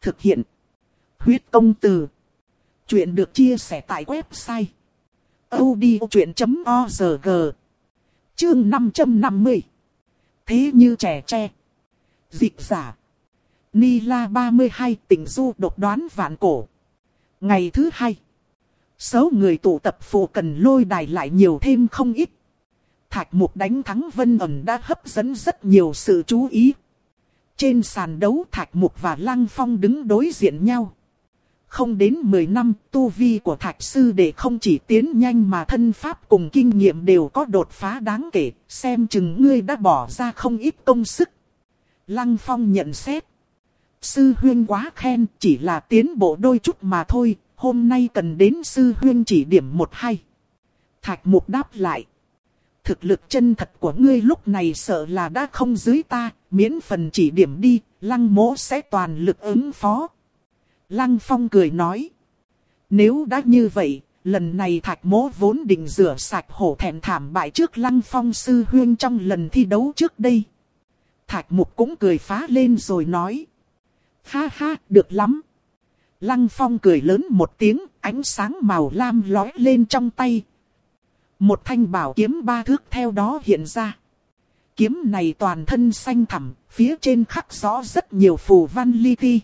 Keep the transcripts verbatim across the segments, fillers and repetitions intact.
Thực hiện. Huyết công từ. Chuyện được chia sẻ tại website audiochuyện chấm org. Chương năm trăm năm mươi. Thế như trẻ tre. Dịch giả. Nila ba mươi hai tỉnh du độc đoán vạn cổ. Ngày thứ hai. Số người tụ tập phụ cận lôi đài lại nhiều thêm không ít. Thạch Mục đánh thắng Vân Ẩn đã hấp dẫn rất nhiều sự chú ý. Trên sàn đấu Thạch Mục và Lăng Phong đứng đối diện nhau. Không đến mười năm, tu vi của Thạch Sư Đệ không chỉ tiến nhanh mà thân pháp cùng kinh nghiệm đều có đột phá đáng kể, xem chừng ngươi đã bỏ ra không ít công sức. Lăng Phong nhận xét. Sư huynh quá khen, chỉ là tiến bộ đôi chút mà thôi, hôm nay cần đến sư huynh chỉ điểm một hai. Thạch Mục đáp lại. Thực lực chân thật của ngươi lúc này sợ là đã không dưới ta, miễn phần chỉ điểm đi, Lăng mỗ sẽ toàn lực ứng phó. Lăng Phong cười nói. Nếu đã như vậy, lần này Thạch mỗ vốn định rửa sạch hổ thẹn thảm bại trước Lăng Phong sư huynh trong lần thi đấu trước đây. Thạch Mục cũng cười phá lên rồi nói. Ha ha, được lắm. Lăng Phong cười lớn một tiếng, ánh sáng màu lam lóe lên trong tay. Một thanh bảo kiếm ba thước theo đó hiện ra. Kiếm này toàn thân xanh thẳm, phía trên khắc rõ rất nhiều phù văn li ti.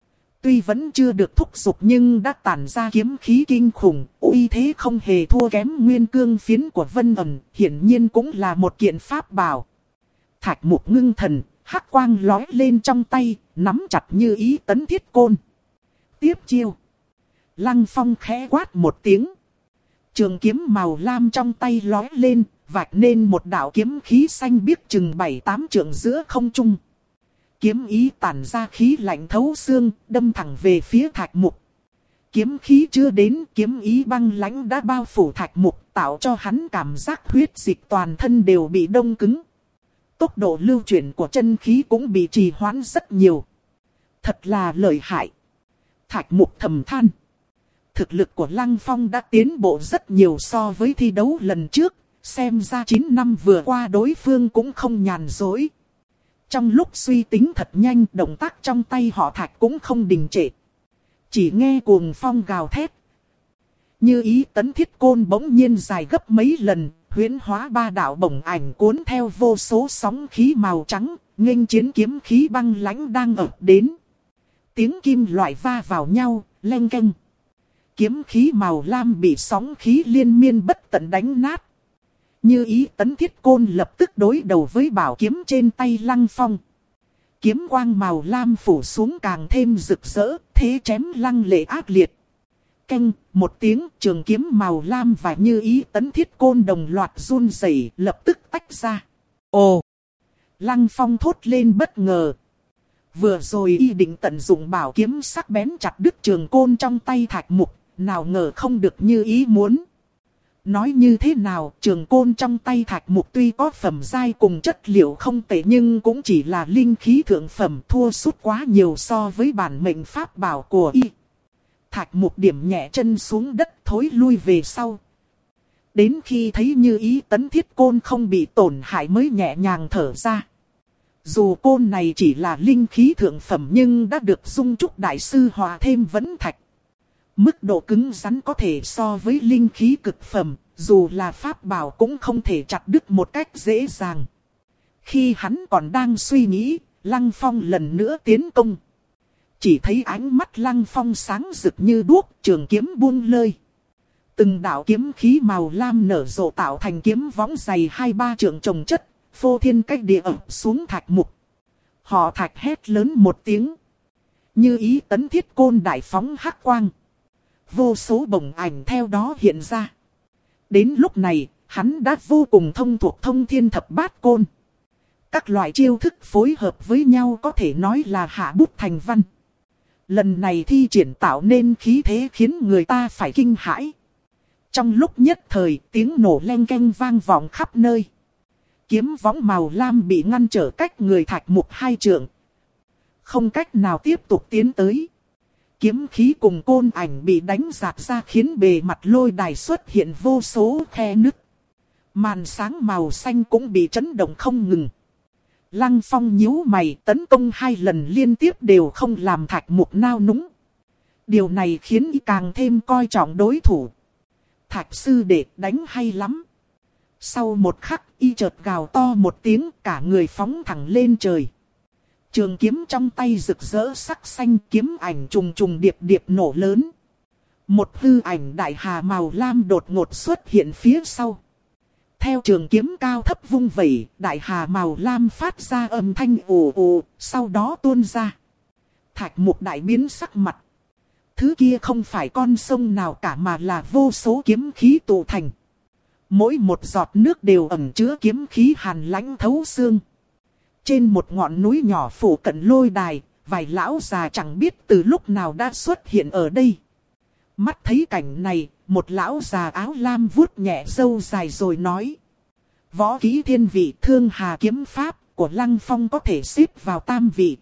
Tuy vẫn chưa được thúc giục nhưng đã tản ra kiếm khí kinh khủng, uy thế không hề thua kém nguyên cương phiến của Vân Ẩn, hiển nhiên cũng là một kiện pháp bảo. Thạch Mục ngưng thần, hắc quang lóe lên trong tay, nắm chặt như ý tấn thiết côn. Tiếp chiêu. Lăng Phong khẽ quát một tiếng. Trường kiếm màu lam trong tay lóe lên, vạch nên một đạo kiếm khí xanh biếc chừng bảy tám trượng giữa không trung. Kiếm ý tản ra khí lạnh thấu xương, đâm thẳng về phía Thạch Mục. Kiếm khí chưa đến, kiếm ý băng lãnh đã bao phủ Thạch Mục, tạo cho hắn cảm giác huyết dịch toàn thân đều bị đông cứng. Tốc độ lưu chuyển của chân khí cũng bị trì hoãn rất nhiều. Thật là lợi hại. Thạch Mục thầm than. Thực lực của Lăng Phong đã tiến bộ rất nhiều so với thi đấu lần trước, xem ra chín năm vừa qua đối phương cũng không nhàn dối. Trong lúc suy tính thật nhanh, động tác trong tay họ Thạch cũng không đình trệ. Chỉ nghe cuồng phong gào thét. Như ý tấn thiết côn bỗng nhiên dài gấp mấy lần, huyễn hóa ba đạo bổng ảnh cuốn theo vô số sóng khí màu trắng, nghênh chiến kiếm khí băng lãnh đang ập đến. Tiếng kim loại va vào nhau, leng keng. Kiếm khí màu lam bị sóng khí liên miên bất tận đánh nát. Như ý tấn thiết côn lập tức đối đầu với bảo kiếm trên tay Lăng Phong. Kiếm quang màu lam phủ xuống càng thêm rực rỡ, thế chém lăng lệ ác liệt. Canh, một tiếng trường kiếm màu lam và như ý tấn thiết côn đồng loạt run rẩy, lập tức tách ra. Ồ! Lăng Phong thốt lên bất ngờ. Vừa rồi y định tận dụng bảo kiếm sắc bén chặt đứt trường côn trong tay Thạch Mục, nào ngờ không được như ý muốn. Nói như thế nào, trường côn trong tay Thạch Mục tuy có phẩm giai cùng chất liệu không tệ nhưng cũng chỉ là linh khí thượng phẩm, thua sút quá nhiều so với bản mệnh pháp bảo của y. Thạch Mục điểm nhẹ chân xuống đất thối lui về sau. Đến khi thấy như ý tấn thiết côn không bị tổn hại mới nhẹ nhàng thở ra. Dù côn này chỉ là linh khí thượng phẩm nhưng đã được Dung Trúc Đại Sư hòa thêm vấn thạch. Mức độ cứng rắn có thể so với linh khí cực phẩm, dù là pháp bảo cũng không thể chặt đứt một cách dễ dàng. Khi hắn còn đang suy nghĩ, Lăng Phong lần nữa tiến công. Chỉ thấy ánh mắt Lăng Phong sáng rực như đuốc, trường kiếm buông lơi. Từng đạo kiếm khí màu lam nở rộ tạo thành kiếm võng dày hai ba trượng chồng chất, phô thiên cách địa ập xuống Thạch Mục. Họ Thạch hét lớn một tiếng. Như ý tấn thiết côn đại phóng hắc quang. Vô số bổng ảnh theo đó hiện ra. Đến lúc này, hắn đã vô cùng thông thuộc thông thiên thập bát côn. Các loại chiêu thức phối hợp với nhau có thể nói là hạ bút thành văn. Lần này thi triển tạo nên khí thế khiến người ta phải kinh hãi. Trong lúc nhất thời, tiếng nổ leng keng vang vọng khắp nơi. Kiếm võng màu lam bị ngăn trở cách người Thạch Mục hai trượng. Không cách nào tiếp tục tiến tới. Kiếm khí cùng côn ảnh bị đánh rạc ra khiến bề mặt lôi đài xuất hiện vô số khe nứt. Màn sáng màu xanh cũng bị chấn động không ngừng. Lăng Phong nhíu mày, tấn công hai lần liên tiếp đều không làm Thạch Mục nao núng. Điều này khiến y càng thêm coi trọng đối thủ. Thạch sư đệ đánh hay lắm. Sau một khắc, y chợt gào to một tiếng, cả người phóng thẳng lên trời. Trường kiếm trong tay rực rỡ sắc xanh, kiếm ảnh trùng trùng điệp điệp nổ lớn. Một hư ảnh đại hà màu lam đột ngột xuất hiện phía sau. Theo trường kiếm cao thấp vung vẩy, đại hà màu lam phát ra âm thanh ồ ồ, sau đó tuôn ra. Thạch Mục đại biến sắc mặt. Thứ kia không phải con sông nào cả mà là vô số kiếm khí tụ thành. Mỗi một giọt nước đều ẩn chứa kiếm khí hàn lãnh thấu xương. Trên một ngọn núi nhỏ phủ cận lôi đài, vài lão già chẳng biết từ lúc nào đã xuất hiện ở đây. Mắt thấy cảnh này, một lão già áo lam vuốt nhẹ râu dài rồi nói. Võ kỹ thiên vị thương hà kiếm pháp của Lăng Phong có thể xếp vào tam vị.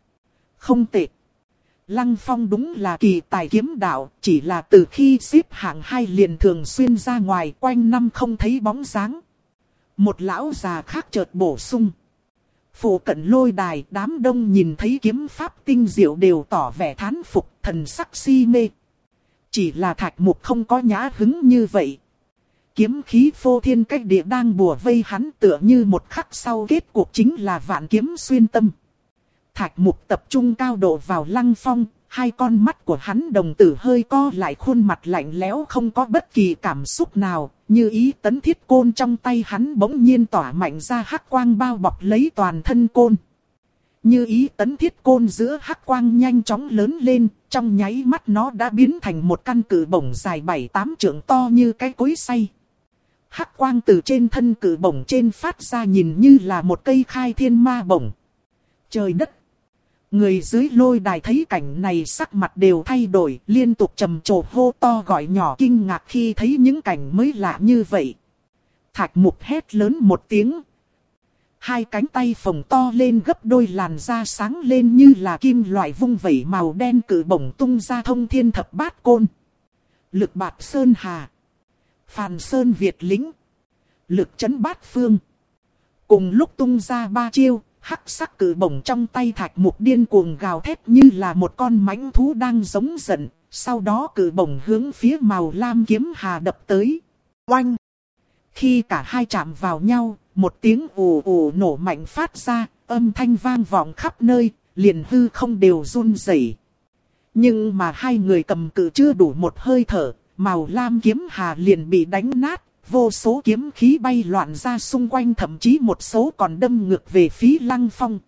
Không tệ. Lăng Phong đúng là kỳ tài kiếm đạo, chỉ là từ khi xếp hạng hai liền thường xuyên ra ngoài quanh năm không thấy bóng dáng. Một lão già khác chợt bổ sung. Phủ cận lôi đài, đám đông nhìn thấy kiếm pháp tinh diệu đều tỏ vẻ thán phục, thần sắc si mê. Chỉ là Thạch Mục không có nhã hứng như vậy. Kiếm khí phô thiên cách địa đang bùa vây hắn, tựa như một khắc sau kết cuộc chính là vạn kiếm xuyên tâm. Thạch Mục tập trung cao độ vào Lăng Phong, hai con mắt của hắn đồng tử hơi co lại, khuôn mặt lạnh lẽo không có bất kỳ cảm xúc nào, như ý tấn thiết côn trong tay hắn bỗng nhiên tỏa mạnh ra hắc quang bao bọc lấy toàn thân côn. Như ý tấn thiết côn giữa hắc quang nhanh chóng lớn lên, trong nháy mắt nó đã biến thành một căn cự bổng dài bảy tám trượng to như cái cối xay. Hắc quang từ trên thân cự bổng trên phát ra nhìn như là một cây khai thiên ma bổng. Trời đất! Người dưới lôi đài thấy cảnh này sắc mặt đều thay đổi, liên tục trầm trồ hô to gọi nhỏ kinh ngạc khi thấy những cảnh mới lạ như vậy. Thạch Mục hét lớn một tiếng. Hai cánh tay phồng to lên gấp đôi, làn da sáng lên như là kim loại vung vẩy màu đen, cự bổng tung ra thông thiên thập bát côn. Lực bạt sơn hà. Phàn sơn Việt lĩnh. Lực chấn bát phương. Cùng lúc tung ra ba chiêu, hắc sắc cự bổng trong tay Thạch Mục điên cuồng gào thét như là một con mãnh thú đang giống giận. Sau đó cự bổng hướng phía màu lam kiếm hà đập tới. Oanh! Khi cả hai chạm vào nhau, một tiếng ù ù nổ mạnh phát ra, âm thanh vang vọng khắp nơi, liền hư không đều run rẩy. Nhưng mà hai người cầm cự chưa đủ một hơi thở, màu lam kiếm hà liền bị đánh nát, vô số kiếm khí bay loạn ra xung quanh, thậm chí một số còn đâm ngược về phía Lăng Phong.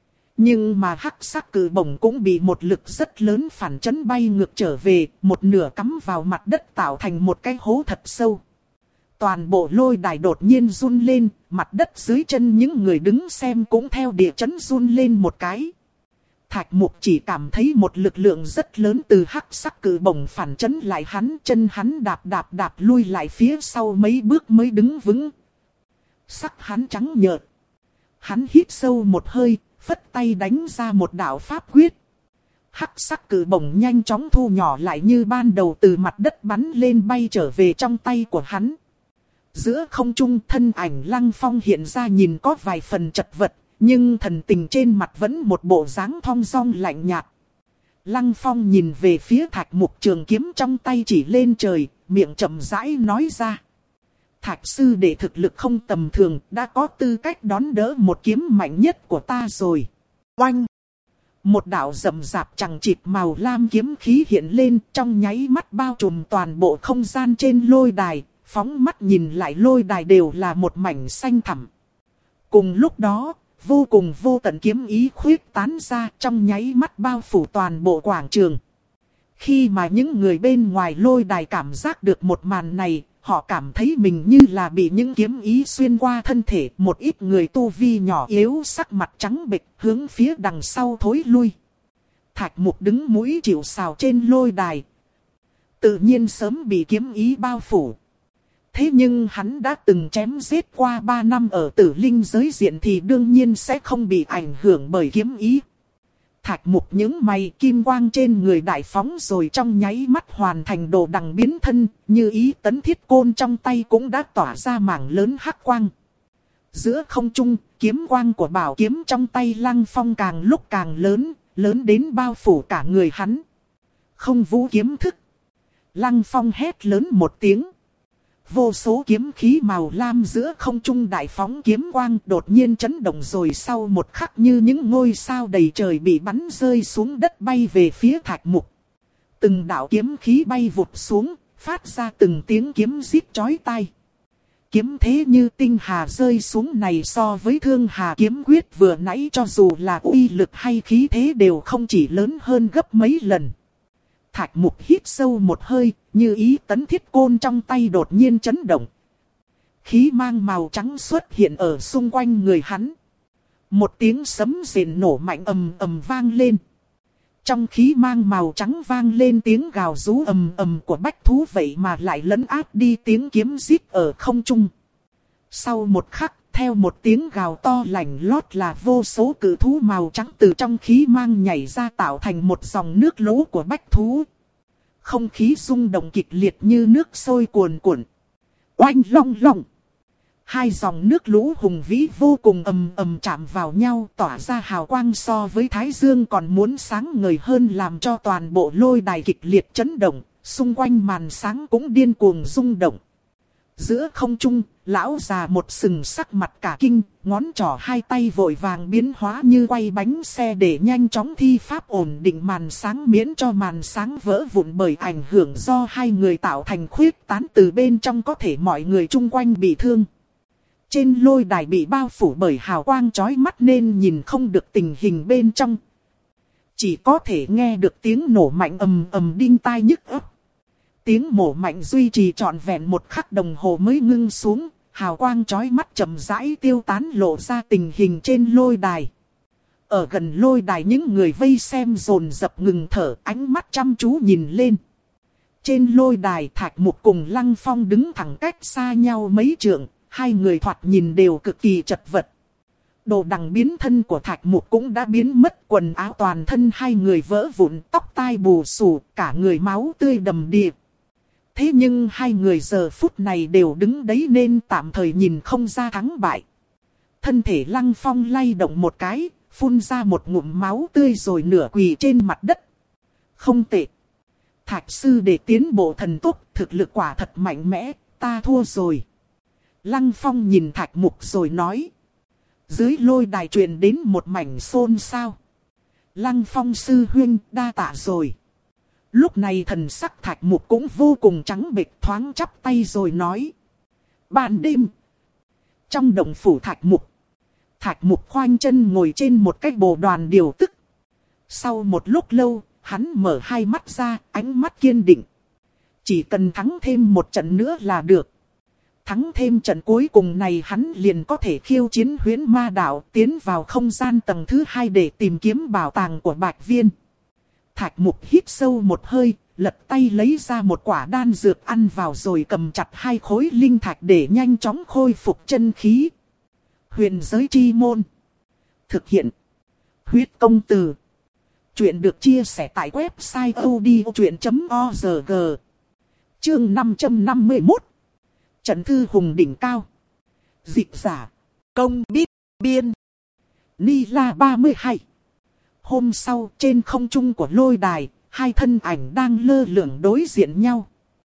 Nhưng mà hắc sắc cự bổng cũng bị một lực rất lớn phản chấn bay ngược trở về, một nửa cắm vào mặt đất tạo thành một cái hố thật sâu. Toàn bộ lôi đài đột nhiên run lên, mặt đất dưới chân những người đứng xem cũng theo địa chấn run lên một cái. Thạch Mục chỉ cảm thấy một lực lượng rất lớn từ hắc sắc cự bổng phản chấn lại hắn, chân hắn đạp đạp đạp lui lại phía sau mấy bước mới đứng vững. Sắc hắn trắng nhợt. Hắn hít sâu một hơi, phất tay đánh ra một đạo pháp quyết. Hắc sắc cự bổng nhanh chóng thu nhỏ lại như ban đầu, từ mặt đất bắn lên bay trở về trong tay của hắn. Giữa không trung, thân ảnh Lăng Phong hiện ra nhìn có vài phần chật vật, nhưng thần tình trên mặt vẫn một bộ dáng thong dong lạnh nhạt. Lăng Phong nhìn về phía Thạch Mục, trường kiếm trong tay chỉ lên trời, miệng chậm rãi nói ra. Thạch sư đệ thực lực không tầm thường, đã có tư cách đón đỡ một kiếm mạnh nhất của ta rồi. Oanh! Một đạo rậm rạp chằng chịt màu lam kiếm khí hiện lên, trong nháy mắt bao trùm toàn bộ không gian trên lôi đài. Phóng mắt nhìn lại, lôi đài đều là một mảnh xanh thẳm. Cùng lúc đó, vô cùng vô tận kiếm ý khuyết tán ra, trong nháy mắt bao phủ toàn bộ quảng trường. Khi mà những người bên ngoài lôi đài cảm giác được một màn này, họ cảm thấy mình như là bị những kiếm ý xuyên qua thân thể. Một ít người tu vi nhỏ yếu sắc mặt trắng bệch hướng phía đằng sau thối lui. Thạch Mục đứng mũi chịu sào trên lôi đài. Tự nhiên sớm bị kiếm ý bao phủ. Thế nhưng hắn đã từng chém giết qua ba năm ở Tử Linh giới diện thì đương nhiên sẽ không bị ảnh hưởng bởi kiếm ý. Thạch Mục những mày, kim quang trên người đại phóng rồi trong nháy mắt hoàn thành đồ đằng biến thân, như ý tấn thiết côn trong tay cũng đã tỏa ra mảng lớn hắc quang. Giữa không trung, kiếm quang của bảo kiếm trong tay Lăng Phong càng lúc càng lớn, lớn đến bao phủ cả người hắn. Không vũ kiếm thức. Lăng Phong hét lớn một tiếng. Vô số kiếm khí màu lam giữa không trung đại phóng kiếm quang đột nhiên chấn động, rồi sau một khắc như những ngôi sao đầy trời bị bắn rơi xuống đất bay về phía Thạch Mục. Từng đạo kiếm khí bay vụt xuống, phát ra từng tiếng kiếm rít chói tai. Kiếm thế như tinh hà rơi xuống này so với Thương Hà kiếm quyết vừa nãy cho dù là uy lực hay khí thế đều không chỉ lớn hơn gấp mấy lần. Thạch Mục hít sâu một hơi, như ý tấn thiết côn trong tay đột nhiên chấn động. Khí mang màu trắng xuất hiện ở xung quanh người hắn. Một tiếng sấm rền nổ mạnh ầm ầm vang lên. Trong khí mang màu trắng vang lên tiếng gào rú ầm ầm của bách thú, vậy mà lại lấn át đi tiếng kiếm rít ở không trung. Sau một khắc, theo một tiếng gào to lạnh lót là vô số cự thú màu trắng từ trong khí mang nhảy ra tạo thành một dòng nước lũ của bách thú. Không khí rung động kịch liệt như nước sôi cuồn cuộn. Oanh long long. Hai dòng nước lũ hùng vĩ vô cùng ầm ầm chạm vào nhau, tỏa ra hào quang so với thái dương còn muốn sáng ngời hơn, làm cho toàn bộ lôi đài kịch liệt chấn động, xung quanh màn sáng cũng điên cuồng rung động. Giữa không trung, lão già một sừng sắc mặt cả kinh, ngón trỏ hai tay vội vàng biến hóa như quay bánh xe để nhanh chóng thi pháp ổn định màn sáng, miễn cho màn sáng vỡ vụn bởi ảnh hưởng do hai người tạo thành khuyết tán từ bên trong, có thể mọi người chung quanh bị thương. Trên lôi đài bị bao phủ bởi hào quang chói mắt nên nhìn không được tình hình bên trong. Chỉ có thể nghe được tiếng nổ mạnh ầm ầm đinh tai nhức óc. Tiếng mổ mạnh duy trì trọn vẹn một khắc đồng hồ mới ngưng xuống, hào quang chói mắt chậm rãi tiêu tán, lộ ra tình hình trên lôi đài. Ở gần lôi đài những người vây xem dồn dập ngừng thở, ánh mắt chăm chú nhìn lên. Trên lôi đài Thạch Mục cùng Lăng Phong đứng thẳng cách xa nhau mấy trượng, hai người thoạt nhìn đều cực kỳ chật vật. Đồ đằng biến thân của Thạch Mục cũng đã biến mất, quần áo toàn thân hai người vỡ vụn, tóc tai bù xù, cả người máu tươi đầm đìa. Thế nhưng hai người giờ phút này đều đứng đấy nên tạm thời nhìn không ra thắng bại. Thân thể Lăng Phong lay động một cái, phun ra một ngụm máu tươi rồi nửa quỳ trên mặt đất. Không tệ. Thạch sư để tiến bộ thần tốc, thực lực quả thật mạnh mẽ, ta thua rồi. Lăng Phong nhìn Thạch Mục rồi nói. Dưới lôi đài truyền đến một mảnh xôn xao. Lăng Phong sư huynh đa tạ rồi. Lúc này thần sắc Thạch Mục cũng vô cùng trắng bệch, thoáng chắp tay rồi nói. Ban đêm, trong động phủ Thạch Mục, Thạch Mục khoanh chân ngồi trên một cái bồ đoàn điều tức. Sau một lúc lâu, hắn mở hai mắt ra, ánh mắt kiên định. Chỉ cần thắng thêm một trận nữa là được. Thắng thêm trận cuối cùng này hắn liền có thể khiêu chiến Huyễn Ma Đạo, tiến vào không gian tầng thứ hai để tìm kiếm bảo tàng của Bạch Viên. Thạch Mục hít sâu một hơi, lật tay lấy ra một quả đan dược ăn vào rồi cầm chặt hai khối linh thạch để nhanh chóng khôi phục chân khí. Huyền giới chi môn. Thực hiện. Huyết công từ. Chuyện được chia sẻ tại website odchuyện chấm org. Chương năm trăm năm mươi mốt. Trận thư hùng đỉnh cao. Dịch giả. Công bít biên. Ni La ba mươi hai. Hôm sau trên không trung của lôi đài, hai thân ảnh đang lơ lửng đối diện nhau.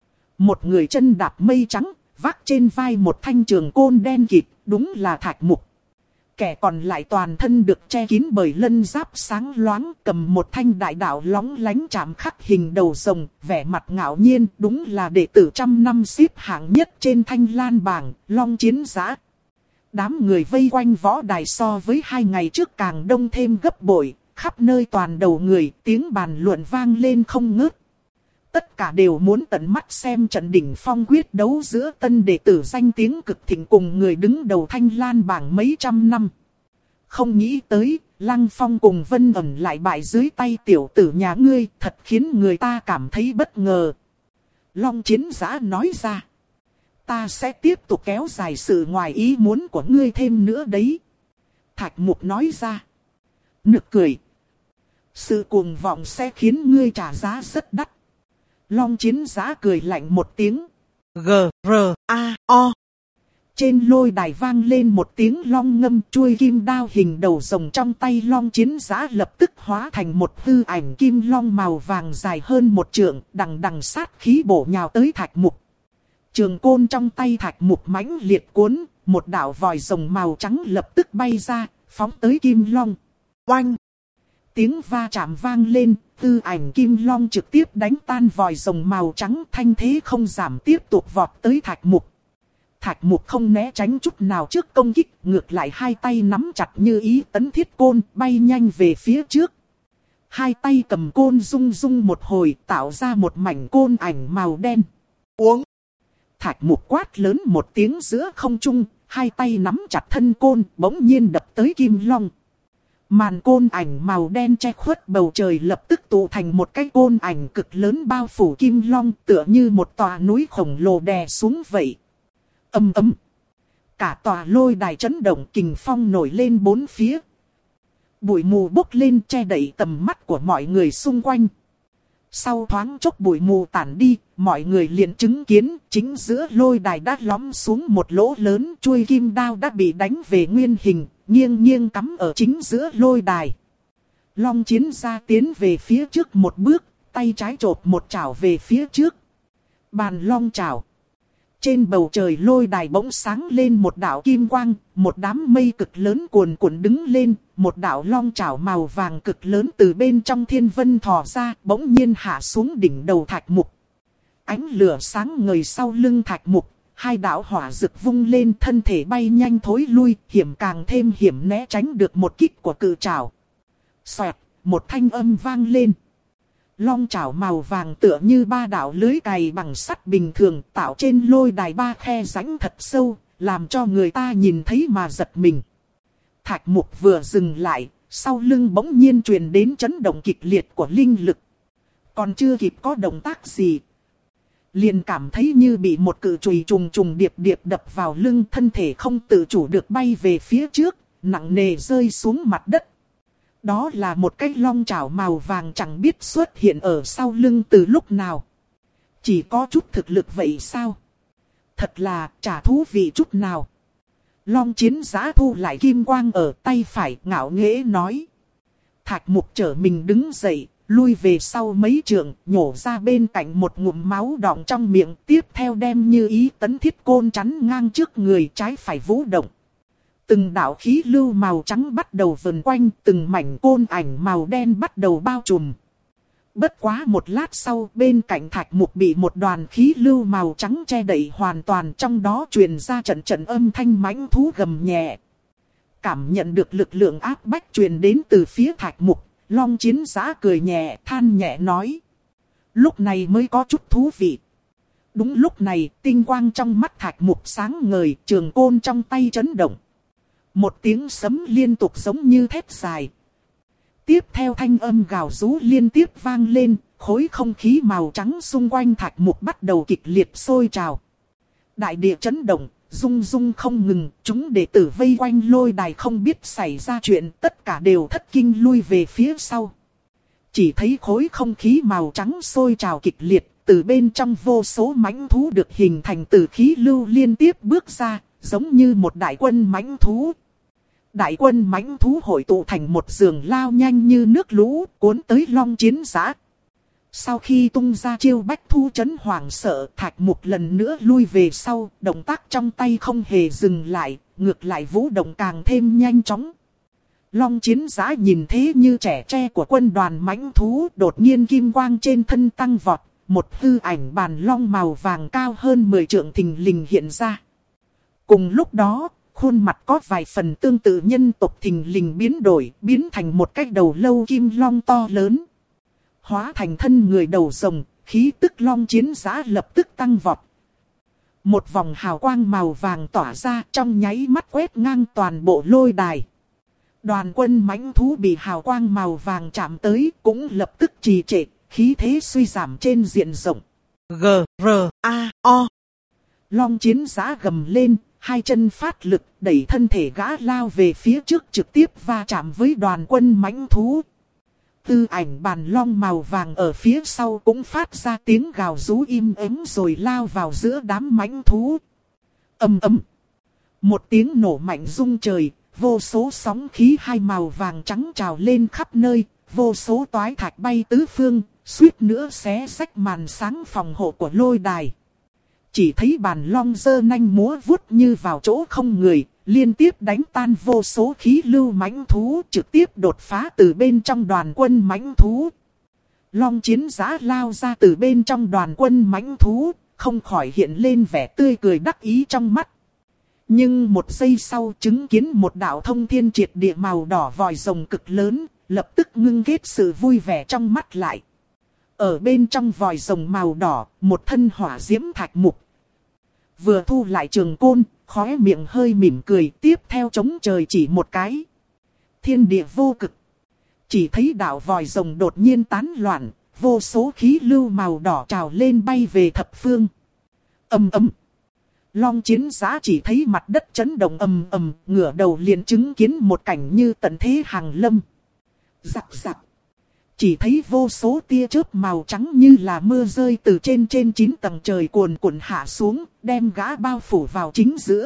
Một người chân đạp mây trắng, vác trên vai một thanh trường côn đen kịt, đúng là Thạch Mục. Kẻ còn lại toàn thân được che kín bởi lân giáp sáng loáng, cầm một thanh đại đạo lóng lánh chạm khắc hình đầu rồng, vẻ mặt ngạo nhiên, đúng là đệ tử trăm năm xếp hạng nhất trên thanh lan bảng, Long Chiến Giã. Đám người vây quanh võ đài so với hai ngày trước càng đông thêm gấp bội, khắp nơi toàn đầu người, tiếng bàn luận vang lên không ngớt. Tất cả đều muốn tận mắt xem trận đỉnh phong quyết đấu giữa tân đệ tử danh tiếng cực thịnh cùng người đứng đầu thanh lan bảng mấy trăm năm. Không nghĩ tới, Lăng Phong cùng Vân Ẩn lại bại dưới tay tiểu tử nhà ngươi, thật khiến người ta cảm thấy bất ngờ. Long Chiến Giã nói ra. Ta sẽ tiếp tục kéo dài sự ngoài ý muốn của ngươi thêm nữa đấy. Thạch Mục nói ra. Nực cười. Sự cuồng vọng sẽ khiến ngươi trả giá rất đắt. Long Chiến Giã cười lạnh một tiếng. G, R, A, O. Trên lôi đài vang lên một tiếng long ngâm, chuôi kim đao hình đầu rồng trong tay Long Chiến Giã lập tức hóa thành một hư ảnh kim long màu vàng dài hơn một trượng, đằng đằng sát khí bổ nhào tới Thạch Mục. Trường côn trong tay Thạch Mục mãnh liệt cuốn, một đạo vòi rồng màu trắng lập tức bay ra, phóng tới kim long. Oanh! Tiếng va chạm vang lên, hư ảnh kim long trực tiếp đánh tan vòi rồng màu trắng, thanh thế không giảm tiếp tục vọt tới Thạch Mục. Thạch Mục không né tránh chút nào trước công kích, ngược lại hai tay nắm chặt như ý tấn thiết côn, bay nhanh về phía trước. Hai tay cầm côn rung rung một hồi, tạo ra một mảnh côn ảnh màu đen. Uống! Thạch Mục quát lớn một tiếng giữa không trung, hai tay nắm chặt thân côn, bỗng nhiên đập tới kim long. Màn côn ảnh màu đen che khuất bầu trời lập tức tụ thành một cái côn ảnh cực lớn bao phủ kim long, tựa như một tòa núi khổng lồ đè xuống vậy. Ầm ầm. Cả tòa lôi đài chấn động, kình phong nổi lên bốn phía. Bụi mù bốc lên che đậy tầm mắt của mọi người xung quanh. Sau thoáng chốc bụi mù tản đi, mọi người liền chứng kiến chính giữa lôi đài đã lõm xuống một lỗ lớn, chuôi kim đao đã bị đánh về nguyên hình, nghiêng nghiêng cắm ở chính giữa lôi đài. Long Chiến Giã tiến về phía trước một bước, tay trái chộp một chảo về phía trước. Bàn long chảo. Trên bầu trời lôi đài bỗng sáng lên một đạo kim quang, một đám mây cực lớn cuồn cuộn đứng lên, một đạo long chảo màu vàng cực lớn từ bên trong thiên vân thò ra, bỗng nhiên hạ xuống đỉnh đầu Thạch Mục. Ánh lửa sáng ngời sau lưng Thạch Mục, hai đạo hỏa rực vung lên, thân thể bay nhanh thối lui, hiểm càng thêm hiểm né tránh được một kích của cự trảo. Xoẹt, một thanh âm vang lên. Long chảo màu vàng tựa như ba đạo lưới cày bằng sắt bình thường, tạo trên lôi đài ba khe rãnh thật sâu, làm cho người ta nhìn thấy mà giật mình. Thạch Mục vừa dừng lại, sau lưng bỗng nhiên truyền đến chấn động kịch liệt của linh lực. Còn chưa kịp có động tác gì, liền cảm thấy như bị một cự chùy trùng trùng điệp điệp đập vào lưng, thân thể không tự chủ được bay về phía trước, nặng nề rơi xuống mặt đất. Đó là một cái long chảo màu vàng chẳng biết xuất hiện ở sau lưng từ lúc nào. Chỉ có chút thực lực vậy sao? Thật là chả thú vị chút nào. Long Chiến Giã thu lại kim quang ở tay phải, ngạo nghễ nói. Thạch Mục trở mình đứng dậy, lui về sau mấy trượng, nhổ ra bên cạnh một ngụm máu đọng trong miệng, tiếp theo đem như ý tấn thiết côn chắn ngang trước người, trái phải vũ động. Từng đạo khí lưu màu trắng bắt đầu vần quanh, từng mảnh côn ảnh màu đen bắt đầu bao trùm. Bất quá một lát sau, bên cạnh Thạch Mục bị một đoàn khí lưu màu trắng che đậy hoàn toàn, trong đó truyền ra trận trận âm thanh mãnh thú gầm nhẹ. Cảm nhận được lực lượng áp bách truyền đến từ phía Thạch Mục, Long Chiến Giã cười nhẹ, than nhẹ nói. Lúc này mới có chút thú vị. Đúng lúc này, tinh quang trong mắt Thạch Mục sáng ngời, trường côn trong tay chấn động. Một tiếng sấm liên tục giống như thét dài. Tiếp theo thanh âm gào rú liên tiếp vang lên, khối không khí màu trắng xung quanh Thạch Mục bắt đầu kịch liệt sôi trào. Đại địa chấn động, rung rung không ngừng, chúng đệ tử vây quanh lôi đài không biết xảy ra chuyện, tất cả đều thất kinh lui về phía sau. Chỉ thấy khối không khí màu trắng sôi trào kịch liệt, từ bên trong vô số mãnh thú được hình thành từ khí lưu liên tiếp bước ra, giống như một đại quân mãnh thú. Đại quân mãnh thú hội tụ thành một giường lao nhanh như nước lũ, cuốn tới Long Chiến Giã. Sau khi tung ra chiêu bách thu chấn hoảng sợ, Thạch Mục lần nữa lui về sau, động tác trong tay không hề dừng lại, ngược lại vũ động càng thêm nhanh chóng. Long Chiến Giã nhìn thế như trẻ tre của quân đoàn mãnh thú, đột nhiên kim quang trên thân tăng vọt, một hư ảnh bàn long màu vàng cao hơn mười trượng thình lình hiện ra. Cùng lúc đó, khuôn mặt có vài phần tương tự nhân tộc thình lình biến đổi, biến thành một cái đầu lâu kim long to lớn. Hóa thành thân người đầu rồng, khí tức Long Chiến Giã lập tức tăng vọt. Một vòng hào quang màu vàng tỏa ra, trong nháy mắt quét ngang toàn bộ lôi đài. Đoàn quân mãnh thú bị hào quang màu vàng chạm tới, cũng lập tức trì trệ, khí thế suy giảm trên diện rộng. G, R, A, O. Long Chiến Giã gầm lên, hai chân phát lực, đẩy thân thể gã lao về phía trước, trực tiếp va chạm với đoàn quân mãnh thú. Tư ảnh bàn long màu vàng ở phía sau cũng phát ra tiếng gào rú im ắng rồi lao vào giữa đám mãnh thú. Ầm ầm. Một tiếng nổ mạnh rung trời, vô số sóng khí hai màu vàng trắng trào lên khắp nơi, vô số toái thạch bay tứ phương, suýt nữa xé rách màn sáng phòng hộ của lôi đài. Chỉ thấy bàn long giơ nanh múa vuốt như vào chỗ không người, liên tiếp đánh tan vô số khí lưu mãnh thú, trực tiếp đột phá từ bên trong đoàn quân mãnh thú. Long chiến giã lao ra từ bên trong đoàn quân mãnh thú, không khỏi hiện lên vẻ tươi cười đắc ý trong mắt. Nhưng một giây sau chứng kiến một đạo thông thiên triệt địa màu đỏ vòi rồng cực lớn, lập tức ngưng kết sự vui vẻ trong mắt lại. Ở bên trong vòi rồng màu đỏ, một thân hỏa diễm thạch mục. Vừa thu lại trường côn, khóe miệng hơi mỉm cười, tiếp theo chống trời chỉ một cái. Thiên địa vô cực. Chỉ thấy đạo vòi rồng đột nhiên tán loạn, vô số khí lưu màu đỏ trào lên bay về thập phương. Ầm ầm. Long chiến giã chỉ thấy mặt đất chấn động ầm ầm, ngửa đầu liền chứng kiến một cảnh như tận thế hàng lâm. Rắc rắc. Chỉ thấy vô số tia chớp màu trắng như là mưa rơi từ trên trên chín tầng trời cuồn cuộn hạ xuống, đem gã bao phủ vào chính giữa.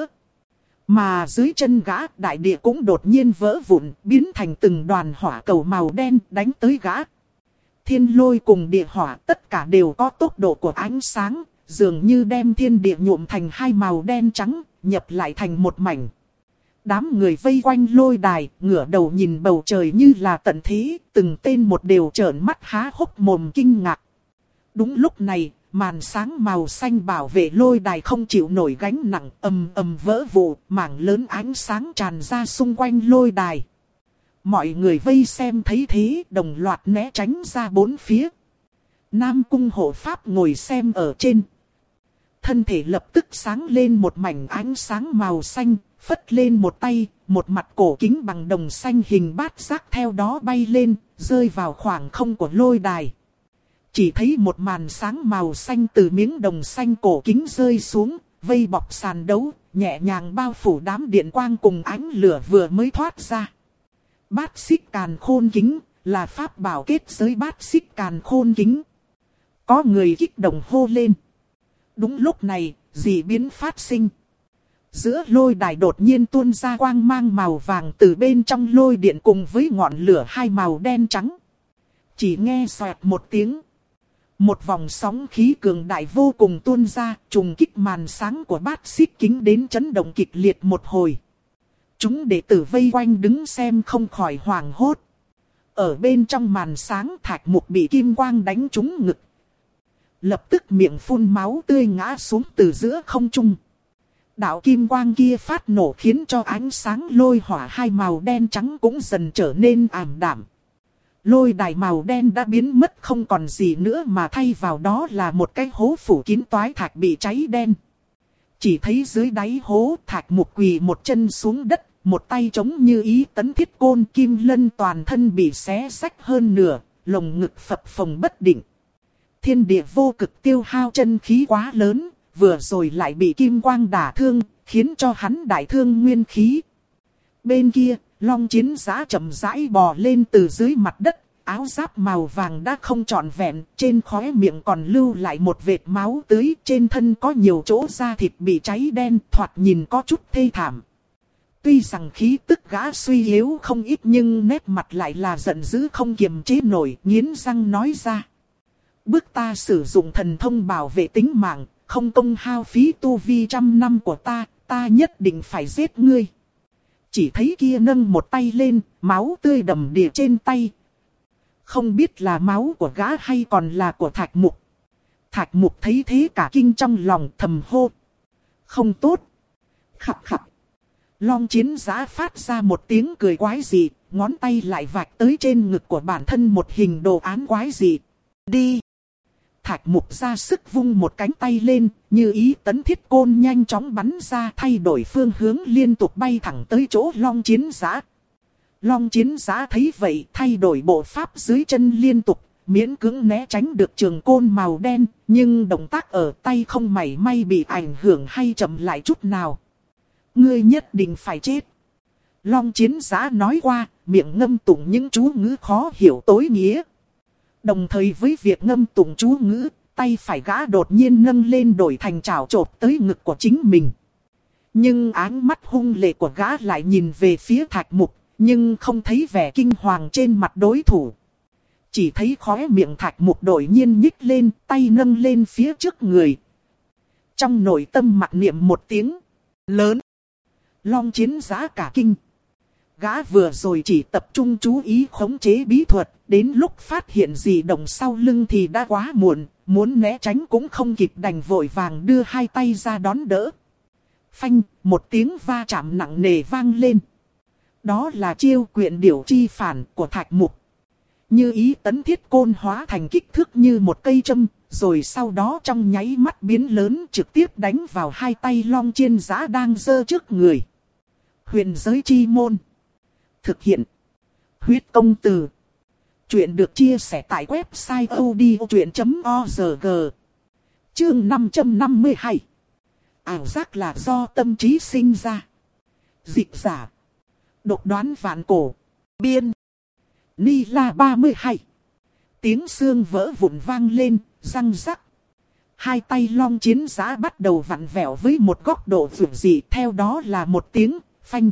Mà dưới chân gã, đại địa cũng đột nhiên vỡ vụn, biến thành từng đoàn hỏa cầu màu đen đánh tới gã. Thiên lôi cùng địa hỏa tất cả đều có tốc độ của ánh sáng, dường như đem thiên địa nhuộm thành hai màu đen trắng, nhập lại thành một mảnh. Đám người vây quanh lôi đài, ngửa đầu nhìn bầu trời như là tận thế, từng tên một đều trợn mắt há hốc mồm kinh ngạc. Đúng lúc này, màn sáng màu xanh bảo vệ lôi đài không chịu nổi gánh nặng, ầm ầm vỡ vụn, mảng lớn ánh sáng tràn ra xung quanh lôi đài. Mọi người vây xem thấy thế, đồng loạt né tránh ra bốn phía. Nam cung hộ pháp ngồi xem ở trên. Thân thể lập tức sáng lên một mảnh ánh sáng màu xanh, phất lên một tay, một mặt cổ kính bằng đồng xanh hình bát giác theo đó bay lên, rơi vào khoảng không của lôi đài. Chỉ thấy một màn sáng màu xanh từ miếng đồng xanh cổ kính rơi xuống, vây bọc sàn đấu, nhẹ nhàng bao phủ đám điện quang cùng ánh lửa vừa mới thoát ra. Bát xích càn khôn kính, là pháp bảo kết giới bát xích càn khôn kính. Có người kích động hô lên. Đúng lúc này, dị biến phát sinh. Giữa lôi đài đột nhiên tuôn ra quang mang màu vàng từ bên trong lôi điện cùng với ngọn lửa hai màu đen trắng. Chỉ nghe xoẹt một tiếng. Một vòng sóng khí cường đại vô cùng tuôn ra, trùng kích màn sáng của bát xích kính đến chấn động kịch liệt một hồi. Chúng đệ tử vây quanh đứng xem không khỏi hoảng hốt. Ở bên trong màn sáng thạch mục bị kim quang đánh trúng ngực. Lập tức miệng phun máu tươi ngã xuống từ giữa không trung. Đạo kim quang kia phát nổ khiến cho ánh sáng lôi hỏa hai màu đen trắng cũng dần trở nên ảm đạm. Lôi đài màu đen đã biến mất không còn gì nữa mà thay vào đó là một cái hố phủ kín toái thạch bị cháy đen. Chỉ thấy dưới đáy hố thạch mục quỳ một chân xuống đất, một tay chống như ý tấn thiết côn kim lân toàn thân bị xé rách hơn nửa, lồng ngực phập phồng bất định. Thiên địa vô cực tiêu hao chân khí quá lớn, vừa rồi lại bị kim quang đả thương, khiến cho hắn đại thương nguyên khí. Bên kia, Long chiến giã chậm rãi bò lên từ dưới mặt đất, áo giáp màu vàng đã không trọn vẹn, trên khóe miệng còn lưu lại một vệt máu tươi, trên thân có nhiều chỗ da thịt bị cháy đen, thoạt nhìn có chút thê thảm. Tuy rằng khí tức gã suy yếu không ít nhưng nét mặt lại là giận dữ không kiềm chế nổi, nghiến răng nói ra. Bước ta sử dụng thần thông bảo vệ tính mạng, không công hao phí tu vi trăm năm của ta, ta nhất định phải giết ngươi. Chỉ thấy kia nâng một tay lên, máu tươi đầm đìa trên tay. Không biết là máu của gã hay còn là của Thạch Mục. Thạch Mục thấy thế cả kinh trong lòng thầm hô. Không tốt. Khập khập. Long chiến giã phát ra một tiếng cười quái dị, ngón tay lại vạch tới trên ngực của bản thân một hình đồ án quái dị. Đi. Thạch Mục ra sức vung một cánh tay lên, như ý tấn thiết côn nhanh chóng bắn ra thay đổi phương hướng liên tục bay thẳng tới chỗ Long chiến giã. Long chiến giã thấy vậy thay đổi bộ pháp dưới chân liên tục, miễn cưỡng né tránh được trường côn màu đen, nhưng động tác ở tay không mảy may bị ảnh hưởng hay chậm lại chút nào. Ngươi nhất định phải chết. Long chiến giã nói qua, miệng ngâm tụng những chú ngữ khó hiểu tối nghĩa. Đồng thời với việc ngâm tụng chú ngữ, tay phải gã đột nhiên nâng lên đổi thành chảo chộp tới ngực của chính mình. Nhưng áng mắt hung lệ của gã lại nhìn về phía Thạch Mục, nhưng không thấy vẻ kinh hoàng trên mặt đối thủ. Chỉ thấy khóe miệng Thạch Mục đột nhiên nhích lên, tay nâng lên phía trước người. Trong nội tâm mặc niệm một tiếng lớn. Long Chiến Giã cả kinh. Gã vừa rồi chỉ tập trung chú ý khống chế bí thuật, đến lúc phát hiện gì động sau lưng thì đã quá muộn, muốn né tránh cũng không kịp, đành vội vàng đưa hai tay ra đón đỡ. Phanh, một tiếng va chạm nặng nề vang lên. Đó là chiêu quyện điểu chi phản của Thạch Mục. Như ý tấn thiết côn hóa thành kích thước như một cây châm, rồi sau đó trong nháy mắt biến lớn trực tiếp đánh vào hai tay Long Chiến Giã đang giơ trước người. Huyền giới chi môn. Thực hiện. Huyết công từ. Chuyện được chia sẻ tại website odchuyện chấm org. Chương năm trăm năm mươi hai. Ảo giác là do tâm trí sinh ra. Dịch giả. Độc đoán vạn cổ. Biên. Ni La ba mươi hai. Tiếng xương vỡ vụn vang lên, răng rắc. Hai tay Long Chiến Giã bắt đầu vặn vẹo với một góc độ vượt dị, theo đó là một tiếng phanh.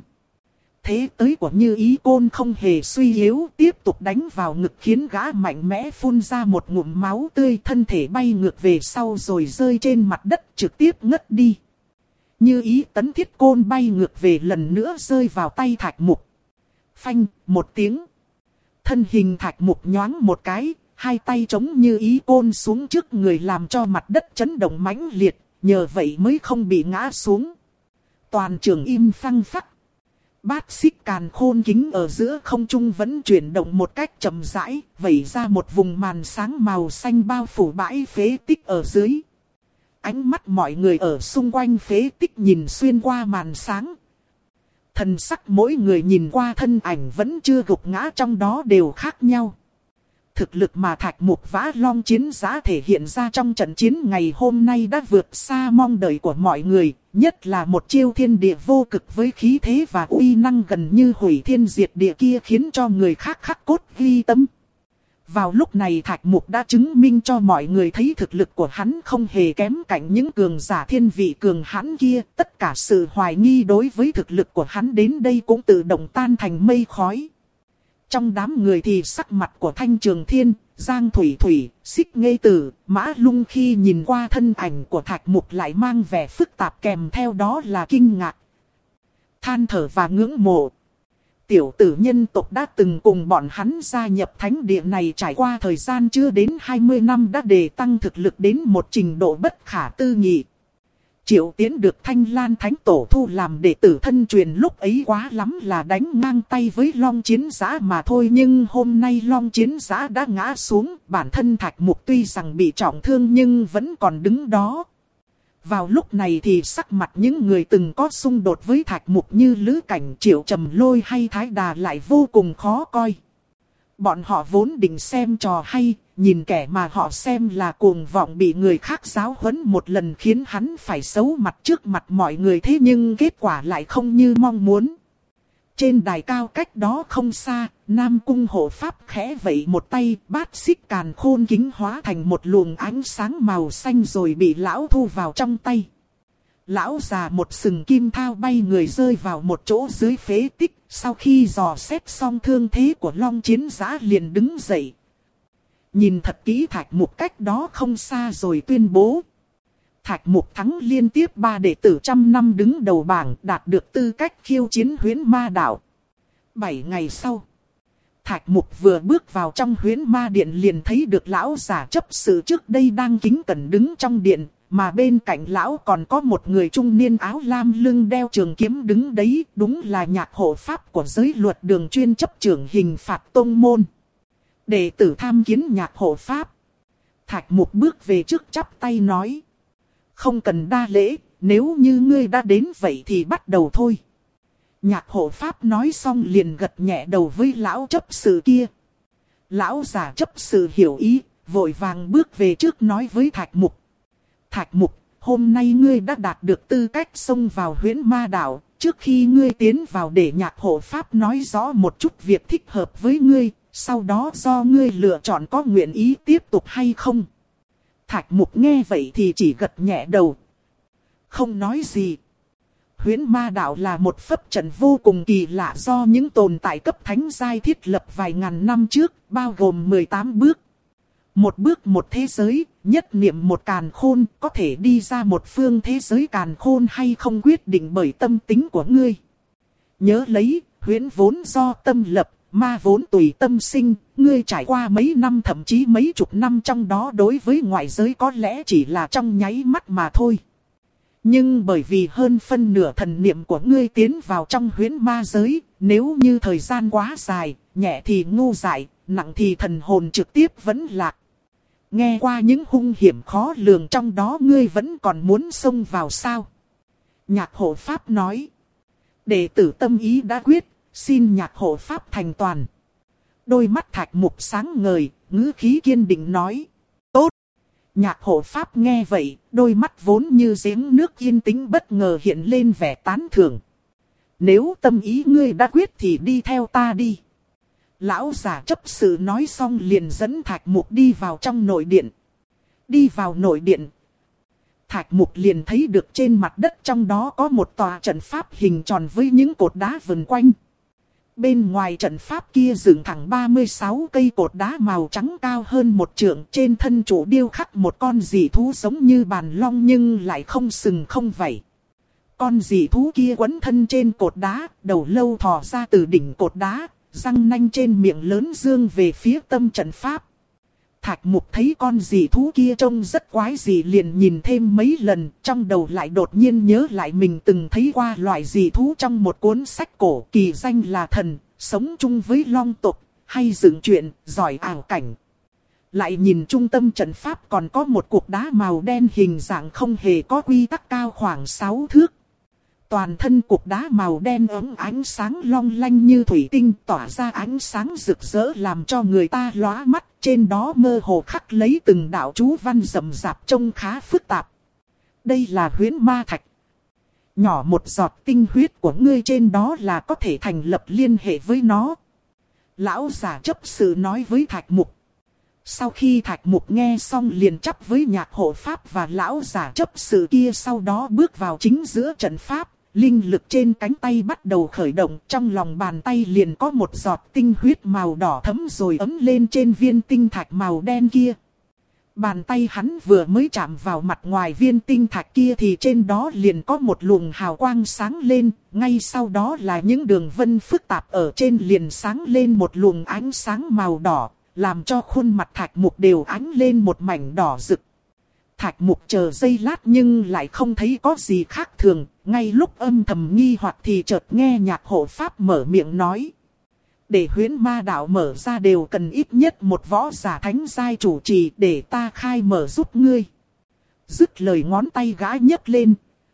Thế tới của Như Ý côn không hề suy yếu, tiếp tục đánh vào ngực khiến gã mạnh mẽ phun ra một ngụm máu tươi, thân thể bay ngược về sau rồi rơi trên mặt đất trực tiếp ngất đi. Như Ý tấn thiết côn bay ngược về lần nữa rơi vào tay Thạch Mục. Phanh, một tiếng. Thân hình Thạch Mục nhoáng một cái, hai tay chống Như Ý côn xuống trước người làm cho mặt đất chấn động mãnh liệt, nhờ vậy mới không bị ngã xuống. Toàn trường im phăng phắc. Bát xích càn khôn kính ở giữa không trung vẫn chuyển động một cách chậm rãi, vẩy ra một vùng màn sáng màu xanh bao phủ bãi phế tích ở dưới. Ánh mắt mọi người ở xung quanh phế tích nhìn xuyên qua màn sáng. Thần sắc mỗi người nhìn qua thân ảnh vẫn chưa gục ngã trong đó đều khác nhau. Thực lực mà Thạch Mục vã Long Chiến Giã thể hiện ra trong trận chiến ngày hôm nay đã vượt xa mong đợi của mọi người. Nhất là một chiêu thiên địa vô cực với khí thế và uy năng gần như hủy thiên diệt địa kia khiến cho người khác khắc cốt ghi tâm. Vào lúc này Thạch Mục đã chứng minh cho mọi người thấy thực lực của hắn không hề kém cạnh những cường giả thiên vị cường hãn kia. Tất cả sự hoài nghi đối với thực lực của hắn đến đây cũng tự động tan thành mây khói. Trong đám người thì sắc mặt của Thanh Trường Thiên, Giang Thủy Thủy, Xích Nghê Tử, Mã Lung khi nhìn qua thân ảnh của Thạch Mục lại mang vẻ phức tạp, kèm theo đó là kinh ngạc, than thở và ngưỡng mộ. Tiểu tử nhân tộc đã từng cùng bọn hắn gia nhập thánh địa này trải qua thời gian chưa đến hai mươi năm đã đề tăng thực lực đến một trình độ bất khả tư nghị. Triệu Tiến được Thanh Lan Thánh Tổ thu làm đệ tử thân truyền lúc ấy quá lắm là đánh ngang tay với Long Chiến Giã mà thôi. Nhưng hôm nay Long Chiến Giã đã ngã xuống, bản thân Thạch Mục tuy rằng bị trọng thương nhưng vẫn còn đứng đó. Vào lúc này thì sắc mặt những người từng có xung đột với Thạch Mục như Lữ Cảnh, Triệu Trầm Lôi hay Thái Đà lại vô cùng khó coi. Bọn họ vốn định xem trò hay, nhìn kẻ mà họ xem là cuồng vọng bị người khác giáo huấn một lần khiến hắn phải xấu mặt trước mặt mọi người, thế nhưng kết quả lại không như mong muốn. Trên đài cao cách đó không xa, Nam Cung Hộ Pháp khẽ vẫy một tay, bát xích càn khôn kính hóa thành một luồng ánh sáng màu xanh rồi bị lão thu vào trong tay. Lão già một sừng kim thao bay người rơi vào một chỗ dưới phế tích, sau khi dò xét xong thương thế của Long Chiến Giã liền đứng dậy. Nhìn thật kỹ Thạch Mục cách đó không xa rồi tuyên bố. Thạch Mục thắng liên tiếp ba đệ tử trăm năm đứng đầu bảng, đạt được tư cách khiêu chiến Huyễn Ma Đạo. Bảy ngày sau, Thạch Mục vừa bước vào trong Huyễn Ma Điện liền thấy được lão giả chấp sự trước đây đang kính cẩn đứng trong điện, mà bên cạnh lão còn có một người trung niên áo lam lưng đeo trường kiếm đứng đấy, đúng là Nhạc Hộ Pháp của giới luật đường chuyên chấp trưởng hình phạt tông môn. Đệ tử tham kiến Nhạc Hộ Pháp. Thạch Mục bước về trước chắp tay nói. Không cần đa lễ, nếu như ngươi đã đến vậy thì bắt đầu thôi. Nhạc Hộ Pháp nói xong liền gật nhẹ đầu với lão chấp sự kia. Lão già chấp sự hiểu ý, vội vàng bước về trước nói với Thạch Mục. Thạch Mục, hôm nay ngươi đã đạt được tư cách xông vào Huyễn Ma Đạo. Trước khi ngươi tiến vào để Nhạc Hộ Pháp nói rõ một chút việc thích hợp với ngươi. Sau đó do ngươi lựa chọn có nguyện ý tiếp tục hay không. Thạch Mục nghe vậy thì chỉ gật nhẹ đầu, không nói gì. Huyễn ma đạo là một pháp trận vô cùng kỳ lạ do những tồn tại cấp thánh giai thiết lập vài ngàn năm trước, bao gồm mười tám bước. Một bước một thế giới, nhất niệm một càn khôn, có thể đi ra một phương thế giới càn khôn hay không quyết định bởi tâm tính của ngươi. Nhớ lấy, huyễn vốn do tâm lập, ma vốn tùy tâm sinh, ngươi trải qua mấy năm thậm chí mấy chục năm trong đó đối với ngoại giới có lẽ chỉ là trong nháy mắt mà thôi. Nhưng bởi vì hơn phân nửa thần niệm của ngươi tiến vào trong huyễn ma giới, nếu như thời gian quá dài, nhẹ thì ngu dại, nặng thì thần hồn trực tiếp vẫn lạc. Nghe qua những hung hiểm khó lường trong đó ngươi vẫn còn muốn xông vào sao? Nhạc hộ pháp nói. Đệ tử tâm ý đã quyết, xin nhạc hộ pháp thành toàn. Đôi mắt Thạch Mục sáng ngời, ngữ khí kiên định nói. Tốt. Nhạc hộ pháp nghe vậy, đôi mắt vốn như giếng nước yên tĩnh bất ngờ hiện lên vẻ tán thưởng. Nếu tâm ý ngươi đã quyết thì đi theo ta đi. Lão giả chấp sự nói xong liền dẫn Thạch Mục đi vào trong nội điện. Đi vào nội điện, Thạch Mục liền thấy được trên mặt đất trong đó có một tòa trận pháp hình tròn với những cột đá vần quanh. Bên ngoài trận pháp kia dựng thẳng ba mươi sáu cây cột đá màu trắng cao hơn một trượng, trên thân trụ điêu khắc một con dị thú giống như bàn long nhưng lại không sừng không vảy. Con dị thú kia quấn thân trên cột đá, đầu lâu thò ra từ đỉnh cột đá, răng nanh trên miệng lớn dương về phía tâm trận pháp. Thạch Mục thấy con dị thú kia trông rất quái dị liền nhìn thêm mấy lần, trong đầu lại đột nhiên nhớ lại mình từng thấy qua loại dị thú trong một cuốn sách cổ, kỳ danh là thần, sống chung với long tộc, hay dựng chuyện, giỏi ảo cảnh. Lại nhìn trung tâm trận pháp còn có một cục đá màu đen hình dạng không hề có quy tắc cao khoảng sáu thước. Toàn thân cục đá màu đen ấm ánh sáng long lanh như thủy tinh, tỏa ra ánh sáng rực rỡ làm cho người ta lóa mắt. Trên đó mơ hồ khắc lấy từng đạo chú văn rậm rạp trông khá phức tạp. Đây là huyễn ma thạch. Nhỏ một giọt tinh huyết của ngươi trên đó là có thể thành lập liên hệ với nó. Lão giả chấp sự nói với Thạch Mục. Sau khi Thạch Mục nghe xong liền chấp với nhạc hộ pháp và lão giả chấp sự kia, sau đó bước vào chính giữa trận pháp. Linh lực trên cánh tay bắt đầu khởi động, trong lòng bàn tay liền có một giọt tinh huyết màu đỏ thấm rồi ấm lên trên viên tinh thạch màu đen kia. Bàn tay hắn vừa mới chạm vào mặt ngoài viên tinh thạch kia thì trên đó liền có một luồng hào quang sáng lên, ngay sau đó là những đường vân phức tạp ở trên liền sáng lên một luồng ánh sáng màu đỏ, làm cho khuôn mặt Thạch Mục đều ánh lên một mảnh đỏ rực. Thạch Mục chờ giây lát nhưng lại không thấy có gì khác thường, ngay lúc âm thầm nghi hoặc thì chợt nghe nhạc hộ pháp mở miệng nói. Để huyễn ma đạo mở ra đều cần ít nhất một võ giả thánh giai chủ trì, để ta khai mở giúp ngươi. Dứt lời ngón tay gã nhấc lên.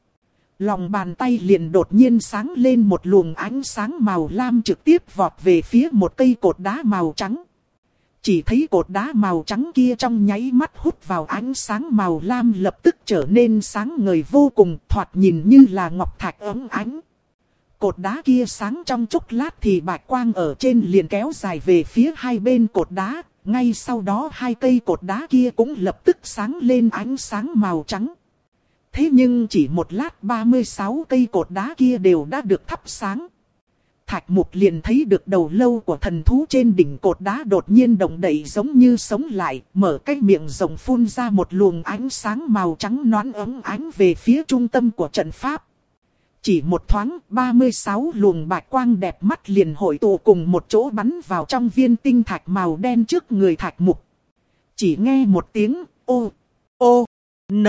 Lòng bàn tay liền đột nhiên sáng lên một luồng ánh sáng màu lam trực tiếp vọt về phía một cây cột đá màu trắng. Chỉ thấy cột đá màu trắng kia trong nháy mắt hút vào ánh sáng màu lam lập tức trở nên sáng ngời vô cùng, thoạt nhìn như là ngọc thạch óng ánh. Cột đá kia sáng trong chốc lát thì bạch quang ở trên liền kéo dài về phía hai bên cột đá, ngay sau đó hai cây cột đá kia cũng lập tức sáng lên ánh sáng màu trắng. Thế nhưng chỉ một lát ba mươi sáu cây cột đá kia đều đã được thắp sáng. Thạch Mục liền thấy được đầu lâu của thần thú trên đỉnh cột đá đột nhiên động đậy giống như sống lại, mở cái miệng rộng phun ra một luồng ánh sáng màu trắng nõn óng ánh về phía trung tâm của trận pháp. Chỉ một thoáng, ba mươi sáu luồng bạch quang đẹp mắt liền hội tụ cùng một chỗ bắn vào trong viên tinh thạch màu đen trước người Thạch Mục. Chỉ nghe một tiếng ô, ô, n,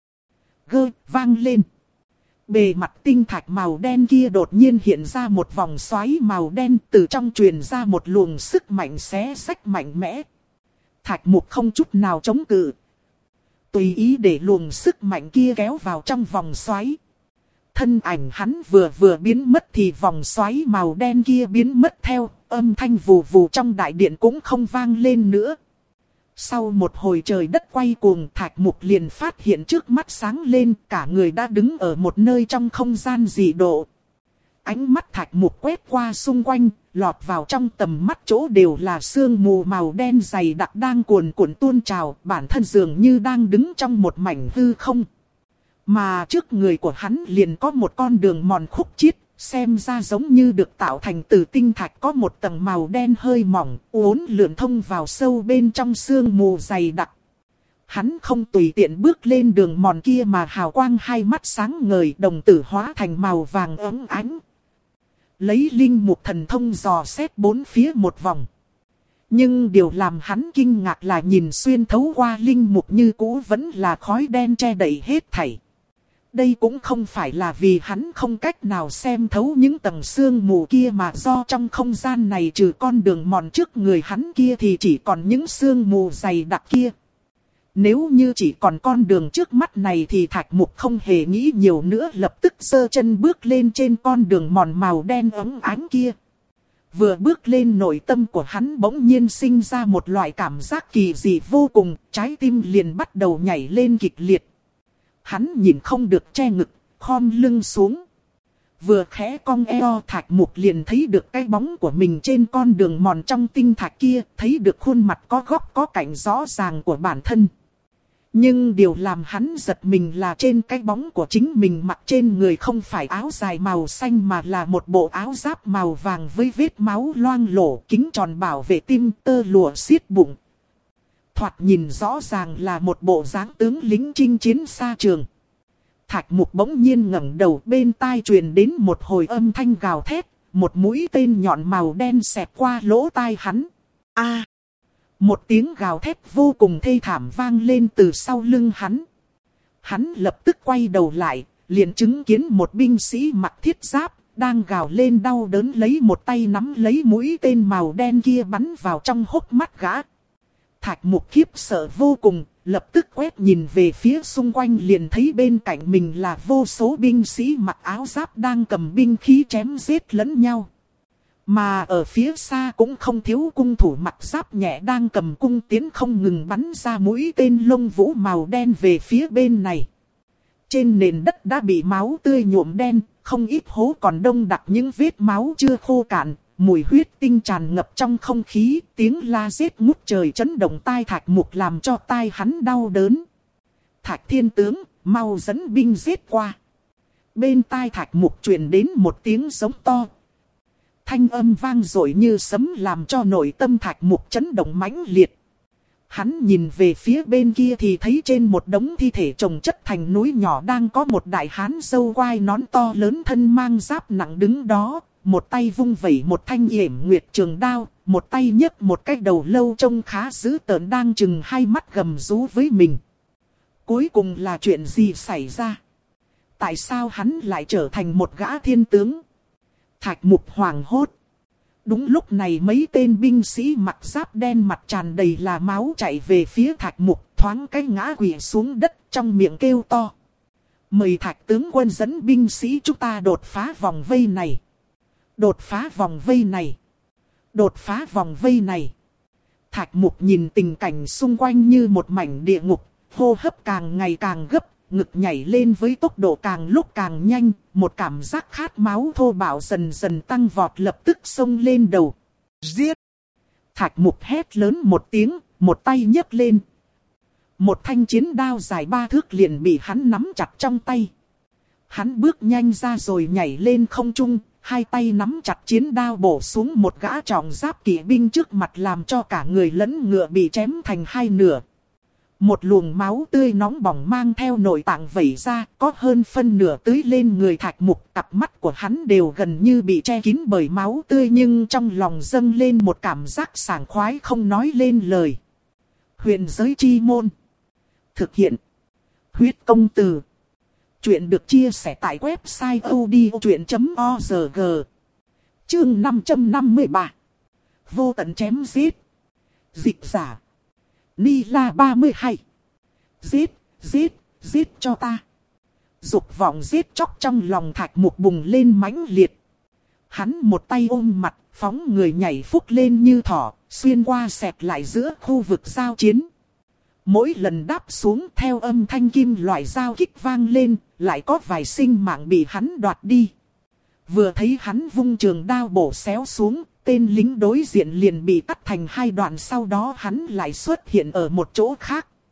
gơ vang lên. Bề mặt tinh thạch màu đen kia đột nhiên hiện ra một vòng xoáy màu đen, từ trong truyền ra một luồng sức mạnh xé xách mạnh mẽ. Thạch Mục không chút nào chống cự, tùy ý để luồng sức mạnh kia kéo vào trong vòng xoáy. Thân ảnh hắn vừa vừa biến mất thì vòng xoáy màu đen kia biến mất theo, âm thanh vù vù trong đại điện cũng không vang lên nữa. Sau một hồi trời đất quay cuồng, Thạch Mục liền phát hiện trước mắt sáng lên, cả người đã đứng ở một nơi trong không gian dị độ. Ánh mắt Thạch Mục quét qua xung quanh, lọt vào trong tầm mắt chỗ đều là sương mù màu đen dày đặc đang cuồn cuộn tuôn trào, bản thân dường như đang đứng trong một mảnh hư không. Mà trước người của hắn liền có một con đường mòn khúc chiết, xem ra giống như được tạo thành từ tinh thạch, có một tầng màu đen hơi mỏng, uốn lượn thông vào sâu bên trong sương mù dày đặc. Hắn không tùy tiện bước lên đường mòn kia mà hào quang hai mắt sáng ngời, đồng tử hóa thành màu vàng ấm ánh. Lấy linh mục thần thông dò xét bốn phía một vòng. Nhưng điều làm hắn kinh ngạc là nhìn xuyên thấu qua linh mục như cũ vẫn là khói đen che đậy hết thảy. Đây cũng không phải là vì hắn không cách nào xem thấu những tầng sương mù kia, mà do trong không gian này trừ con đường mòn trước người hắn kia thì chỉ còn những sương mù dày đặc kia. Nếu như chỉ còn con đường trước mắt này thì Thạch Mục không hề nghĩ nhiều nữa, lập tức giơ chân bước lên trên con đường mòn màu đen óng ánh kia. Vừa bước lên, nội tâm của hắn bỗng nhiên sinh ra một loại cảm giác kỳ dị vô cùng, trái tim liền bắt đầu nhảy lên kịch liệt. Hắn nhìn không được che ngực, khom lưng xuống. Vừa khẽ cong eo, Thạch Mục liền thấy được cái bóng của mình trên con đường mòn trong tinh thạch kia, thấy được khuôn mặt có góc có cạnh rõ ràng của bản thân. Nhưng điều làm hắn giật mình là trên cái bóng của chính mình mặc trên người không phải áo dài màu xanh mà là một bộ áo giáp màu vàng với vết máu loang lổ, kính tròn bảo vệ tim, tơ lụa xiết bụng. Thoạt nhìn rõ ràng là một bộ dáng tướng lính chinh chiến xa trường. Thạch Mục bỗng nhiên ngẩng đầu, bên tai truyền đến một hồi âm thanh gào thét, một mũi tên nhọn màu đen xẹt qua lỗ tai hắn. A! Một tiếng gào thét vô cùng thê thảm vang lên từ sau lưng hắn. Hắn lập tức quay đầu lại, liền chứng kiến một binh sĩ mặc thiết giáp, đang gào lên đau đớn, lấy một tay nắm lấy mũi tên màu đen kia bắn vào trong hốc mắt gã. Thạch Mục khiếp sợ vô cùng, lập tức quét nhìn về phía xung quanh, liền thấy bên cạnh mình là vô số binh sĩ mặc áo giáp đang cầm binh khí chém giết lẫn nhau. Mà ở phía xa cũng không thiếu cung thủ mặc giáp nhẹ đang cầm cung tiến không ngừng bắn ra mũi tên lông vũ màu đen về phía bên này. Trên nền đất đã bị máu tươi nhuộm đen, không ít hố còn đông đặc những vết máu chưa khô cạn, mùi huyết tinh tràn ngập trong không khí, tiếng la giết ngút trời chấn động tai Thạch Mục làm cho tai hắn đau đớn. Thạch Thiên Tướng, mau dẫn binh giết qua. Bên tai Thạch Mục truyền đến một tiếng giống to. Thanh âm vang dội như sấm làm cho nội tâm Thạch Mục chấn động mãnh liệt. Hắn nhìn về phía bên kia thì thấy trên một đống thi thể chồng chất thành núi nhỏ đang có một đại hán râu quai nón to lớn thân mang giáp nặng đứng đó. Một tay vung vẩy một thanh yểm nguyệt trường đao, một tay nhấc một cái đầu lâu trông khá dữ tợn đang chừng hai mắt gầm rú với mình. Cuối cùng là chuyện gì xảy ra? Tại sao hắn lại trở thành một gã thiên tướng? Thạch Mục hoảng hốt. Đúng lúc này mấy tên binh sĩ mặc giáp đen mặt tràn đầy là máu chạy về phía Thạch Mục, thoáng cái ngã quỵ xuống đất trong miệng kêu to. Mời Thạch tướng quân dẫn binh sĩ chúng ta đột phá vòng vây này. Đột phá vòng vây này. Đột phá vòng vây này. Thạch Mục nhìn tình cảnh xung quanh như một mảnh địa ngục, hô hấp càng ngày càng gấp, ngực nhảy lên với tốc độ càng lúc càng nhanh, một cảm giác khát máu thô bạo dần dần tăng vọt lập tức xông lên đầu. Giết! Thạch Mục hét lớn một tiếng, một tay nhấc lên. Một thanh chiến đao dài ba thước liền bị hắn nắm chặt trong tay. Hắn bước nhanh ra rồi nhảy lên không trung, hai tay nắm chặt chiến đao bổ xuống một gã trọng giáp kỵ binh trước mặt làm cho cả người lẫn ngựa bị chém thành hai nửa. Một luồng máu tươi nóng bỏng mang theo nội tạng vẩy ra, có hơn phân nửa tưới lên người Thạch Mục. Cặp mắt của hắn đều gần như bị che kín bởi máu tươi, nhưng trong lòng dâng lên một cảm giác sảng khoái không nói lên lời. Huyền giới chi môn. Thực hiện. Huyết công từ. Chuyện được chia sẻ tại website odchuyện chấm org. Chương năm trăm năm mươi ba. Vô tận chém giết. Dịch giả. Ni La ba mươi hai. Giết, giết, giết cho ta. Dục vọng giết chóc trong lòng Thạch Mục bùng lên mãnh liệt. Hắn một tay ôm mặt, phóng người nhảy phúc lên như thỏ, xuyên qua xẹt lại giữa khu vực giao chiến. Mỗi lần đáp xuống theo âm thanh kim loại giao kích vang lên, lại có vài sinh mạng bị hắn đoạt đi. Vừa thấy hắn vung trường đao bổ xéo xuống, tên lính đối diện liền bị cắt thành hai đoạn, sau đó hắn lại xuất hiện ở một chỗ khác.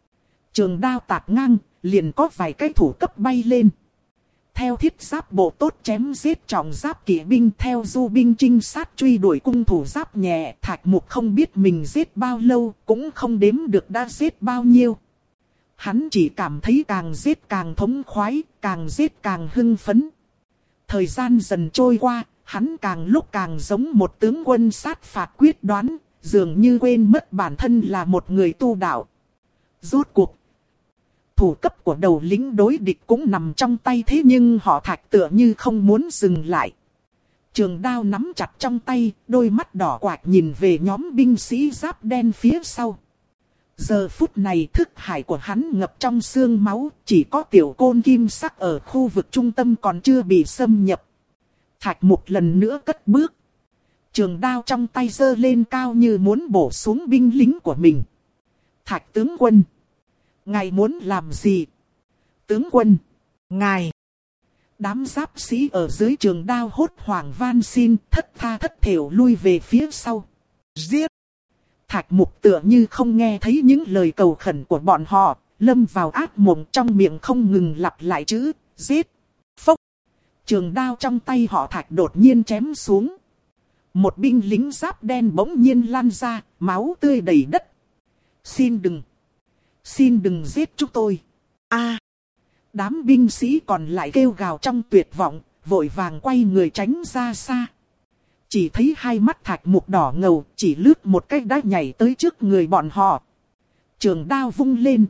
Trường đao tạt ngang, liền có vài cái thủ cấp bay lên. Theo thiết giáp bộ tốt chém giết trọng giáp kỵ binh, theo du binh trinh sát truy đuổi cung thủ giáp nhẹ. Thạch Mục không biết mình giết bao lâu, cũng không đếm được đã giết bao nhiêu. Hắn chỉ cảm thấy càng giết càng thống khoái, càng giết càng hưng phấn. Thời gian dần trôi qua, hắn càng lúc càng giống một tướng quân sát phạt quyết đoán, dường như quên mất bản thân là một người tu đạo. Rốt cuộc, thủ cấp của đầu lính đối địch cũng nằm trong tay, thế nhưng họ Thạch tựa như không muốn dừng lại. Trường đao nắm chặt trong tay, đôi mắt đỏ quạch nhìn về nhóm binh sĩ giáp đen phía sau. Giờ phút này thức hải của hắn ngập trong xương máu, chỉ có tiểu côn kim sắc ở khu vực trung tâm còn chưa bị xâm nhập. Thạch Mục lần nữa cất bước. Trường đao trong tay giơ lên cao như muốn bổ xuống binh lính của mình. Thạch tướng quân, ngài muốn làm gì? Tướng quân, ngài. Đám giáp sĩ ở dưới trường đao hốt hoảng van xin, thất tha thất thểu lui về phía sau. Giết! Thạch Mục tựa như không nghe thấy những lời cầu khẩn của bọn họ, lâm vào ác mộng, trong miệng không ngừng lặp lại chữ giết. Phốc! Trường đao trong tay họ Thạch đột nhiên chém xuống. Một binh lính giáp đen bỗng nhiên lăn ra, máu tươi đầy đất. Xin đừng! Xin đừng giết chúng tôi! A! Đám binh sĩ còn lại kêu gào trong tuyệt vọng, vội vàng quay người tránh ra xa. Chỉ thấy hai mắt Thạch Mục đỏ ngầu, chỉ lướt một cách đã nhảy tới trước người bọn họ. Trường đao vung lên.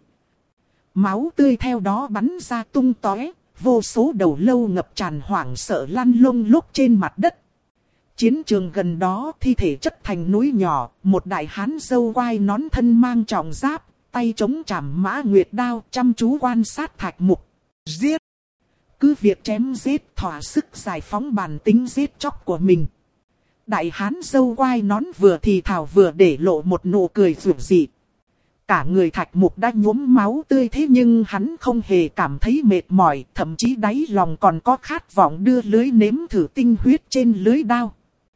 Máu tươi theo đó bắn ra tung tóe, vô số đầu lâu ngập tràn hoảng sợ lăn lông lốc trên mặt đất. Chiến trường gần đó thi thể chất thành núi nhỏ, một đại hán râu quai nón thân mang trọng giáp, tay chống trảm mã nguyệt đao chăm chú quan sát Thạch Mục. Giết! Cứ việc chém giết thỏa sức giải phóng bản tính giết chóc của mình. Đại hán râu quai nón vừa thì thào vừa để lộ một nụ cười rực dị. Cả người Thạch Mục đã nhuốm máu tươi, thế nhưng hắn không hề cảm thấy mệt mỏi, thậm chí đáy lòng còn có khát vọng đưa lưới nếm thử tinh huyết trên lưới đao.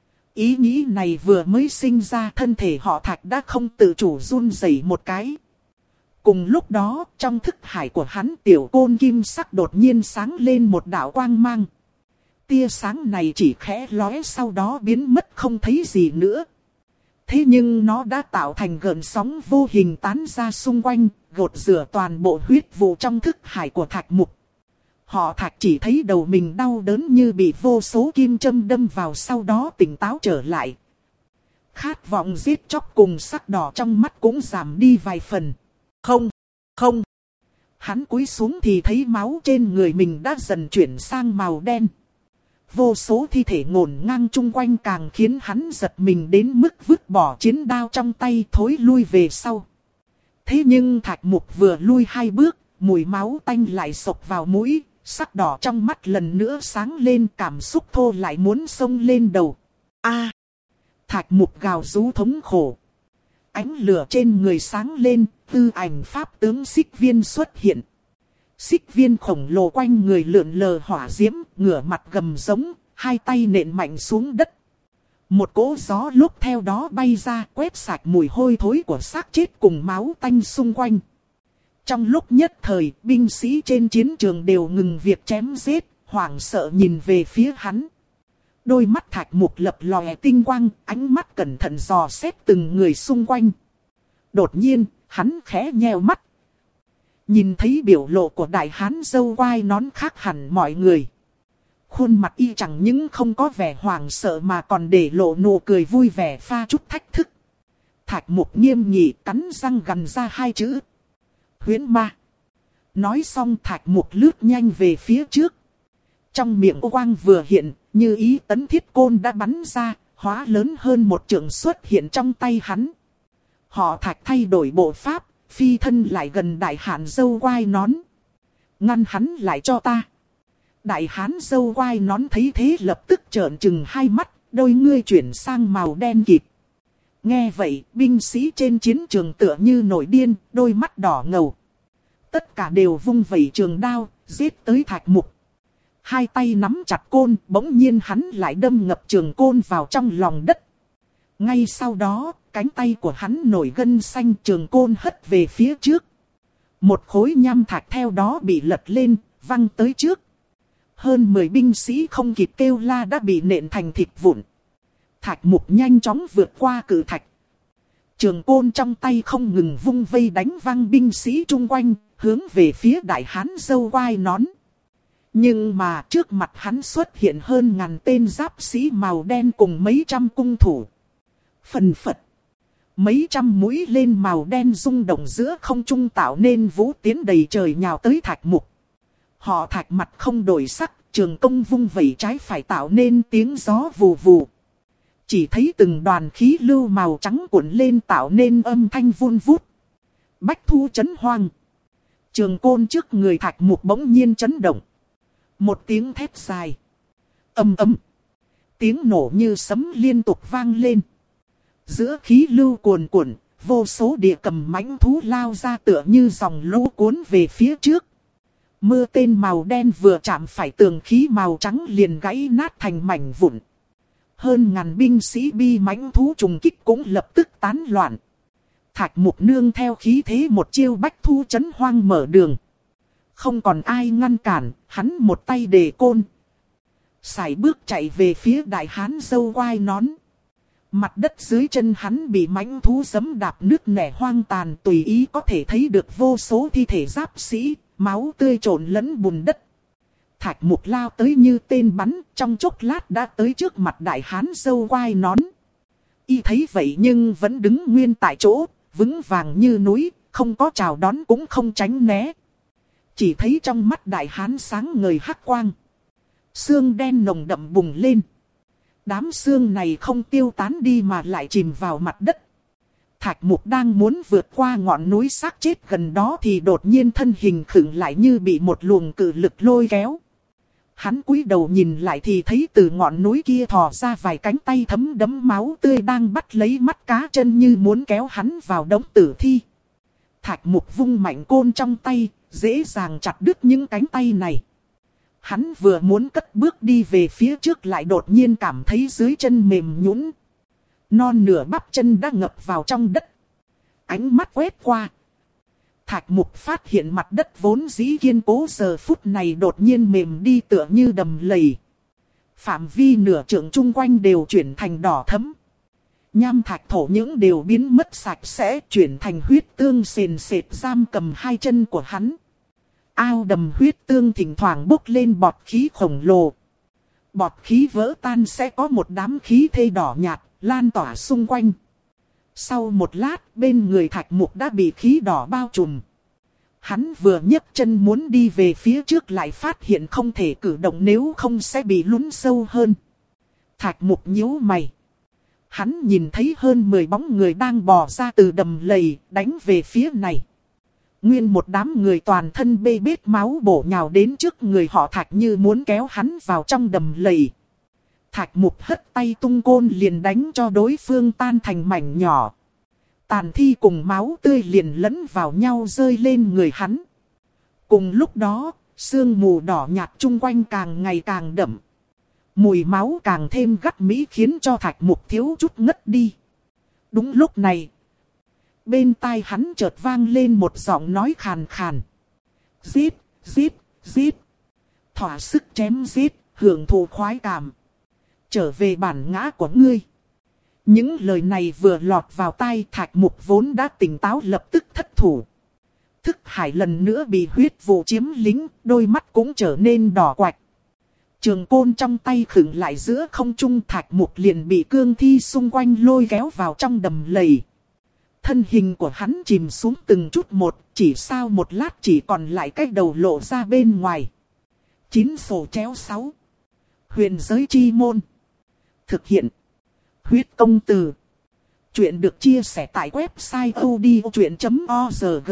Ý nghĩ này vừa mới sinh ra, thân thể họ Thạch đã không tự chủ run rẩy một cái. Cùng lúc đó, trong thức hải của hắn, tiểu côn kim sắc đột nhiên sáng lên một đạo quang mang. Tia sáng này chỉ khẽ lóe sau đó biến mất không thấy gì nữa. Thế nhưng nó đã tạo thành gợn sóng vô hình tán ra xung quanh, gột rửa toàn bộ huyết vụ trong thức hải của Thạch Mục. Họ Thạch chỉ thấy đầu mình đau đớn như bị vô số kim châm đâm vào, sau đó tỉnh táo trở lại. Khát vọng giết chóc cùng sắc đỏ trong mắt cũng giảm đi vài phần. Không, không. Hắn cúi xuống thì thấy máu trên người mình đã dần chuyển sang màu đen. Vô số thi thể ngổn ngang chung quanh càng khiến hắn giật mình đến mức vứt bỏ chiến đao trong tay thối lui về sau. Thế nhưng Thạch Mục vừa lui hai bước, mùi máu tanh lại xộc vào mũi, sắc đỏ trong mắt lần nữa sáng lên, cảm xúc thô lại muốn xông lên đầu. A! Thạch Mục gào rú thống khổ. Ánh lửa trên người sáng lên, tư ảnh pháp tướng Xích Viên xuất hiện. Xích Viên khổng lồ quanh người lượn lờ hỏa diễm, ngửa mặt gầm giống, hai tay nện mạnh xuống đất. Một cỗ gió lúc theo đó bay ra, quét sạch mùi hôi thối của xác chết cùng máu tanh xung quanh. Trong lúc nhất thời, binh sĩ trên chiến trường đều ngừng việc chém giết, hoảng sợ nhìn về phía hắn. Đôi mắt Thạch Mục lập lòe tinh quang, ánh mắt cẩn thận dò xét từng người xung quanh. Đột nhiên, hắn khẽ nheo mắt. Nhìn thấy biểu lộ của đại hán râu quai nón khác hẳn mọi người. Khuôn mặt y chẳng những không có vẻ hoảng sợ mà còn để lộ nụ cười vui vẻ pha chút thách thức. Thạch Mục nghiêm nghị cắn răng gằn ra hai chữ. Huyễn ma. Nói xong Thạch Mục lướt nhanh về phía trước. Trong miệng ô quang vừa hiện, như ý tấn thiết côn đã bắn ra, hóa lớn hơn một trượng xuất hiện trong tay hắn. Họ Thạch thay đổi bộ pháp, phi thân lại gần đại hán râu quai nón. Ngăn hắn lại cho ta. Đại hán râu quai nón thấy thế lập tức trợn trừng hai mắt, đôi ngươi chuyển sang màu đen kịt. Nghe vậy, binh sĩ trên chiến trường tựa như nổi điên, đôi mắt đỏ ngầu. Tất cả đều vung vẩy trường đao, giết tới Thạch Mục. Hai tay nắm chặt côn, bỗng nhiên hắn lại đâm ngập trường côn vào trong lòng đất. Ngay sau đó, cánh tay của hắn nổi gân xanh, trường côn hất về phía trước. Một khối nham thạch theo đó bị lật lên, văng tới trước. Hơn mười binh sĩ không kịp kêu la đã bị nện thành thịt vụn. Thạch Mục nhanh chóng vượt qua cự thạch. Trường côn trong tay không ngừng vung vây đánh văng binh sĩ chung quanh, hướng về phía đại hán râu quai nón. Nhưng mà trước mặt hắn xuất hiện hơn ngàn tên giáp sĩ màu đen cùng mấy trăm cung thủ. Phần phật. Mấy trăm mũi lên màu đen rung động giữa không trung tạo nên vũ tiến đầy trời nhào tới Thạch Mục. Họ Thạch mặt không đổi sắc, trường công vung vẩy trái phải tạo nên tiếng gió vù vù. Chỉ thấy từng đoàn khí lưu màu trắng cuộn lên tạo nên âm thanh vun vút. Bách thu chấn hoang. Trường côn trước người Thạch Mục bỗng nhiên chấn động. Một tiếng thét dài. Ầm ầm. Tiếng nổ như sấm liên tục vang lên. Giữa khí lưu cuồn cuộn, vô số địa cầm mãnh thú lao ra tựa như dòng lũ cuốn về phía trước. Mưa tên màu đen vừa chạm phải tường khí màu trắng liền gãy nát thành mảnh vụn. Hơn ngàn binh sĩ bi mãnh thú trùng kích cũng lập tức tán loạn. Thạch Mục nương theo khí thế một chiêu bách thu chấn hoang mở đường. Không còn ai ngăn cản, hắn một tay đề côn. Sải bước chạy về phía đại hán râu quai nón. Mặt đất dưới chân hắn bị mãnh thú giẫm đạp nứt nẻ hoang tàn, tùy ý có thể thấy được vô số thi thể giáp sĩ, máu tươi trộn lẫn bùn đất. Thạch Mục lao tới như tên bắn, trong chốc lát đã tới trước mặt đại hán râu quai nón. Y thấy vậy nhưng vẫn đứng nguyên tại chỗ, vững vàng như núi, không có chào đón cũng không tránh né. Chỉ thấy trong mắt đại hán sáng ngời hắc quang. Xương đen nồng đậm bùng lên. Đám xương này không tiêu tán đi mà lại chìm vào mặt đất. Thạch Mục đang muốn vượt qua ngọn núi xác chết gần đó thì đột nhiên thân hình khựng lại như bị một luồng cự lực lôi kéo. Hắn cúi đầu nhìn lại thì thấy từ ngọn núi kia thò ra vài cánh tay thấm đẫm máu tươi đang bắt lấy mắt cá chân như muốn kéo hắn vào đống tử thi. Thạch Mục vung mạnh côn trong tay, dễ dàng chặt đứt những cánh tay này. Hắn vừa muốn cất bước đi về phía trước lại đột nhiên cảm thấy dưới chân mềm nhũn. Non nửa bắp chân đã ngập vào trong đất. Ánh mắt quét qua. Thạch Mục phát hiện mặt đất vốn dĩ kiên cố giờ phút này đột nhiên mềm đi tựa như đầm lầy. Phạm vi nửa trượng chung quanh đều chuyển thành đỏ thẫm. Nham thạch thổ những đều biến mất sạch sẽ, chuyển thành huyết tương sền sệt giam cầm hai chân của hắn. Ao đầm huyết tương thỉnh thoảng bốc lên bọt khí khổng lồ. Bọt khí vỡ tan sẽ có một đám khí thê đỏ nhạt, lan tỏa xung quanh. Sau một lát, bên người Thạch Mục đã bị khí đỏ bao trùm. Hắn vừa nhấc chân muốn đi về phía trước lại phát hiện không thể cử động nếu không sẽ bị lún sâu hơn. Thạch Mục nhíu mày. Hắn nhìn thấy hơn mười bóng người đang bò ra từ đầm lầy, đánh về phía này. Nguyên một đám người toàn thân bê bết máu bổ nhào đến trước người họ Thạch như muốn kéo hắn vào trong đầm lầy. Thạch Mục hất tay tung côn liền đánh cho đối phương tan thành mảnh nhỏ. Tàn thi cùng máu tươi liền lẫn vào nhau rơi lên người hắn. Cùng lúc đó, sương mù đỏ nhạt chung quanh càng ngày càng đậm. Mùi máu càng thêm gắt mỹ khiến cho Thạch Mục thiếu chút ngất đi. Đúng lúc này, bên tai hắn chợt vang lên một giọng nói khàn khàn. Giết, giết, giết. Thỏa sức chém giết, hưởng thụ khoái cảm. Trở về bản ngã của ngươi. Những lời này vừa lọt vào tai Thạch Mục vốn đã tỉnh táo lập tức thất thủ. Thức hải lần nữa bị huyết vụ chiếm lĩnh, đôi mắt cũng trở nên đỏ quạch. Trường côn trong tay khựng lại giữa không trung, Thạch Mục liền bị cương thi xung quanh lôi kéo vào trong đầm lầy. Thân hình của hắn chìm xuống từng chút một, chỉ sau một lát chỉ còn lại cái đầu lộ ra bên ngoài. Chín sổ chéo sáu. Huyền giới chi môn. Thực hiện. Huyết công từ. Chuyện được chia sẻ tại website odchuyện chấm org.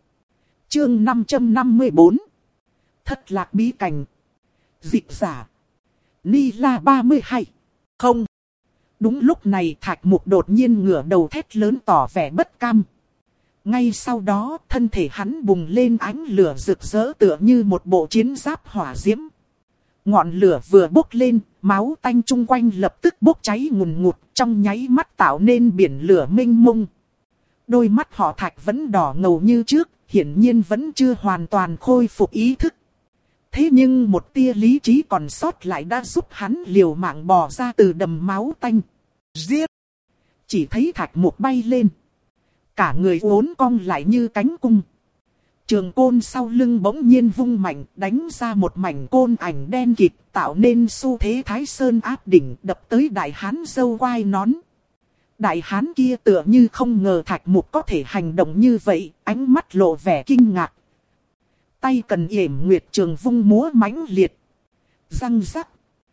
Chương năm trăm năm mươi bốn. Thất lạc bí cảnh. Dịch giả. Ni La ba mươi hai. Không. Đúng lúc này Thạch Mục đột nhiên ngửa đầu thét lớn tỏ vẻ bất cam. Ngay sau đó thân thể hắn bùng lên ánh lửa rực rỡ tựa như một bộ chiến giáp hỏa diễm. Ngọn lửa vừa bốc lên, máu tanh chung quanh lập tức bốc cháy ngùn ngụt, trong nháy mắt tạo nên biển lửa mênh mông. Đôi mắt họ Thạch vẫn đỏ ngầu như trước, hiển nhiên vẫn chưa hoàn toàn khôi phục ý thức. Thế nhưng một tia lý trí còn sót lại đã giúp hắn liều mạng bò ra từ đầm máu tanh. Giết! Chỉ thấy thạch mục bay lên. Cả người uốn cong lại như cánh cung. Trường côn sau lưng bỗng nhiên vung mạnh, đánh ra một mảnh côn ảnh đen kịt, tạo nên xu thế Thái Sơn áp đỉnh, đập tới đại hán râu quai nón. Đại hán kia tựa như không ngờ thạch mục có thể hành động như vậy, ánh mắt lộ vẻ kinh ngạc. Tay cần yểm nguyệt trường vung múa mãnh liệt. Răng rắc.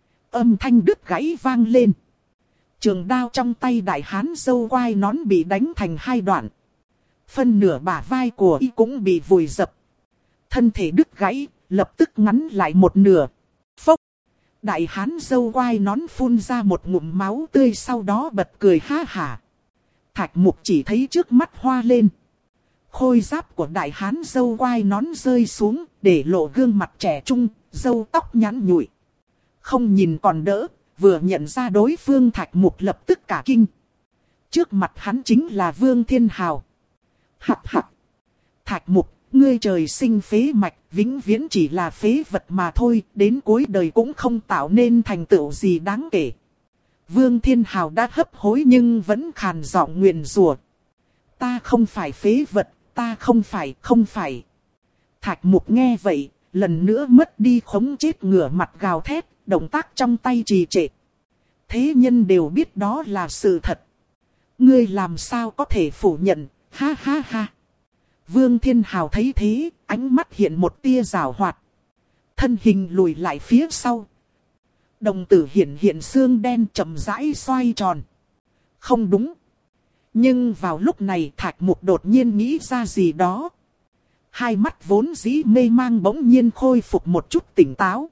Âm thanh đứt gãy vang lên. Trường đao trong tay đại hán râu quai nón bị đánh thành hai đoạn. Phân nửa bả vai của y cũng bị vùi dập. Thân thể đứt gãy, lập tức ngắn lại một nửa. Phốc. Đại hán râu quai nón phun ra một ngụm máu tươi, sau đó bật cười ha hả. Thạch mục chỉ thấy trước mắt hoa lên. Khôi giáp của đại hán râu quai nón rơi xuống, để lộ gương mặt trẻ trung, râu tóc nhẵn nhụi. Không nhìn còn đỡ, vừa nhận ra đối phương thạch mục lập tức cả kinh. Trước mặt hắn chính là Vương Thiên Hào. Hạc hạc. Thạch mục, ngươi trời sinh phế mạch, vĩnh viễn chỉ là phế vật mà thôi, đến cuối đời cũng không tạo nên thành tựu gì đáng kể. Vương Thiên Hào đã hấp hối nhưng vẫn khàn giọng nguyền rủa. Ta không phải phế vật, ta không phải, không phải. Thạch mục nghe vậy, lần nữa mất đi khống chết, ngửa mặt gào thét, động tác trong tay trì trệ. Thế nhân đều biết đó là sự thật. Ngươi làm sao có thể phủ nhận, ha ha ha. Vương Thiên Hào thấy thế, ánh mắt hiện một tia giảo hoạt. Thân hình lùi lại phía sau. Đồng tử hiện hiện xương đen chậm rãi xoay tròn. Không đúng. Nhưng vào lúc này thạch mục đột nhiên nghĩ ra gì đó. Hai mắt vốn dĩ mê mang bỗng nhiên khôi phục một chút tỉnh táo.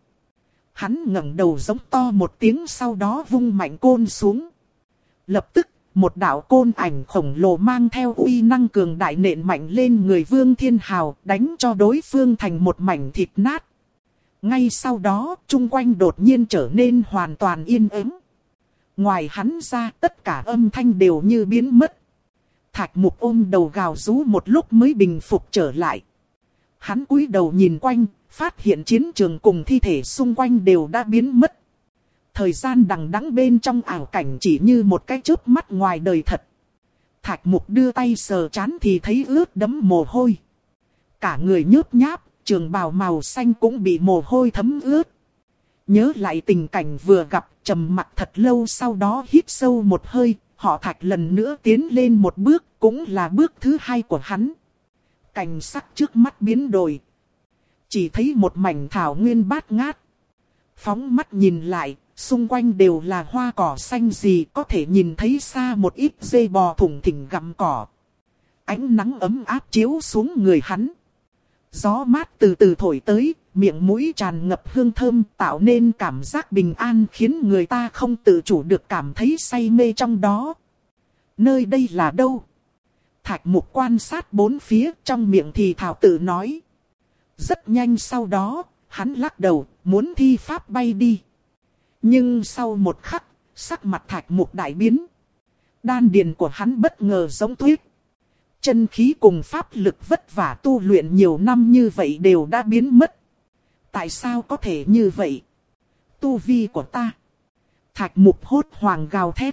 Hắn ngẩng đầu giống to một tiếng, sau đó vung mạnh côn xuống. Lập tức, một đạo côn ảnh khổng lồ mang theo uy năng cường đại nện mạnh lên người Vương Thiên Hào, đánh cho đối phương thành một mảnh thịt nát. Ngay sau đó, chung quanh đột nhiên trở nên hoàn toàn yên ắng. Ngoài hắn ra, tất cả âm thanh đều như biến mất. Thạch mục ôm đầu gào rú một lúc mới bình phục trở lại. Hắn cúi đầu nhìn quanh, phát hiện chiến trường cùng thi thể xung quanh đều đã biến mất. Thời gian đằng đẵng bên trong ảo cảnh chỉ như một cái chớp mắt ngoài đời thật. Thạch mục đưa tay sờ trán thì thấy ướt đẫm mồ hôi. Cả người nhớp nháp, trường bào màu xanh cũng bị mồ hôi thấm ướt. Nhớ lại tình cảnh vừa gặp, trầm mặc thật lâu, sau đó hít sâu một hơi, họ Thạch lần nữa tiến lên một bước, cũng là bước thứ hai của hắn. Cảnh sắc trước mắt biến đổi. Chỉ thấy một mảnh thảo nguyên bát ngát. Phóng mắt nhìn lại, xung quanh đều là hoa cỏ xanh gì, có thể nhìn thấy xa một ít dê bò thủng thỉnh gặm cỏ. Ánh nắng ấm áp chiếu xuống người hắn. Gió mát từ từ thổi tới, miệng mũi tràn ngập hương thơm, tạo nên cảm giác bình an, khiến người ta không tự chủ được cảm thấy say mê trong đó. Nơi đây là đâu? Thạch mục quan sát bốn phía, trong miệng thì thảo tự nói. Rất nhanh sau đó, hắn lắc đầu, muốn thi pháp bay đi. Nhưng sau một khắc, sắc mặt thạch mục đại biến. Đan điền của hắn bất ngờ giống tuyết. Chân khí cùng pháp lực vất vả tu luyện nhiều năm như vậy đều đã biến mất. Tại sao có thể như vậy? Tu vi của ta. Thạch mục hốt hoảng gào thét.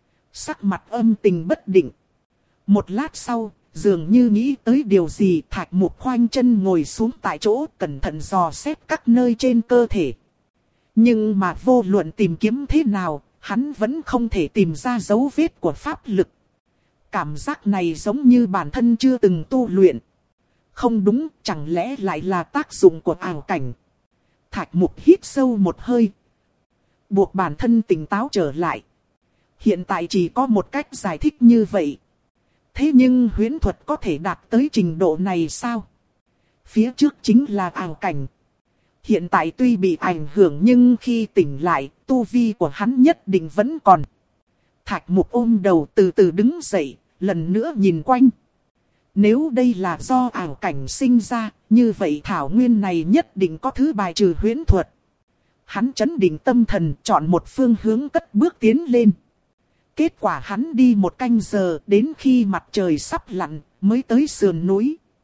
Sắc mặt âm tình bất định. Một lát sau, dường như nghĩ tới điều gì, thạch mục khoanh chân ngồi xuống tại chỗ, cẩn thận dò xét các nơi trên cơ thể. Nhưng mà vô luận tìm kiếm thế nào, hắn vẫn không thể tìm ra dấu vết của pháp lực. Cảm giác này giống như bản thân chưa từng tu luyện. Không đúng, chẳng lẽ lại là tác dụng của ảo cảnh. Thạch mục hít sâu một hơi, buộc bản thân tỉnh táo trở lại. Hiện tại chỉ có một cách giải thích như vậy. Thế nhưng huyễn thuật có thể đạt tới trình độ này sao? Phía trước chính là ảo cảnh. Hiện tại tuy bị ảnh hưởng nhưng khi tỉnh lại, tu vi của hắn nhất định vẫn còn. Thạch mục ôm đầu từ từ đứng dậy, lần nữa nhìn quanh. Nếu đây là do ảo cảnh sinh ra, như vậy thảo nguyên này nhất định có thứ bài trừ huyễn thuật. Hắn trấn định tâm thần, chọn một phương hướng cất bước tiến lên. Kết quả hắn đi một canh giờ, đến khi mặt trời sắp lặn, mới tới sườn núi.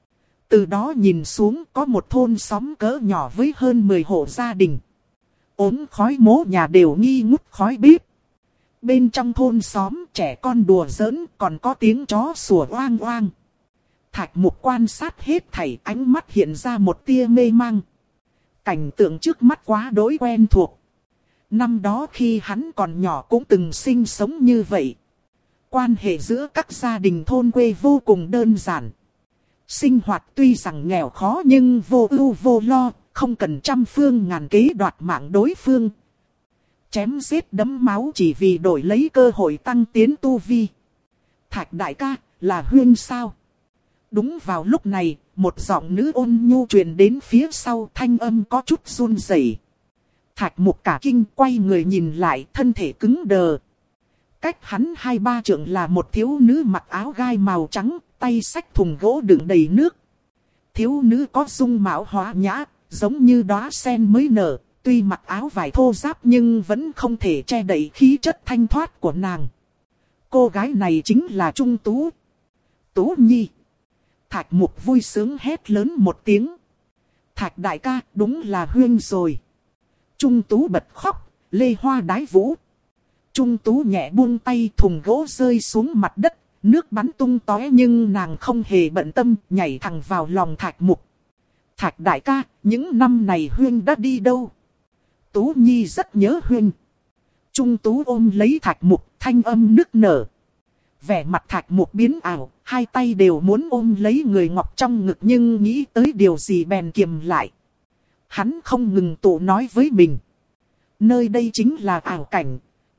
Từ đó nhìn xuống có một thôn xóm cỡ nhỏ với hơn mười hộ gia đình. Ốm khói mố nhà đều nghi ngút khói bếp. Bên trong thôn xóm trẻ con đùa giỡn, còn có tiếng chó sủa oang oang. Thạch Mục quan sát hết thảy, ánh mắt hiện ra một tia mê mang. Cảnh tượng trước mắt quá đối quen thuộc. Năm đó khi hắn còn nhỏ cũng từng sinh sống như vậy. Quan hệ giữa các gia đình thôn quê vô cùng đơn giản. Sinh hoạt tuy rằng nghèo khó nhưng vô ưu vô lo, không cần trăm phương ngàn kế đoạt mạng đối phương. Chém giết đẫm máu chỉ vì đổi lấy cơ hội tăng tiến tu vi. Thạch đại ca, là Huyên sao? Đúng vào lúc này, một giọng nữ ôn nhu truyền đến phía sau, thanh âm có chút run rẩy. Thạch Mục cả kinh quay người nhìn lại, thân thể cứng đờ. Cách hắn hai ba trượng là một thiếu nữ mặc áo gai màu trắng, tay xách thùng gỗ đựng đầy nước. Thiếu nữ có dung mạo hóa nhã, giống như đóa sen mới nở, tuy mặc áo vải thô ráp nhưng vẫn không thể che đậy khí chất thanh thoát của nàng. Cô gái này chính là Trung Tú. Tú Nhi. Thạch Mục vui sướng hét lớn một tiếng. Thạch đại ca, đúng là Huyên rồi. Trung Tú bật khóc, lê hoa đái vũ. Trung Tú nhẹ buông tay, thùng gỗ rơi xuống mặt đất, nước bắn tung tóe nhưng nàng không hề bận tâm, nhảy thẳng vào lòng Thạch Mục. Thạch đại ca, những năm này Huyên đã đi đâu? Tú Nhi rất nhớ Huyên. Trung Tú ôm lấy Thạch Mục, thanh âm nức nở. Vẻ mặt Thạch Mục biến ảo, hai tay đều muốn ôm lấy người ngọc trong ngực nhưng nghĩ tới điều gì bèn kiềm lại. Hắn không ngừng tụ nói với mình. Nơi đây chính là ảo cảnh.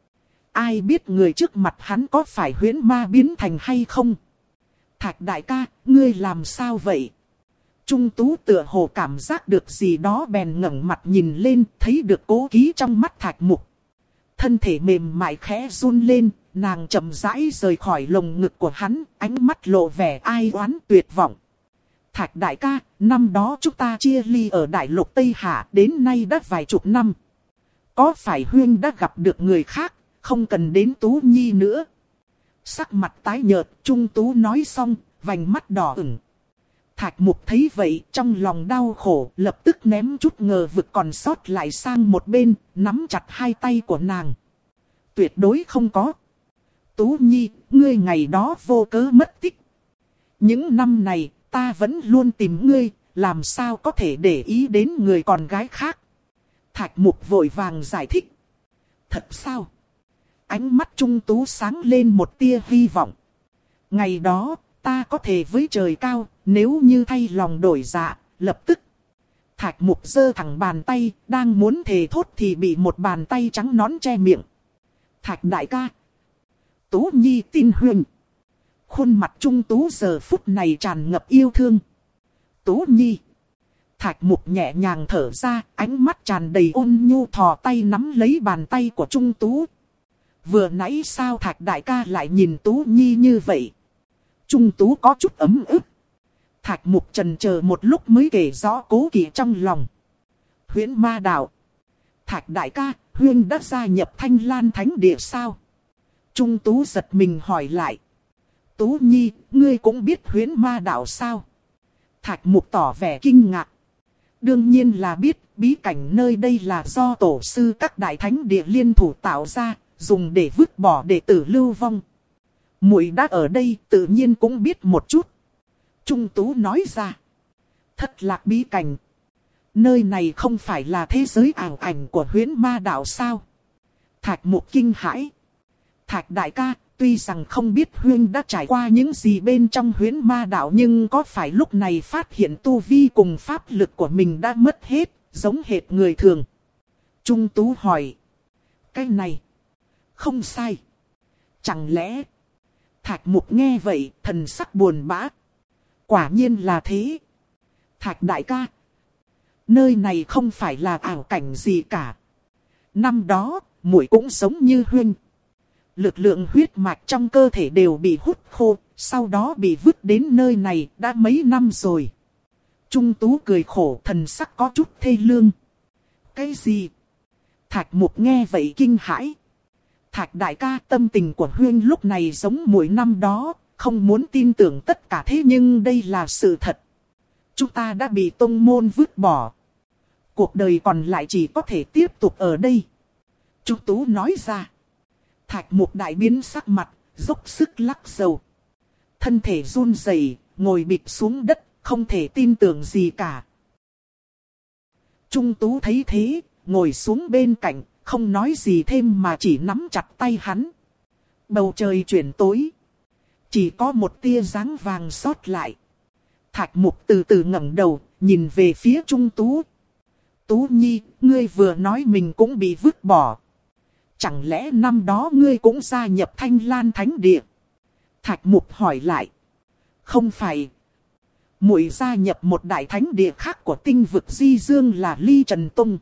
Ai biết người trước mặt hắn có phải huyễn ma biến thành hay không? Thạch đại ca, ngươi làm sao vậy? Trung Tú tựa hồ cảm giác được gì đó bèn ngẩng mặt nhìn lên, thấy được cố ký trong mắt Thạch Mục. Thân thể mềm mại khẽ run lên, nàng chậm rãi rời khỏi lồng ngực của hắn, ánh mắt lộ vẻ ai oán tuyệt vọng. Thạch đại ca, năm đó chúng ta chia ly ở đại lục Tây Hạ, đến nay đã vài chục năm. Có phải Huyên đã gặp được người khác, không cần đến Tú Nhi nữa? Sắc mặt tái nhợt, Trung Tú nói xong, vành mắt đỏ ửng. Thạch Mục thấy vậy, trong lòng đau khổ, lập tức ném chút ngờ vực còn sót lại sang một bên, nắm chặt hai tay của nàng. Tuyệt đối không có. Tú Nhi, ngươi ngày đó vô cớ mất tích. Những năm này, ta vẫn luôn tìm ngươi, làm sao có thể để ý đến người con gái khác. Thạch Mục vội vàng giải thích. Thật sao? Ánh mắt Trung Tú sáng lên một tia hy vọng. Ngày đó, ta có thể với trời cao, nếu như thay lòng đổi dạ, lập tức. Thạch Mục giơ thẳng bàn tay, đang muốn thề thốt thì bị một bàn tay trắng nõn che miệng. Thạch đại ca. Tú Nhi tin Huyên. Khuôn mặt Trung Tú giờ phút này tràn ngập yêu thương. Tú Nhi. Thạch Mục nhẹ nhàng thở ra, ánh mắt tràn đầy ôn nhu thò tay nắm lấy bàn tay của Trung Tú. Vừa nãy sao Thạch đại ca lại nhìn Tú Nhi như vậy? Trung Tú có chút ấm ức. Thạch Mục chần chờ một lúc mới kể rõ cố kỵ trong lòng. Huyễn ma đạo. Thạch đại ca, Huyên đã gia nhập Thanh Lan Thánh Địa sao? Trung Tú giật mình hỏi lại. Tú Nhi, ngươi cũng biết huyễn ma đạo sao? Thạch Mục tỏ vẻ kinh ngạc. Đương nhiên là biết, bí cảnh nơi đây là do tổ sư các đại thánh địa liên thủ tạo ra, dùng để vứt bỏ đệ tử lưu vong. Muội đã ở đây, tự nhiên cũng biết một chút. Trung Tú nói ra. Thất Lạc bí cảnh. Nơi này không phải là thế giới ảo ảnh của huyễn ma đạo sao? Thạch Mục kinh hãi. Thạch đại ca, tuy rằng không biết Huyên đã trải qua những gì bên trong huyễn ma đạo, nhưng có phải lúc này phát hiện tu vi cùng pháp lực của mình đã mất hết, giống hệt người thường? Trung Tú hỏi. Cái này. Không sai. Chẳng lẽ. Thạch Mục nghe vậy, thần sắc buồn bã. Quả nhiên là thế. Thạch đại ca. Nơi này không phải là ảo cảnh gì cả. Năm đó, muội cũng giống như Huyên. Lực lượng huyết mạch trong cơ thể đều bị hút khô, sau đó bị vứt đến nơi này đã mấy năm rồi. Trung Tú cười khổ, thần sắc có chút thê lương. Cái gì? Thạch Mục nghe vậy kinh hãi. Thạch đại ca, tâm tình của Huyên lúc này giống muội năm đó, không muốn tin tưởng tất cả thế nhưng đây là sự thật. Chúng ta đã bị tông môn vứt bỏ. Cuộc đời còn lại chỉ có thể tiếp tục ở đây. Trung Tú nói ra. Thạch Mục đại biến sắc mặt, dốc sức lắc đầu. Thân thể run rẩy, ngồi bịch xuống đất, không thể tin tưởng gì cả. Trung Tú thấy thế, ngồi xuống bên cạnh, không nói gì thêm mà chỉ nắm chặt tay hắn. Bầu trời chuyển tối. Chỉ có một tia dáng vàng sót lại. Thạch Mục từ từ ngẩng đầu, nhìn về phía Trung Tú. Tú Nhi, ngươi vừa nói mình cũng bị vứt bỏ. Chẳng lẽ năm đó ngươi cũng gia nhập Thanh Lan Thánh Địa? Thạch Mục hỏi lại. Không phải. Muội gia nhập một đại thánh địa khác của tinh vực Di Dương là Ly Trần Tông.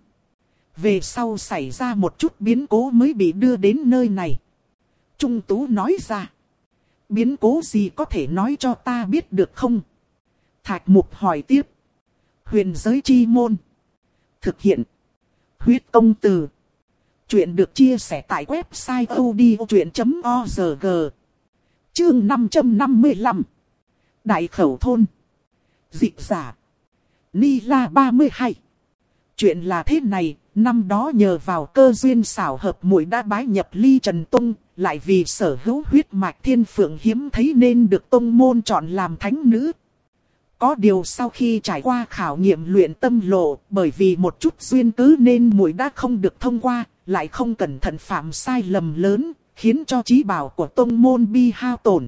Về sau xảy ra một chút biến cố mới bị đưa đến nơi này. Trung Tú nói ra. Biến cố gì có thể nói cho ta biết được không? Thạch Mục hỏi tiếp. Huyền giới chi môn. Thực hiện. Huyết công từ. Chuyện được chia sẻ tại website odchuyện chấm org. Chương năm trăm năm mươi lăm. Đại khẩu thôn. Dịch giả. Ni La ba mươi hai. Chuyện là thế này, năm đó nhờ vào cơ duyên xảo hợp muội đã bái nhập Ly Trần Tông, lại vì sở hữu huyết mạch thiên phượng hiếm thấy nên được tông môn chọn làm thánh nữ. Có điều sau khi trải qua khảo nghiệm luyện tâm lộ, bởi vì một chút duyên cớ nên muội đã không được thông qua, lại không cẩn thận phạm sai lầm lớn, khiến cho trí bảo của tông môn bị hao tổn.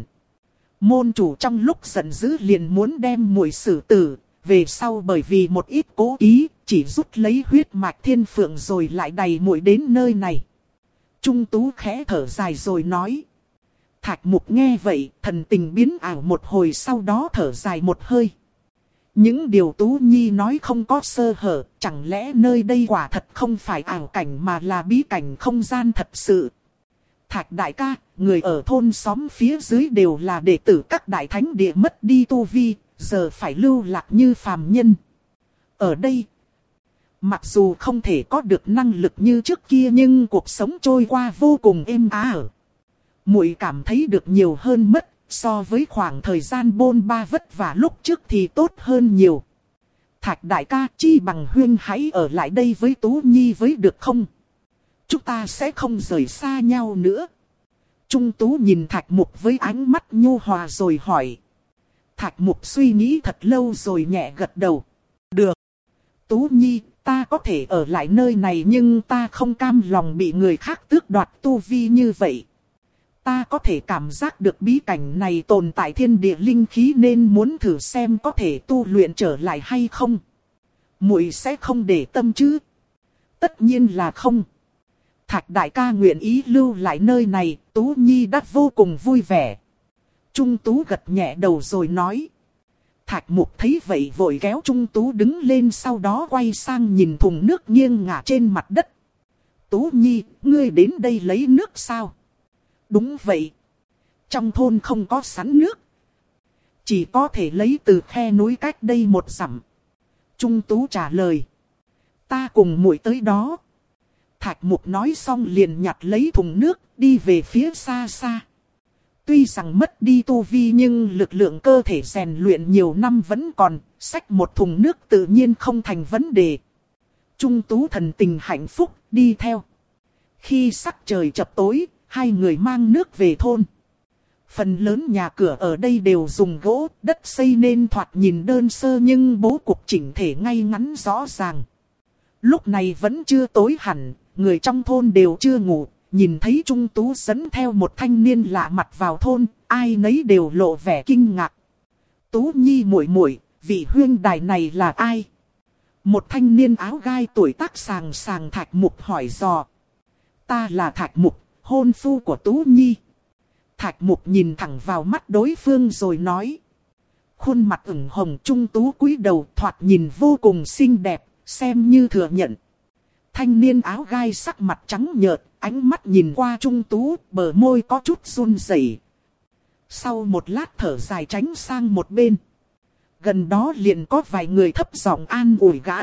Môn chủ trong lúc giận dữ liền muốn đem muội xử tử, về sau bởi vì một ít cố ý, chỉ rút lấy huyết mạch thiên phượng rồi lại đày muội đến nơi này. Trung Tú khẽ thở dài rồi nói. Thạch Mục nghe vậy, thần tình biến ảo một hồi, sau đó thở dài một hơi. Những điều Tú Nhi nói không có sơ hở, chẳng lẽ nơi đây quả thật không phải ảo cảnh mà là bí cảnh không gian thật sự. Thạch đại ca, người ở thôn xóm phía dưới đều là đệ tử các đại thánh địa mất đi tu vi, giờ phải lưu lạc như phàm nhân. Ở đây, mặc dù không thể có được năng lực như trước kia nhưng cuộc sống trôi qua vô cùng êm ả. Muội cảm thấy được nhiều hơn mất, so với khoảng thời gian bôn ba vất vả lúc trước thì tốt hơn nhiều. Thạch đại ca, chi bằng huyên hãy ở lại đây với Tú Nhi với được không? Chúng ta sẽ không rời xa nhau nữa. Trung Tú nhìn Thạch Mục với ánh mắt nhu hòa rồi hỏi. Thạch Mục suy nghĩ thật lâu rồi nhẹ gật đầu. Được. Tú Nhi, ta có thể ở lại nơi này nhưng ta không cam lòng bị người khác tước đoạt tu vi như vậy. Ta có thể cảm giác được bí cảnh này tồn tại thiên địa linh khí nên muốn thử xem có thể tu luyện trở lại hay không. Muội sẽ không để tâm chứ? Tất nhiên là không. Thạch đại ca nguyện ý lưu lại nơi này, Tú Nhi đã vô cùng vui vẻ. Trung Tú gật nhẹ đầu rồi nói. Thạch Mục thấy vậy vội kéo Trung Tú đứng lên, sau đó quay sang nhìn thùng nước nghiêng ngả trên mặt đất. Tú Nhi, ngươi đến đây lấy nước sao? Đúng vậy. Trong thôn không có sẵn nước. Chỉ có thể lấy từ khe núi cách đây một dặm. Trung Tú trả lời. Ta cùng muội tới đó. Thạch Mục nói xong liền nhặt lấy thùng nước, đi về phía xa xa. Tuy rằng mất đi tu vi nhưng lực lượng cơ thể rèn luyện nhiều năm vẫn còn, xách một thùng nước tự nhiên không thành vấn đề. Trung Tú thần tình hạnh phúc, đi theo. Khi sắc trời chập tối, hai người mang nước về thôn. Phần lớn nhà cửa ở đây đều dùng gỗ, đất xây nên thoạt nhìn đơn sơ nhưng bố cục chỉnh thể ngay ngắn rõ ràng. Lúc này vẫn chưa tối hẳn, người trong thôn đều chưa ngủ. Nhìn thấy Trung Tú dẫn theo một thanh niên lạ mặt vào thôn, ai nấy đều lộ vẻ kinh ngạc. Tú Nhi muội muội, vị huyên đài này là ai? Một thanh niên áo gai tuổi tác sàng sàng Thạch Mục hỏi dò. Ta là Thạch Mục, hôn phu của Tú Nhi. Thạch Mục nhìn thẳng vào mắt đối phương rồi nói. Khuôn mặt ửng hồng, Trung Tú cúi đầu thoạt nhìn vô cùng xinh đẹp, xem như thừa nhận. Thanh niên áo gai sắc mặt trắng nhợt, ánh mắt nhìn qua Trung Tú, bờ môi có chút run rẩy. Sau một lát thở dài tránh sang một bên. Gần đó liền có vài người thấp giọng an ủi gã.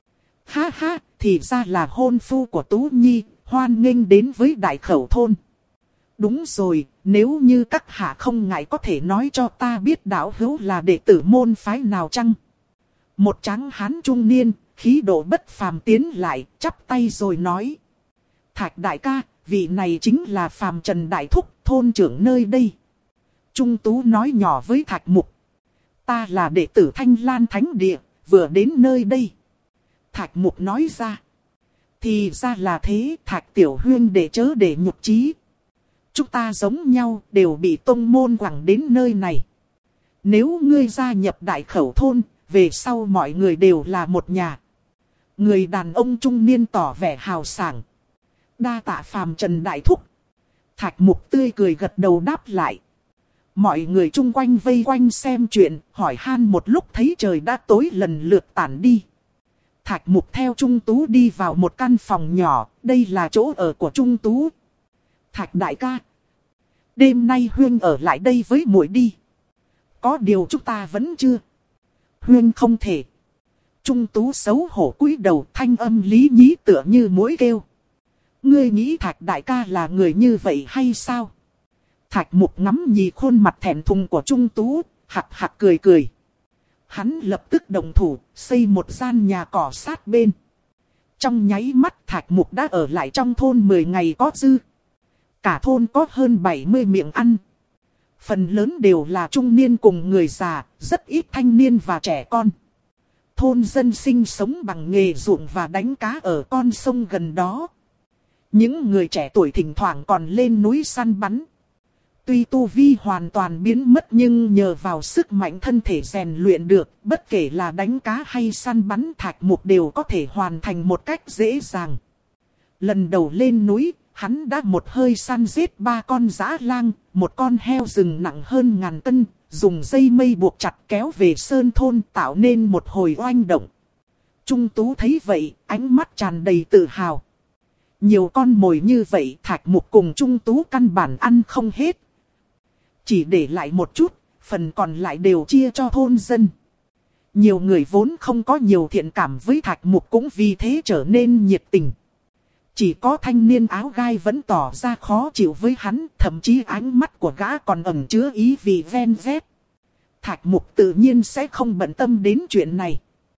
Ha ha, thì ra là hôn phu của Tú Nhi, hoan nghênh đến với đại khẩu thôn. Đúng rồi, nếu như các hạ không ngại có thể nói cho ta biết đạo hữu là đệ tử môn phái nào chăng? Một tráng hán trung niên, khí độ bất phàm tiến lại, chắp tay rồi nói. Thạch đại ca, vị này chính là Phàm Trần Đại Thúc, thôn trưởng nơi đây. Trung Tú nói nhỏ với Thạch Mục. Ta là đệ tử Thanh Lan Thánh Địa, vừa đến nơi đây. Thạch Mục nói ra. Thì ra là thế, Thạch Tiểu Huyên để chớ để nhục chí. Chúng ta giống nhau, đều bị tông môn quẳng đến nơi này. Nếu ngươi gia nhập đại khẩu thôn, về sau mọi người đều là một nhà. Người đàn ông trung niên tỏ vẻ hào sảng. Đa tạ Phàm Trần Đại Thúc. Thạch Mục tươi cười gật đầu đáp lại. Mọi người chung quanh vây quanh xem chuyện, hỏi han một lúc thấy trời đã tối lần lượt tản đi. Thạch Mục theo Trung Tú đi vào một căn phòng nhỏ, đây là chỗ ở của Trung Tú. Thạch đại ca, đêm nay Huyên ở lại đây với muội đi. Có điều chúng ta vẫn chưa. Huyên không thể. Trung Tú xấu hổ cúi đầu, thanh âm lý nhí tựa như muỗi kêu. Ngươi nghĩ Thạch đại ca là người như vậy hay sao? Thạch Mục ngắm nhìn khuôn mặt thẹn thùng của Trung Tú, hạc hạc cười cười. Hắn lập tức động thủ, xây một gian nhà cỏ sát bên. Trong nháy mắt Thạch Mục đã ở lại trong thôn mười ngày có dư. Cả thôn có hơn bảy mươi miệng ăn. Phần lớn đều là trung niên cùng người già, rất ít thanh niên và trẻ con. Thôn dân sinh sống bằng nghề ruộng và đánh cá ở con sông gần đó. Những người trẻ tuổi thỉnh thoảng còn lên núi săn bắn. Tuy tu vi hoàn toàn biến mất nhưng nhờ vào sức mạnh thân thể rèn luyện được, bất kể là đánh cá hay săn bắn Thạch Mục đều có thể hoàn thành một cách dễ dàng. Lần đầu lên núi, hắn đã một hơi săn giết ba con dã lang, một con heo rừng nặng hơn ngàn cân, dùng dây mây buộc chặt kéo về sơn thôn tạo nên một hồi oanh động. Trung Tú thấy vậy, ánh mắt tràn đầy tự hào. Nhiều con mồi như vậy Thạch Mục cùng Trung Tú căn bản ăn không hết. Chỉ để lại một chút, phần còn lại đều chia cho thôn dân. Nhiều người vốn không có nhiều thiện cảm với Thạch Mục cũng vì thế trở nên nhiệt tình. Chỉ có thanh niên áo gai vẫn tỏ ra khó chịu với hắn, thậm chí ánh mắt của gã còn ẩn chứa ý vị ven vét. Thạch Mục tự nhiên sẽ không bận tâm đến chuyện này.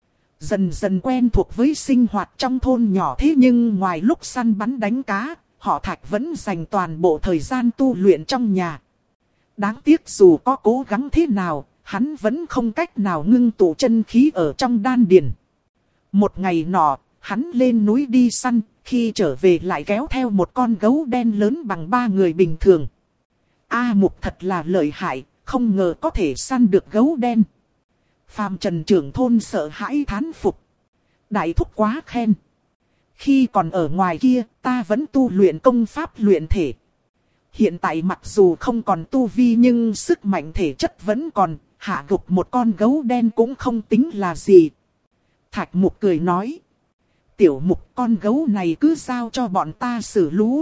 Dần dần quen thuộc với sinh hoạt trong thôn nhỏ thế nhưng ngoài lúc săn bắn đánh cá, họ Thạch vẫn dành toàn bộ thời gian tu luyện trong nhà. Đáng tiếc dù có cố gắng thế nào, hắn vẫn không cách nào ngưng tụ chân khí ở trong đan điền. Một ngày nọ, hắn lên núi đi săn, khi trở về lại kéo theo một con gấu đen lớn bằng ba người bình thường. A Mục thật là lợi hại, không ngờ có thể săn được gấu đen. Phàm Trần trưởng thôn sợ hãi thán phục. Đại thúc quá khen. Khi còn ở ngoài kia, ta vẫn tu luyện công pháp luyện thể. Hiện tại mặc dù không còn tu vi nhưng sức mạnh thể chất vẫn còn, hạ gục một con gấu đen cũng không tính là gì. Thạch Mục cười nói. Tiểu Mục, con gấu này cứ giao cho bọn ta xử lú.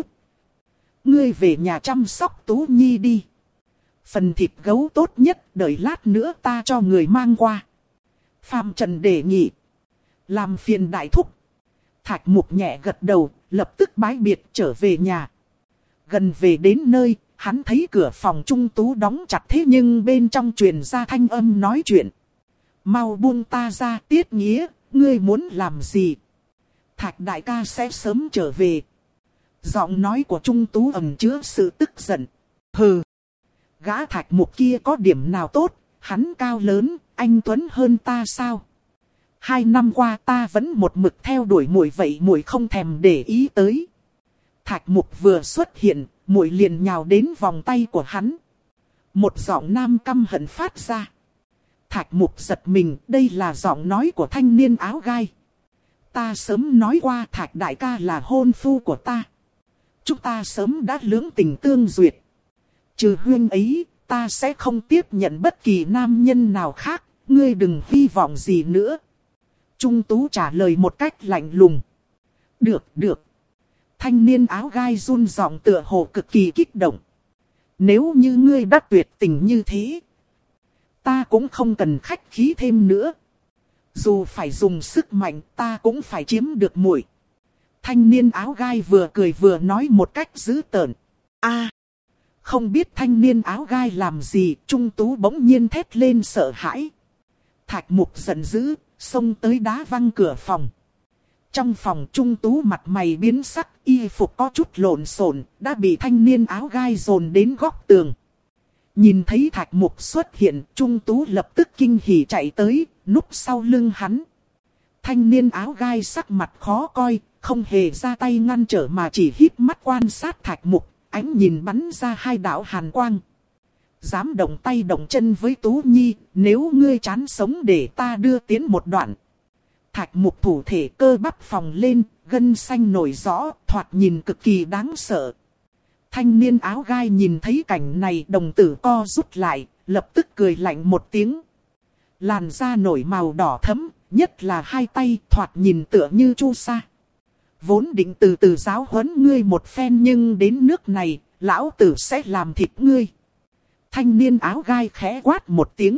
Ngươi về nhà chăm sóc Tú Nhi đi. Phần thịt gấu tốt nhất đợi lát nữa ta cho người mang qua. Phàm Trần đề nghị. Làm phiền đại thúc. Thạch Mục nhẹ gật đầu, lập tức bái biệt trở về nhà. Gần về đến nơi, hắn thấy cửa phòng Trung Tú đóng chặt thế nhưng bên trong truyền ra thanh âm nói chuyện. Mau buông ta ra, Tiết Nghĩa, ngươi muốn làm gì? Thạch đại ca sẽ sớm trở về. Giọng nói của Trung Tú ẩn chứa sự tức giận. Hừ. Gã Thạch Mục kia có điểm nào tốt, hắn cao lớn, anh tuấn hơn ta sao? Hai năm qua ta vẫn một mực theo đuổi muội vậy muội không thèm để ý tới. Thạch Mục vừa xuất hiện, muội liền nhào đến vòng tay của hắn. Một giọng nam căm hận phát ra. Thạch Mục giật mình, đây là giọng nói của thanh niên áo gai. Ta sớm nói qua Thạch đại ca là hôn phu của ta. Chúng ta sớm đã lưỡng tình tương duyệt. Trừ Huyên ấy, ta sẽ không tiếp nhận bất kỳ nam nhân nào khác, ngươi đừng hy vọng gì nữa. Trung Tú trả lời một cách lạnh lùng. Được, được. Thanh niên áo gai run giọng tựa hồ cực kỳ kích động. Nếu như ngươi đã tuyệt tình như thế, ta cũng không cần khách khí thêm nữa. Dù phải dùng sức mạnh, ta cũng phải chiếm được muội. Thanh niên áo gai vừa cười vừa nói một cách dữ tợn. A, không biết thanh niên áo gai làm gì, Trung Tú bỗng nhiên thét lên sợ hãi. Thạch Mục giận dữ, xông tới đá văng cửa phòng. Trong phòng Trung Tú mặt mày biến sắc, y phục có chút lộn xộn, đã bị thanh niên áo gai dồn đến góc tường. Nhìn thấy Thạch Mục xuất hiện, Trung Tú lập tức kinh hỉ chạy tới, núp sau lưng hắn. Thanh niên áo gai sắc mặt khó coi, không hề ra tay ngăn trở mà chỉ híp mắt quan sát Thạch Mục, ánh nhìn bắn ra hai đạo hàn quang. Dám động tay động chân với Tú Nhi, nếu ngươi chán sống để ta đưa tiến một đoạn. Thạch Mục thủ thể cơ bắp phồng lên, gân xanh nổi rõ, thoạt nhìn cực kỳ đáng sợ. Thanh niên áo gai nhìn thấy cảnh này, đồng tử co rút lại, lập tức cười lạnh một tiếng. Làn da nổi màu đỏ thẫm, nhất là hai tay thoạt nhìn tựa như chu sa. Vốn định từ từ giáo huấn ngươi một phen, nhưng đến nước này, lão tử sẽ làm thịt ngươi. Thanh niên áo gai khẽ quát một tiếng.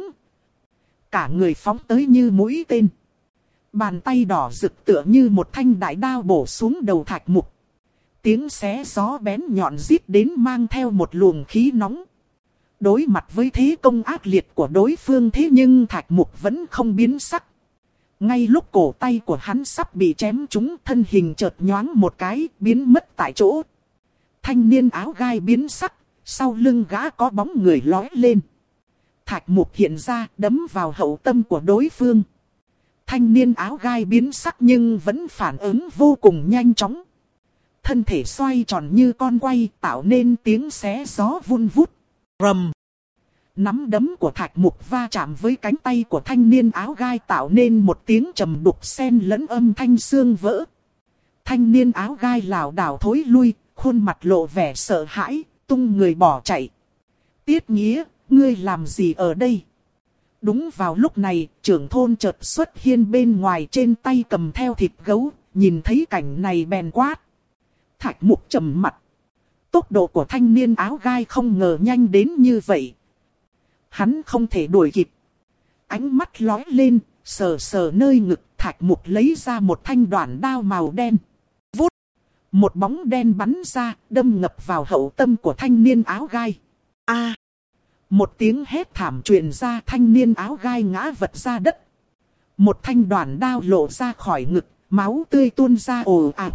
Cả người phóng tới như mũi tên. Bàn tay đỏ rực tựa như một thanh đại đao bổ xuống đầu Thạch Mục. Tiếng xé gió bén nhọn rít đến mang theo một luồng khí nóng. Đối mặt với thế công ác liệt của đối phương thế nhưng Thạch Mục vẫn không biến sắc. Ngay lúc cổ tay của hắn sắp bị chém trúng, thân hình chợt nhoáng một cái, biến mất tại chỗ. Thanh niên áo gai biến sắc, sau lưng gã có bóng người lói lên. Thạch Mục hiện ra, đấm vào hậu tâm của đối phương. Thanh niên áo gai biến sắc nhưng vẫn phản ứng vô cùng nhanh chóng. Thân thể xoay tròn như con quay, tạo nên tiếng xé gió vun vút. Rầm. Nắm đấm của Thạch Mục va chạm với cánh tay của thanh niên áo gai, tạo nên một tiếng trầm đục xen lẫn âm thanh xương vỡ. Thanh niên áo gai lảo đảo thối lui, khuôn mặt lộ vẻ sợ hãi, tung người bỏ chạy. Tiết Nghĩa, ngươi làm gì ở đây? Đúng vào lúc này, trưởng thôn chợt xuất hiện bên ngoài, trên tay cầm theo thịt gấu, nhìn thấy cảnh này bèn quát. Thạch Mục trầm mặt. Tốc độ của thanh niên áo gai không ngờ nhanh đến như vậy. Hắn không thể đuổi kịp. Ánh mắt lóe lên, sờ sờ nơi ngực, Thạch Mục lấy ra một thanh đoạn đao màu đen. Vút. Một bóng đen bắn ra, đâm ngập vào hậu tâm của thanh niên áo gai. A! Một tiếng hét thảm truyền ra, thanh niên áo gai ngã vật ra đất. Một thanh đoạn đao lộ ra khỏi ngực, máu tươi tuôn ra ồ ạt.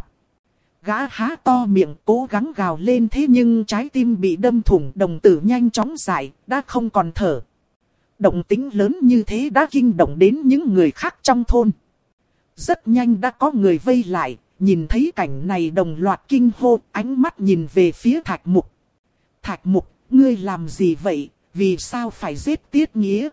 Gã há to miệng cố gắng gào lên, thế nhưng trái tim bị đâm thủng, đồng tử nhanh chóng dại, đã không còn thở. Động tĩnh lớn như thế đã kinh động đến những người khác trong thôn. Rất nhanh đã có người vây lại, nhìn thấy cảnh này đồng loạt kinh hô, ánh mắt nhìn về phía Thạch Mục. Thạch Mục, ngươi làm gì vậy? Vì sao phải giết Tiết Nghĩa?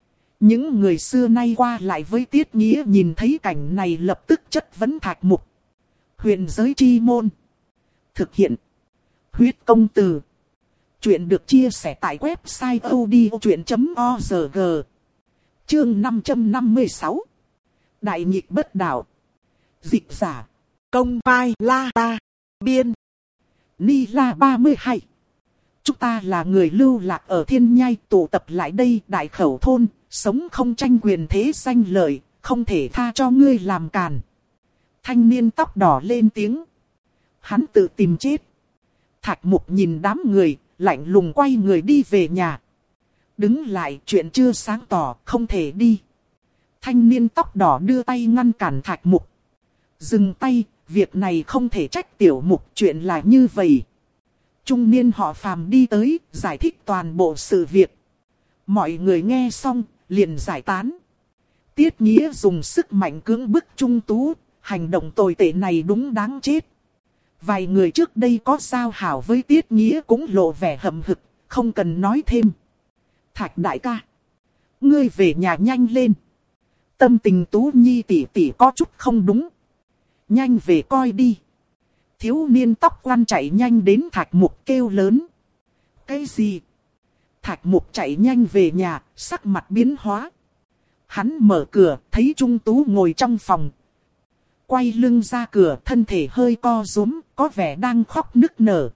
Những người xưa nay qua lại với Tiết Nghĩa nhìn thấy cảnh này lập tức chất vấn Thạch Mục. Huyền giới chi môn. Thực hiện. Huyết công từ. Chuyện được chia sẻ tại website odchuyện chấm org. Chương năm trăm năm mươi sáu. Đại nghịch bất đạo. Dịch giả. Công vai la ta. Biên. Ni la ba mươi hai. Chúng ta là người lưu lạc ở Thiên Nhai, tụ tập lại đây đại khẩu thôn, sống không tranh quyền thế danh lợi, không thể tha cho ngươi làm càn. Thanh niên tóc đỏ lên tiếng. Hắn tự tìm chết. Thạch Mục nhìn đám người, lạnh lùng quay người đi về nhà. Đứng lại, chuyện chưa sáng tỏ, không thể đi. Thanh niên tóc đỏ đưa tay ngăn cản Thạch Mục. Dừng tay, việc này không thể trách tiểu Mục, chuyện là như vậy. Trung niên họ Phàm đi tới, giải thích toàn bộ sự việc. Mọi người nghe xong, liền giải tán. Tiết Nghĩa dùng sức mạnh cưỡng bức Trung Tú, hành động tồi tệ này đúng đáng chết. Vài người trước đây có giao hảo với Tiết Nghĩa cũng lộ vẻ hậm hực, không cần nói thêm. Thạch đại ca, ngươi về nhà nhanh lên. Tâm tình Tú Nhi tỷ tỷ có chút không đúng. Nhanh về coi đi. Thiếu niên tóc quan chạy nhanh đến Thạch Mục kêu lớn. Cái gì? Thạch Mục chạy nhanh về nhà, sắc mặt biến hóa. Hắn mở cửa, thấy Trung Tú ngồi trong phòng. Quay lưng ra cửa, thân thể hơi co rúm, có vẻ đang khóc nức nở.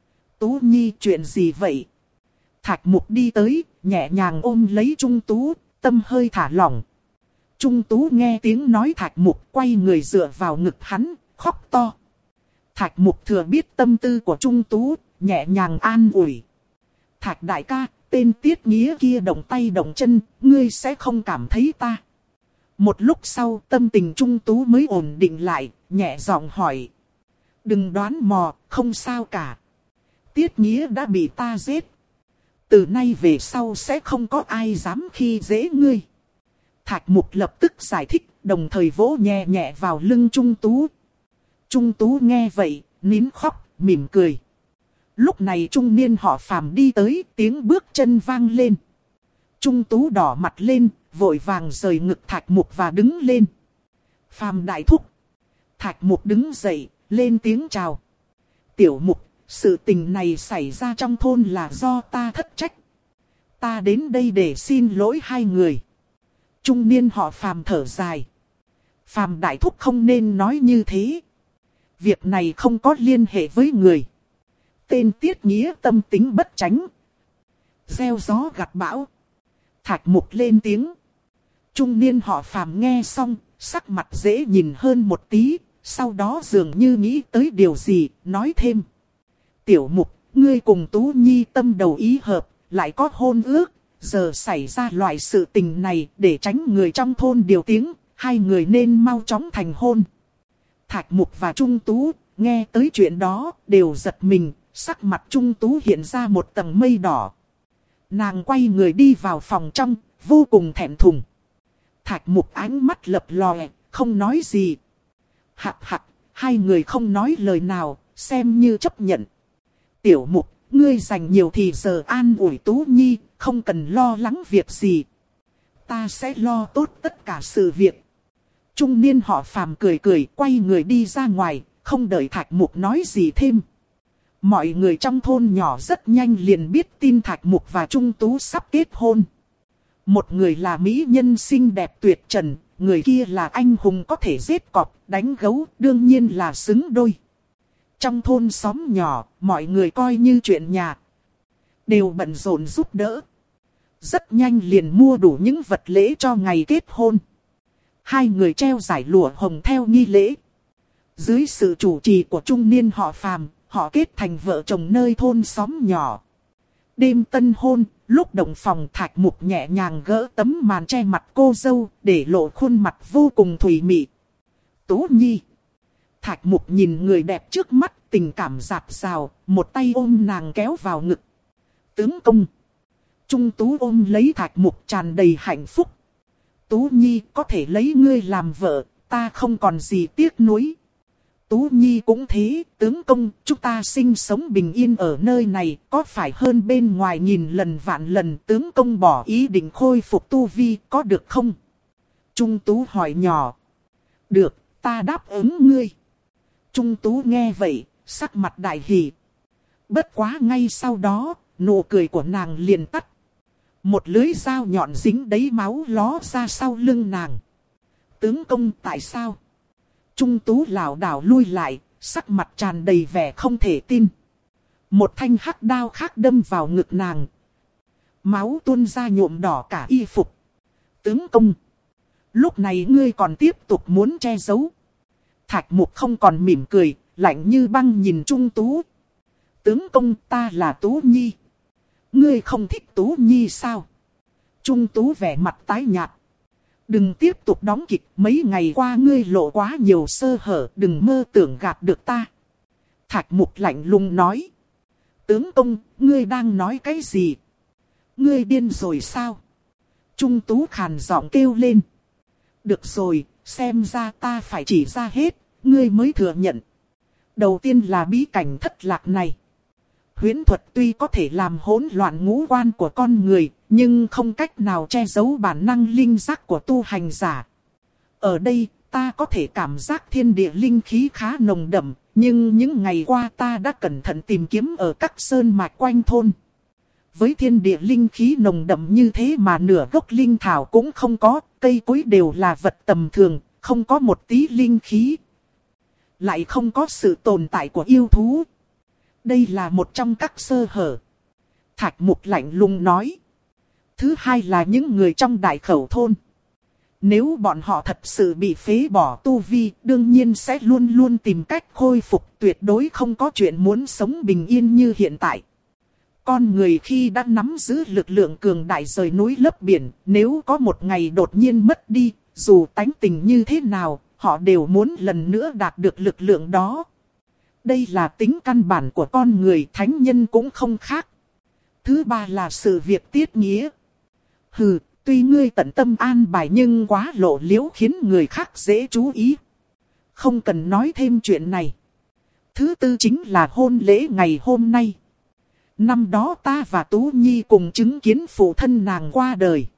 Tú Nhi, chuyện gì vậy? Thạch Mục đi tới, nhẹ nhàng ôm lấy Trung Tú, tâm hơi thả lỏng. Trung Tú nghe tiếng nói Thạch Mục, quay người dựa vào ngực hắn, khóc to. Thạch Mục thừa biết tâm tư của Trung Tú, nhẹ nhàng an ủi. Thạch đại ca, tên Tiết Nghĩa kia động tay động chân, ngươi sẽ không cảm thấy ta. Một lúc sau tâm tình Trung Tú mới ổn định lại, nhẹ giọng hỏi. Đừng đoán mò, không sao cả. Tiết Nghĩa đã bị ta giết. Từ nay về sau sẽ không có ai dám khi dễ ngươi. Thạch Mục lập tức giải thích, đồng thời vỗ nhẹ nhẹ vào lưng Trung Tú. Trung Tú nghe vậy, nín khóc, mỉm cười. Lúc này trung niên họ Phàm đi tới, tiếng bước chân vang lên. Trung Tú đỏ mặt lên, vội vàng rời ngực Thạch Mục và đứng lên. Phàm đại thúc. Thạch Mục đứng dậy, lên tiếng chào. Tiểu Mục, sự tình này xảy ra trong thôn là do ta thất trách. Ta đến đây để xin lỗi hai người. Trung niên họ Phàm thở dài. Phàm đại thúc không nên nói như thế. Việc này không có liên hệ với người. Tên Tiết Nghĩa tâm tính bất tránh. Gieo gió gặt bão. Thạch Mục lên tiếng. Trung niên họ Phàm nghe xong, sắc mặt dễ nhìn hơn một tí. Sau đó dường như nghĩ tới điều gì, nói thêm. Tiểu Mục, ngươi cùng Tú Nhi tâm đầu ý hợp, lại có hôn ước. Giờ xảy ra loại sự tình này để tránh người trong thôn điều tiếng. Hai người nên mau chóng thành hôn. Thạch Mục và Trung Tú, nghe tới chuyện đó, đều giật mình. Sắc mặt Trung Tú hiện ra một tầng mây đỏ. Nàng quay người đi vào phòng trong, vô cùng thẹn thùng. Thạch Mục ánh mắt lập lòe, không nói gì. Hạc hạc, hai người không nói lời nào, xem như chấp nhận. Tiểu Mục, ngươi dành nhiều thì giờ an ủi Tú Nhi, không cần lo lắng việc gì. Ta sẽ lo tốt tất cả sự việc. Trung niên họ Phàm cười cười, quay người đi ra ngoài, không đợi Thạch Mục nói gì thêm. Mọi người trong thôn nhỏ rất nhanh liền biết tin Thạch Mục và Trung Tú sắp kết hôn. Một người là mỹ nhân xinh đẹp tuyệt trần, người kia là anh hùng có thể giết cọp, đánh gấu, đương nhiên là xứng đôi. Trong thôn xóm nhỏ, mọi người coi như chuyện nhà, đều bận rộn giúp đỡ. Rất nhanh liền mua đủ những vật lễ cho ngày kết hôn. Hai người treo giải lụa hồng theo nghi lễ. Dưới sự chủ trì của trung niên họ Phàm, họ kết thành vợ chồng nơi thôn xóm nhỏ. Đêm tân hôn, lúc động phòng Thạch Mục nhẹ nhàng gỡ tấm màn che mặt cô dâu, để lộ khuôn mặt vô cùng thùy mị. Tú Nhi. Thạch Mục nhìn người đẹp trước mắt, tình cảm dạt dào, một tay ôm nàng kéo vào ngực. Tướng công. Trung Tú ôm lấy Thạch Mục tràn đầy hạnh phúc. Tú Nhi có thể lấy ngươi làm vợ, ta không còn gì tiếc nuối. Tú Nhi cũng thế, tướng công, chúng ta sinh sống bình yên ở nơi này, có phải hơn bên ngoài nghìn lần vạn lần tướng công bỏ ý định khôi phục tu vi, có được không? Trung Tú hỏi nhỏ. Được, ta đáp ứng ngươi. Trung Tú nghe vậy, sắc mặt đại hỉ. Bất quá ngay sau đó, nụ cười của nàng liền tắt. Một lưỡi dao nhọn dính đầy máu ló ra sau lưng nàng. Tướng công tại sao? Trung Tú lảo đảo lui lại, sắc mặt tràn đầy vẻ không thể tin. Một thanh hắc đao khác đâm vào ngực nàng. Máu tuôn ra nhuộm đỏ cả y phục. Tướng công. Lúc này ngươi còn tiếp tục muốn che giấu. Thạch Mục không còn mỉm cười, lạnh như băng nhìn Trung Tú. Tướng công, ta là Tú Nhi. Ngươi không thích Tú Nhi sao? Trung Tú vẻ mặt tái nhạt. Đừng tiếp tục đóng kịch, mấy ngày qua ngươi lộ quá nhiều sơ hở, đừng mơ tưởng gạt được ta. Thạch Mục lạnh lùng nói. Tướng công, ngươi đang nói cái gì? Ngươi điên rồi sao? Trung Tú khàn giọng kêu lên. Được rồi, xem ra ta phải chỉ ra hết, ngươi mới thừa nhận. Đầu tiên là bí cảnh thất lạc này. Huyễn thuật tuy có thể làm hỗn loạn ngũ quan của con người, nhưng không cách nào che giấu bản năng linh giác của tu hành giả. Ở đây, ta có thể cảm giác thiên địa linh khí khá nồng đậm, nhưng những ngày qua ta đã cẩn thận tìm kiếm ở các sơn mạch quanh thôn. Với thiên địa linh khí nồng đậm như thế mà nửa gốc linh thảo cũng không có, cây cối đều là vật tầm thường, không có một tí linh khí. Lại không có sự tồn tại của yêu thú. Đây là một trong các sơ hở. Thạch Mục lạnh lùng nói. Thứ hai là những người trong đại khẩu thôn. Nếu bọn họ thật sự bị phế bỏ tu vi, đương nhiên sẽ luôn luôn tìm cách khôi phục, tuyệt đối không có chuyện muốn sống bình yên như hiện tại. Con người khi đã nắm giữ lực lượng cường đại rời núi lấp biển, nếu có một ngày đột nhiên mất đi, dù tánh tình như thế nào, họ đều muốn lần nữa đạt được lực lượng đó. Đây là tính căn bản của con người, thánh nhân cũng không khác. Thứ ba là sự việc tiết nghĩa. Hừ, tuy ngươi tận tâm an bài nhưng quá lộ liễu khiến người khác dễ chú ý. Không cần nói thêm chuyện này. Thứ tư chính là hôn lễ ngày hôm nay. Năm đó ta và Tú Nhi cùng chứng kiến phụ thân nàng qua đời.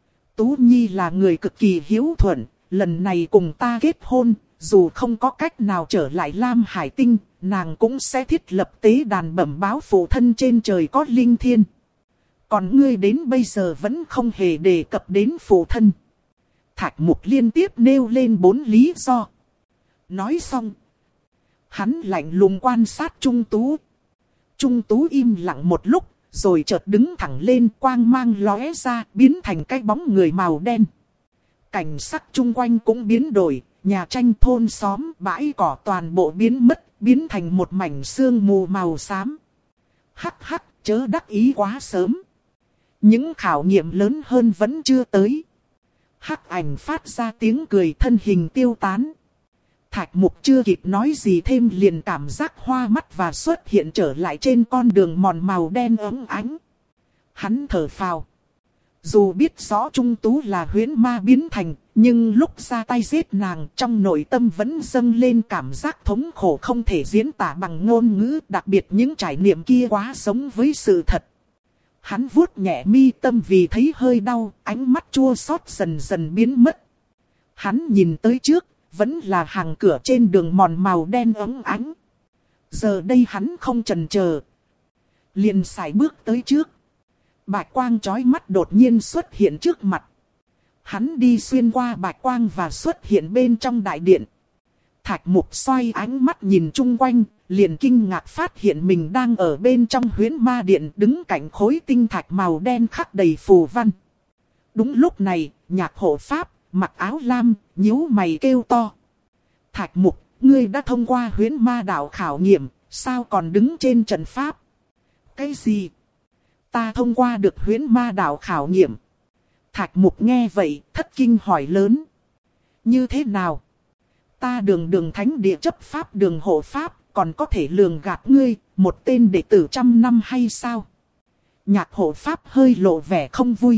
Tú Nhi là người cực kỳ hiếu thuận, lần này cùng ta kết hôn, dù không có cách nào trở lại Lam Hải Tinh, nàng cũng sẽ thiết lập tế đàn bẩm báo phụ thân trên trời có linh thiên. Còn ngươi đến bây giờ vẫn không hề đề cập đến phụ thân. Thạch Mục liên tiếp nêu lên bốn lý do. Nói xong, hắn lạnh lùng quan sát Trung Tú. Trung Tú im lặng một lúc, rồi chợt đứng thẳng lên, quang mang lóe ra, biến thành cái bóng người màu đen. Cảnh sắc chung quanh cũng biến đổi, nhà tranh, thôn xóm, bãi cỏ toàn bộ biến mất, biến thành một mảnh sương mù màu xám. Hắc hắc, chớ đắc ý quá sớm. Những khảo nghiệm lớn hơn vẫn chưa tới. Hắc ảnh phát ra tiếng cười, thân hình tiêu tán. Thạch Mục chưa kịp nói gì thêm liền cảm giác hoa mắt và xuất hiện trở lại trên con đường mòn màu đen óng ánh. Hắn thở phào. Dù biết rõ Trung Tú là huyễn ma biến thành, nhưng lúc ra tay giết nàng trong nội tâm vẫn dâng lên cảm giác thống khổ không thể diễn tả bằng ngôn ngữ, đặc biệt những trải nghiệm kia quá giống với sự thật. Hắn vuốt nhẹ mi tâm vì thấy hơi đau, ánh mắt chua xót dần dần biến mất. Hắn nhìn tới trước, vẫn là hàng cửa trên đường mòn màu đen óng ánh. Giờ đây hắn không chần chờ, liền sải bước tới trước. Bạch quang chói mắt đột nhiên xuất hiện trước mặt. Hắn đi xuyên qua bạch quang và xuất hiện bên trong đại điện. Thạch Mục xoay ánh mắt nhìn chung quanh, liền kinh ngạc phát hiện mình đang ở bên trong huyễn ma điện, đứng cạnh khối tinh thạch màu đen khắc đầy phù văn. Đúng lúc này, Nhạc Hộ Pháp mặc áo lam, nhíu mày kêu to. Thạch Mục, ngươi đã thông qua huyễn ma đạo khảo nghiệm, sao còn đứng trên trận pháp? Cái gì? Ta thông qua được huyễn ma đạo khảo nghiệm. Thạch Mục nghe vậy, thất kinh hỏi lớn. Như thế nào? Ta đường đường thánh địa chấp pháp đường hộ pháp, còn có thể lường gạt ngươi, một tên đệ tử trăm năm hay sao? Nhạc Hộ Pháp hơi lộ vẻ không vui.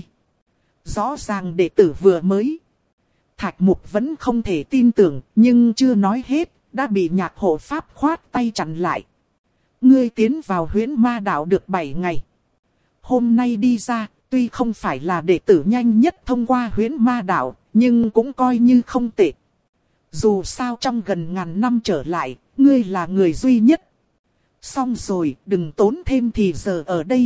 Rõ ràng đệ tử vừa mới. Thạch Mục vẫn không thể tin tưởng, nhưng chưa nói hết, đã bị Nhạc Hộ Pháp khoát tay chặn lại. Ngươi tiến vào huyễn ma đạo được bảy ngày. Hôm nay đi ra, tuy không phải là đệ tử nhanh nhất thông qua huyễn ma đạo, nhưng cũng coi như không tệ. Dù sao trong gần ngàn năm trở lại, ngươi là người duy nhất. Xong rồi, đừng tốn thêm thì giờ ở đây.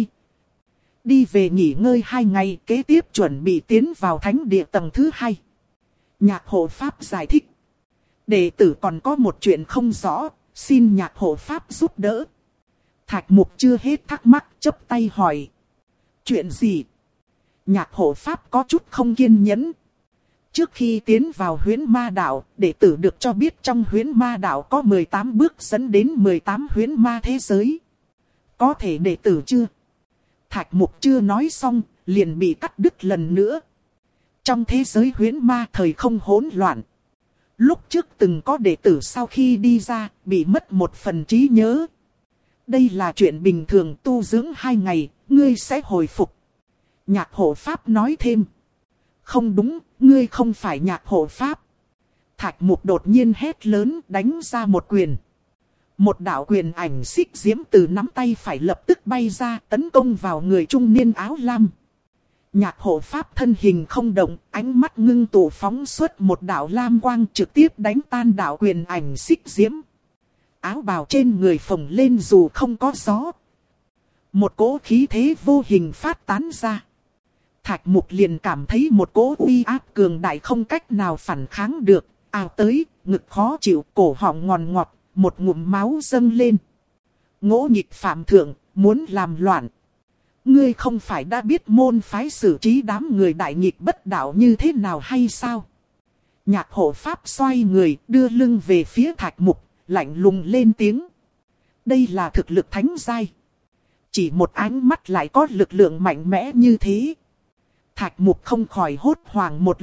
Đi về nghỉ ngơi hai ngày, kế tiếp chuẩn bị tiến vào thánh địa tầng thứ hai. Nhạc Hộ Pháp giải thích. Đệ tử còn có một chuyện không rõ, xin Nhạc Hộ Pháp giúp đỡ. Thạch Mục chưa hết thắc mắc, chắp tay hỏi. Chuyện gì? Nhạc Hộ Pháp có chút không kiên nhẫn. Trước khi tiến vào huyễn ma đạo, đệ tử được cho biết trong huyễn ma đạo có mười tám bước dẫn đến mười tám huyễn ma thế giới. Có thể đệ tử chưa? Thạch Mục chưa nói xong, liền bị cắt đứt lần nữa. Trong thế giới huyễn ma thời không hỗn loạn. Lúc trước từng có đệ tử sau khi đi ra, bị mất một phần trí nhớ. Đây là chuyện bình thường, tu dưỡng hai ngày, ngươi sẽ hồi phục. Nhạc Hộ Pháp nói thêm. Không đúng, ngươi không phải Nhạc Hộ Pháp. Thạch Mục đột nhiên hét lớn, đánh ra một quyền. Một đạo quyền ảnh xích diễm từ nắm tay phải lập tức bay ra, tấn công vào người trung niên áo lam. Nhạc Hộ Pháp thân hình không động, ánh mắt ngưng tụ phóng xuất một đạo lam quang trực tiếp đánh tan đạo quyền ảnh xích diễm. Áo bào trên người phồng lên dù không có gió. Một cỗ khí thế vô hình phát tán ra. Thạch Mục liền cảm thấy một cỗ uy áp cường đại không cách nào phản kháng được. Ào tới, ngực khó chịu, cổ họng ngòn ngọt, một ngụm máu dâng lên. Ngỗ nghịch phạm thượng, muốn làm loạn. Ngươi không phải đã biết môn phái xử trí đám người đại nghịch bất đạo như thế nào hay sao? Nhạc Hộ Pháp xoay người, đưa lưng về phía Thạch Mục, lạnh lùng lên tiếng. Đây là thực lực thánh giai. Chỉ một ánh mắt lại có lực lượng mạnh mẽ như thế. Thạch Mục không khỏi hốt hoảng một lúc,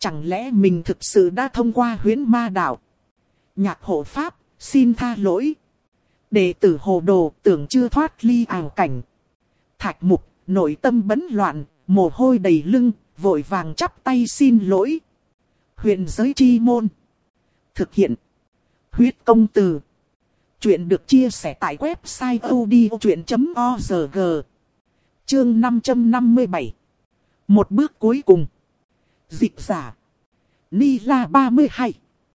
Chẳng lẽ mình thực sự đã thông qua huyễn ma đạo? Nhạc hộ pháp, xin tha lỗi. Đệ tử hồ đồ tưởng chưa thoát ly ảo cảnh. Thạch Mục, nội tâm bấn loạn, mồ hôi đầy lưng, vội vàng chắp tay xin lỗi. Huyền giới chi môn. Thực hiện. Huyết công từ. Chuyện được chia sẻ tại website odchuyện chấm org. Chương năm trăm năm mươi bảy. Một bước cuối cùng. Dịch giả. Ni La ba mươi hai.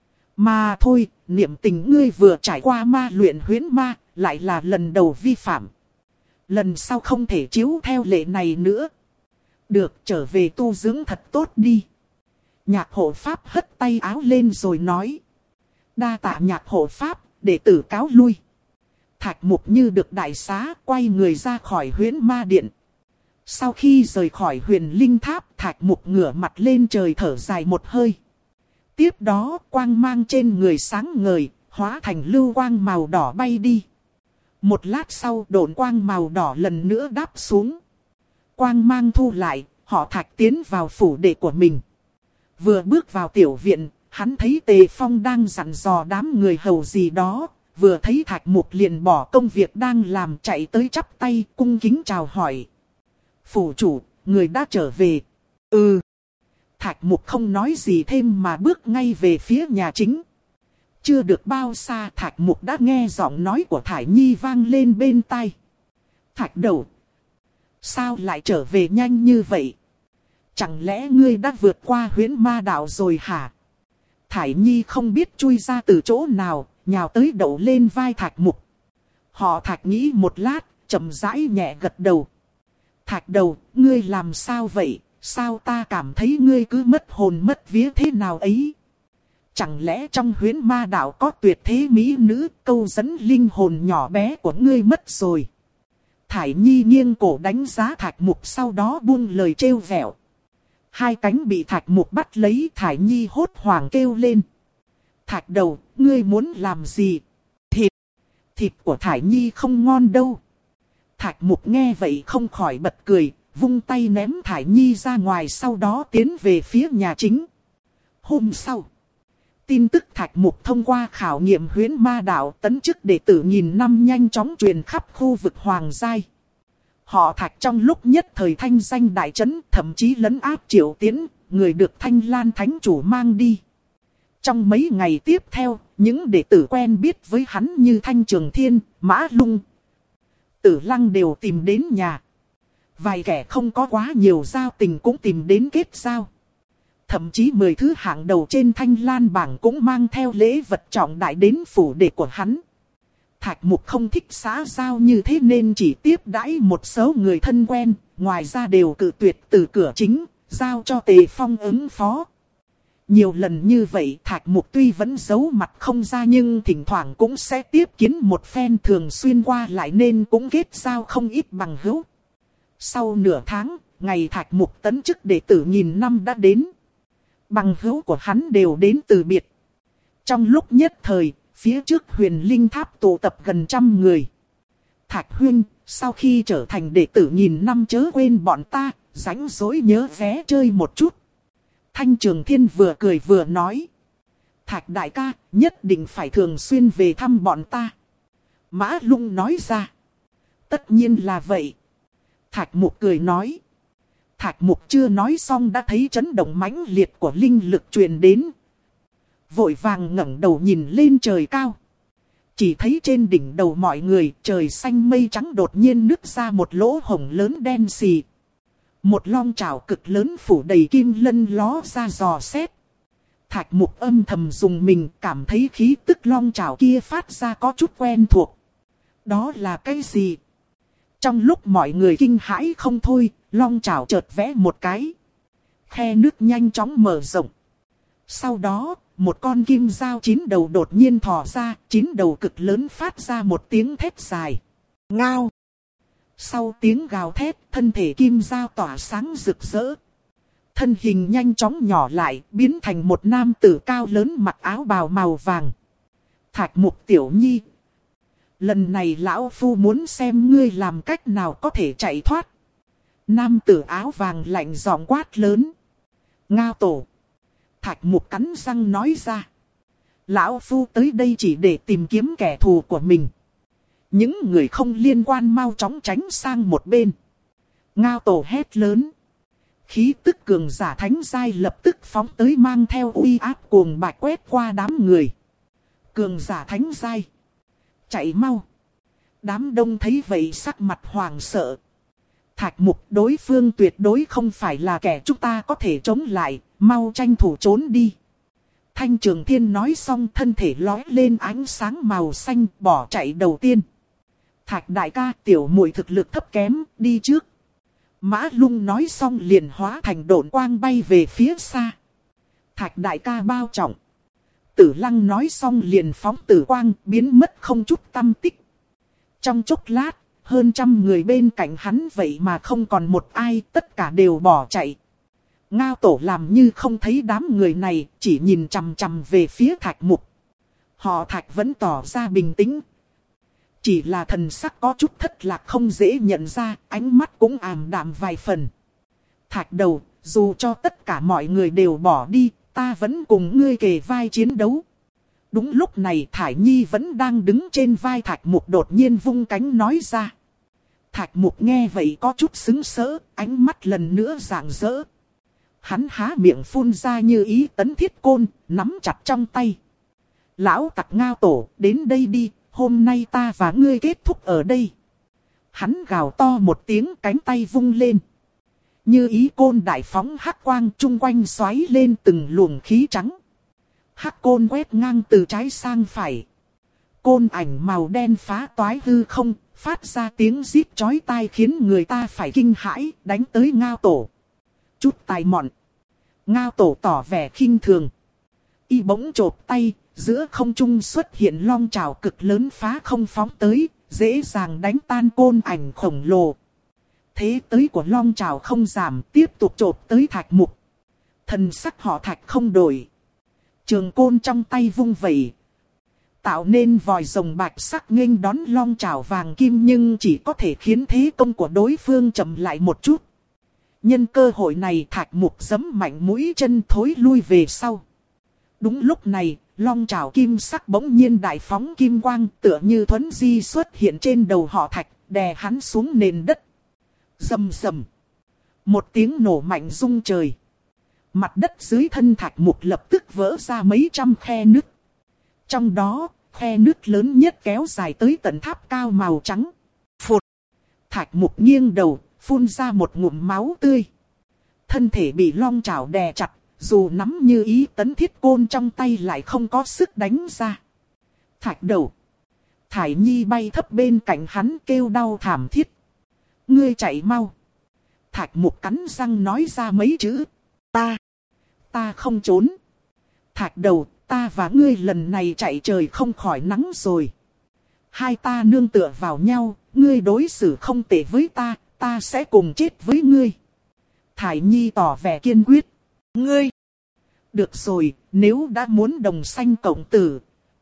Mà thôi, niệm tình ngươi vừa trải qua ma luyện huyễn ma, lại là lần đầu vi phạm. Lần sau không thể chiếu theo lệ này nữa. Được, trở về tu dưỡng thật tốt đi. Nhạc hộ pháp hất tay áo lên rồi nói. Đa tạ nhạc hộ pháp, đệ tử cáo lui. Thạch Mục như được đại xá, quay người ra khỏi huyễn ma điện. Sau khi rời khỏi huyền linh tháp, Thạch Mục ngửa mặt lên trời thở dài một hơi. Tiếp đó, quang mang trên người sáng ngời, hóa thành lưu quang màu đỏ bay đi. Một lát sau, độn quang màu đỏ lần nữa đáp xuống. Quang mang thu lại, họ Thạch tiến vào phủ đệ của mình. Vừa bước vào tiểu viện, hắn thấy Tề Phong đang dặn dò đám người hầu gì đó. Vừa thấy Thạch Mục liền bỏ công việc đang làm, chạy tới chắp tay cung kính chào hỏi. Phủ chủ, người đã trở về. Ừ. Thạch Mục không nói gì thêm mà bước ngay về phía nhà chính. Chưa được bao xa Thạch Mục đã nghe giọng nói của Thải Nhi vang lên bên tai. Thạch đầu. Sao lại trở về nhanh như vậy? Chẳng lẽ ngươi đã vượt qua huyễn ma đạo rồi hả? Thải Nhi không biết chui ra từ chỗ nào, nhào tới đậu lên vai Thạch Mục. Họ Thạch nghĩ một lát, chậm rãi nhẹ gật đầu. Thạch đầu, ngươi làm sao vậy? Sao ta cảm thấy ngươi cứ mất hồn mất vía thế nào ấy? Chẳng lẽ trong huyễn ma đạo có tuyệt thế mỹ nữ câu dẫn linh hồn nhỏ bé của ngươi mất rồi? Thải Nhi nghiêng cổ đánh giá Thạch Mục, sau đó buông lời trêu vẹo. Hai cánh bị Thạch Mục bắt lấy, Thải Nhi hốt hoảng kêu lên. Thạch đầu, ngươi muốn làm gì? Thịt! Thịt của Thải Nhi không ngon đâu. Thạch Mục nghe vậy không khỏi bật cười, vung tay ném Thải Nhi ra ngoài, sau đó tiến về phía nhà chính. Hôm sau, tin tức Thạch Mục thông qua khảo nghiệm huyễn ma đạo tấn chức đệ tử nghìn năm nhanh chóng truyền khắp khu vực Hoàng Giai. Họ Thạch trong lúc nhất thời thanh danh đại chấn, thậm chí lấn áp Triệu Tiến, người được Thanh Lan Thánh Chủ mang đi. Trong mấy ngày tiếp theo, những đệ tử quen biết với hắn như Thanh Trường Thiên, Mã Lung, Tử Lăng đều tìm đến nhà. Vài kẻ không có quá nhiều giao tình cũng tìm đến kết giao. Thậm chí mười thứ hạng đầu trên Thanh Lan bảng cũng mang theo lễ vật trọng đại đến phủ đệ của hắn. Thạch Mục không thích xã giao như thế nên chỉ tiếp đãi một số người thân quen, ngoài ra đều cự tuyệt từ cửa chính, giao cho Tề Phong ứng phó. Nhiều lần như vậy Thạch Mục tuy vẫn giấu mặt không ra nhưng thỉnh thoảng cũng sẽ tiếp kiến một phen, thường xuyên qua lại nên cũng kết giao không ít bằng hữu. Sau nửa tháng, ngày Thạch Mục tấn chức đệ tử nghìn năm đã đến. Bằng hữu của hắn đều đến từ biệt. Trong lúc nhất thời, phía trước huyền linh tháp tụ tập gần trăm người. Thạch huynh, sau khi trở thành đệ tử nghìn năm chớ quên bọn ta, rảnh rỗi nhớ ghé chơi một chút. Thanh Trường Thiên vừa cười vừa nói. Thạch đại ca, nhất định phải thường xuyên về thăm bọn ta. Mã Lung nói ra. Tất nhiên là vậy. Thạch Mục cười nói. Thạch Mục chưa nói xong đã thấy chấn động mãnh liệt của linh lực truyền đến. Vội vàng ngẩng đầu nhìn lên trời cao. Chỉ thấy trên đỉnh đầu mọi người, trời xanh mây trắng đột nhiên nứt ra một lỗ hổng lớn đen xì. Một long chảo cực lớn phủ đầy kim lân ló ra dò xét. Thạch Mục âm thầm dùng mình, cảm thấy khí tức long chảo kia phát ra có chút quen thuộc. Đó là cái gì? Trong lúc mọi người kinh hãi không thôi, long chảo chợt vẽ một cái. Khe nước nhanh chóng mở rộng. Sau đó, một con kim dao chín đầu đột nhiên thò ra, chín đầu cực lớn phát ra một tiếng thét dài. Ngao! Sau tiếng gào thét, thân thể kim dao tỏa sáng rực rỡ. Thân hình nhanh chóng nhỏ lại, biến thành một nam tử cao lớn mặc áo bào màu vàng. Thạch Mục tiểu nhi. Lần này lão phu muốn xem ngươi làm cách nào có thể chạy thoát. Nam tử áo vàng lạnh giọng quát lớn. Ngao tổ. Thạch Mục cắn răng nói ra. Lão Phu tới đây chỉ để tìm kiếm kẻ thù của mình. Những người không liên quan mau chóng tránh sang một bên. Ngao Tổ hét lớn. Khí tức cường giả thánh giai lập tức phóng tới mang theo uy áp cuồng bạch quét qua đám người. Cường giả thánh giai. Chạy mau. Đám đông thấy vậy sắc mặt hoảng sợ. Thạch Mục, đối phương tuyệt đối không phải là kẻ chúng ta có thể chống lại, mau tranh thủ trốn đi. Thanh Trường Thiên nói xong thân thể lói lên ánh sáng màu xanh bỏ chạy đầu tiên. Thạch đại ca, tiểu muội thực lực thấp kém, đi trước. Mã Lung nói xong liền hóa thành độn quang bay về phía xa. Thạch đại ca bao trọng. Tử Lăng nói xong liền phóng tử quang biến mất không chút tăm tích. Trong chốc lát, hơn trăm người bên cạnh hắn vậy mà không còn một ai, tất cả đều bỏ chạy. Ngao Tổ làm như không thấy đám người này, chỉ nhìn chằm chằm về phía Thạch Mục. Họ Thạch vẫn tỏ ra bình tĩnh. Chỉ là thần sắc có chút thất lạc không dễ nhận ra, ánh mắt cũng ảm đạm vài phần. Thạch đầu, dù cho tất cả mọi người đều bỏ đi, ta vẫn cùng ngươi kề vai chiến đấu. Đúng lúc này Thải Nhi vẫn đang đứng trên vai Thạch Mục đột nhiên vung cánh nói ra. Thạch Mục nghe vậy có chút sững sỡ, ánh mắt lần nữa rạng rỡ. Hắn há miệng phun ra như ý tấn thiết côn, nắm chặt trong tay. Lão tặc Ngao Tổ, đến đây đi, hôm nay ta và ngươi kết thúc ở đây. Hắn gào to một tiếng, cánh tay vung lên. Như ý côn đại phóng hắc quang chung quanh xoáy lên từng luồng khí trắng. Hắc côn quét ngang từ trái sang phải. Côn ảnh màu đen phá toái hư không, phát ra tiếng rít chói tai khiến người ta phải kinh hãi, đánh tới Ngao Tổ. Chút tài mọn. Ngao Tổ tỏ vẻ khinh thường. Y bỗng chộp tay, giữa không trung xuất hiện long trảo cực lớn phá không phóng tới, dễ dàng đánh tan côn ảnh khổng lồ. Thế tới của long trảo không giảm, tiếp tục chộp tới Thạch Mục. Thần sắc họ Thạch không đổi. Trường côn trong tay vung vẩy, tạo nên vòi rồng bạch sắc nghênh đón long trảo vàng kim, nhưng chỉ có thể khiến thế công của đối phương chậm lại một chút. Nhân cơ hội này Thạch Mục giẫm mạnh mũi chân thối lui về sau. Đúng lúc này, long trảo kim sắc bỗng nhiên đại phóng kim quang, tựa như thuấn di xuất hiện trên đầu họ Thạch, đè hắn xuống nền đất. Rầm rầm. Một tiếng nổ mạnh rung trời. Mặt đất dưới thân Thạch Mục lập tức vỡ ra mấy trăm khe nứt. Trong đó, khe nứt lớn nhất kéo dài tới tận tháp cao màu trắng. Phụt. Thạch Mục nghiêng đầu, phun ra một ngụm máu tươi. Thân thể bị long trảo đè chặt, dù nắm như ý tấn thiết côn trong tay lại không có sức đánh ra. Thạch đầu. Thải Nhi bay thấp bên cạnh hắn kêu đau thảm thiết. Ngươi chạy mau. Thạch Mục cắn răng nói ra mấy chữ. Ta. Ta không trốn. Thạch đầu, ta và ngươi lần này chạy trời không khỏi nắng rồi. Hai ta nương tựa vào nhau, ngươi đối xử không tệ với ta, ta sẽ cùng chết với ngươi. Thải Nhi tỏ vẻ kiên quyết. Ngươi. Được rồi, nếu đã muốn đồng sanh cộng tử,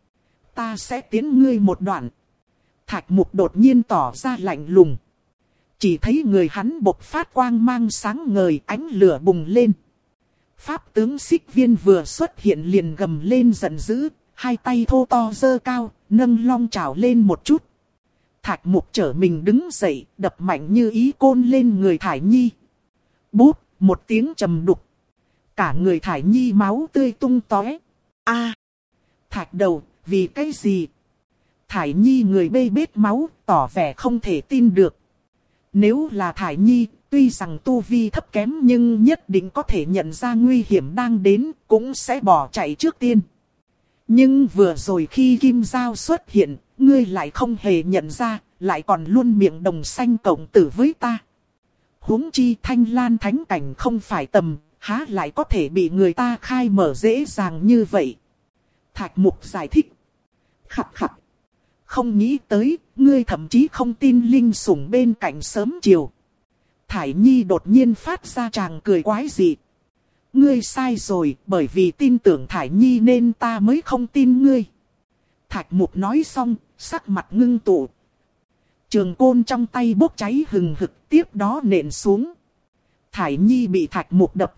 ta sẽ tiến ngươi một đoạn. Thạch Mục đột nhiên tỏ ra lạnh lùng. Chỉ thấy người hắn bộc phát quang mang sáng ngời, ánh lửa bùng lên. Pháp tướng Xích Viên vừa xuất hiện liền gầm lên giận dữ, hai tay thô to giơ cao, nâng long trảo lên một chút. Thạch Mục trở mình đứng dậy, đập mạnh như ý côn lên người Thải Nhi. Bốp, một tiếng trầm đục. Cả người Thải Nhi máu tươi tung tóe. A, Thạch đầu, vì cái gì? Thải Nhi người bê bết máu, tỏ vẻ không thể tin được. Nếu là Thải Nhi, tuy rằng tu vi thấp kém nhưng nhất định có thể nhận ra nguy hiểm đang đến, cũng sẽ bỏ chạy trước tiên. Nhưng vừa rồi khi Kim Giao xuất hiện, ngươi lại không hề nhận ra, lại còn luôn miệng đồng sanh cộng tử với ta. Huống chi Thanh Lan thánh cảnh không phải tầm, há lại có thể bị người ta khai mở dễ dàng như vậy. Thạch Mục giải thích. Khặt khặt. Không nghĩ tới, ngươi thậm chí không tin linh sủng bên cạnh sớm chiều. Thải Nhi đột nhiên phát ra tràng cười quái dị. Ngươi sai rồi, bởi vì tin tưởng Thải Nhi nên ta mới không tin ngươi. Thạch Mục nói xong, sắc mặt ngưng tụ. Trường côn trong tay bốc cháy hừng hực, tiếp đó nện xuống. Thải Nhi bị Thạch Mục đập trúng,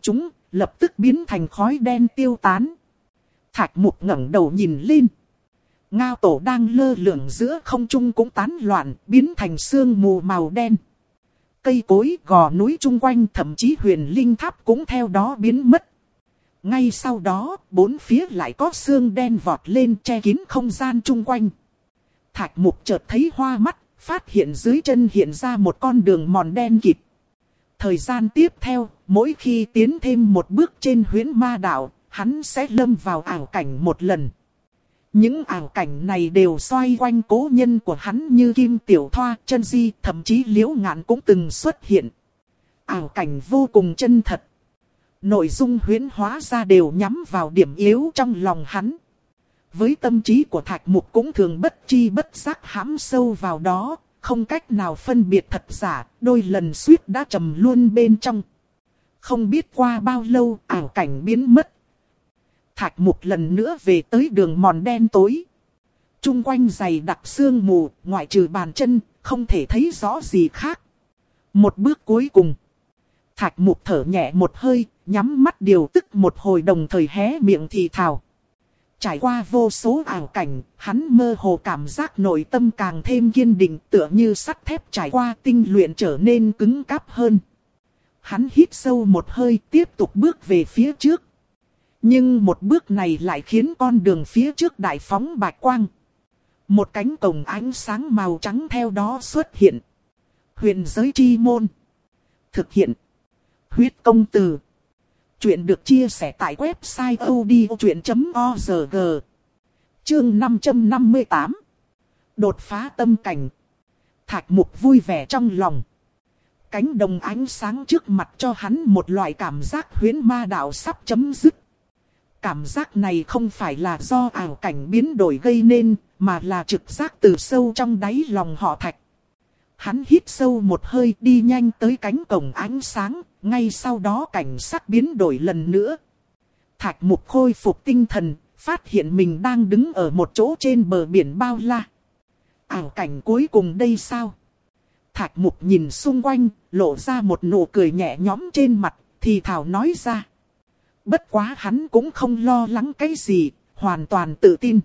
lập tức biến thành khói đen tiêu tán. Thạch Mục ngẩng đầu nhìn lên. Ngao tổ đang lơ lửng giữa không trung cũng tán loạn, biến thành sương mù màu đen. Cây cối, gò núi chung quanh, thậm chí huyền linh tháp cũng theo đó biến mất. Ngay sau đó, bốn phía lại có sương đen vọt lên che kín không gian chung quanh. Thạch Mục chợt thấy hoa mắt, phát hiện dưới chân hiện ra một con đường mòn đen kịt. Thời gian tiếp theo, mỗi khi tiến thêm một bước trên huyễn ma đạo, hắn sẽ lâm vào ảo cảnh một lần. Những ảo cảnh này đều xoay quanh cố nhân của hắn như Kim Tiểu Thoa, Chân Di, thậm chí Liễu Ngạn cũng từng xuất hiện. Ảo cảnh vô cùng chân thật. Nội dung huyễn hóa ra đều nhắm vào điểm yếu trong lòng hắn. Với tâm trí của Thạch Mục cũng thường bất chi bất giác hãm sâu vào đó, không cách nào phân biệt thật giả, đôi lần suýt đã trầm luôn bên trong. Không biết qua bao lâu ảo cảnh biến mất. Thạch Mục lần nữa về tới đường mòn đen tối. Trung quanh dày đặc sương mù, ngoại trừ bàn chân, không thể thấy rõ gì khác. Một bước cuối cùng. Thạch Mục thở nhẹ một hơi, nhắm mắt điều tức một hồi đồng thời hé miệng thì thào. Trải qua vô số ảo cảnh, hắn mơ hồ cảm giác nội tâm càng thêm kiên định, tựa như sắt thép trải qua tinh luyện trở nên cứng cáp hơn. Hắn hít sâu một hơi, tiếp tục bước về phía trước. Nhưng một bước này lại khiến con đường phía trước đại phóng bạch quang. Một cánh cổng ánh sáng màu trắng theo đó xuất hiện. Huyền giới chi môn. Thực hiện. Huyết công từ. Chuyện được chia sẻ tại website odchuyện chấm org. Chương năm trăm năm mươi tám. Đột phá tâm cảnh. Thạch Mục vui vẻ trong lòng. Cánh đồng ánh sáng trước mặt cho hắn một loại cảm giác huyễn ma đạo sắp chấm dứt. Cảm giác này không phải là do ảo cảnh biến đổi gây nên, mà là trực giác từ sâu trong đáy lòng họ Thạch. Hắn hít sâu một hơi đi nhanh tới cánh cổng ánh sáng, ngay sau đó cảnh sắc biến đổi lần nữa. Thạch Mục khôi phục tinh thần, phát hiện mình đang đứng ở một chỗ trên bờ biển bao la. Ảo cảnh cuối cùng đây sao? Thạch Mục nhìn xung quanh, lộ ra một nụ cười nhẹ nhõm trên mặt, thì thào nói ra. Bất quá hắn cũng không lo lắng cái gì, hoàn toàn tự tin.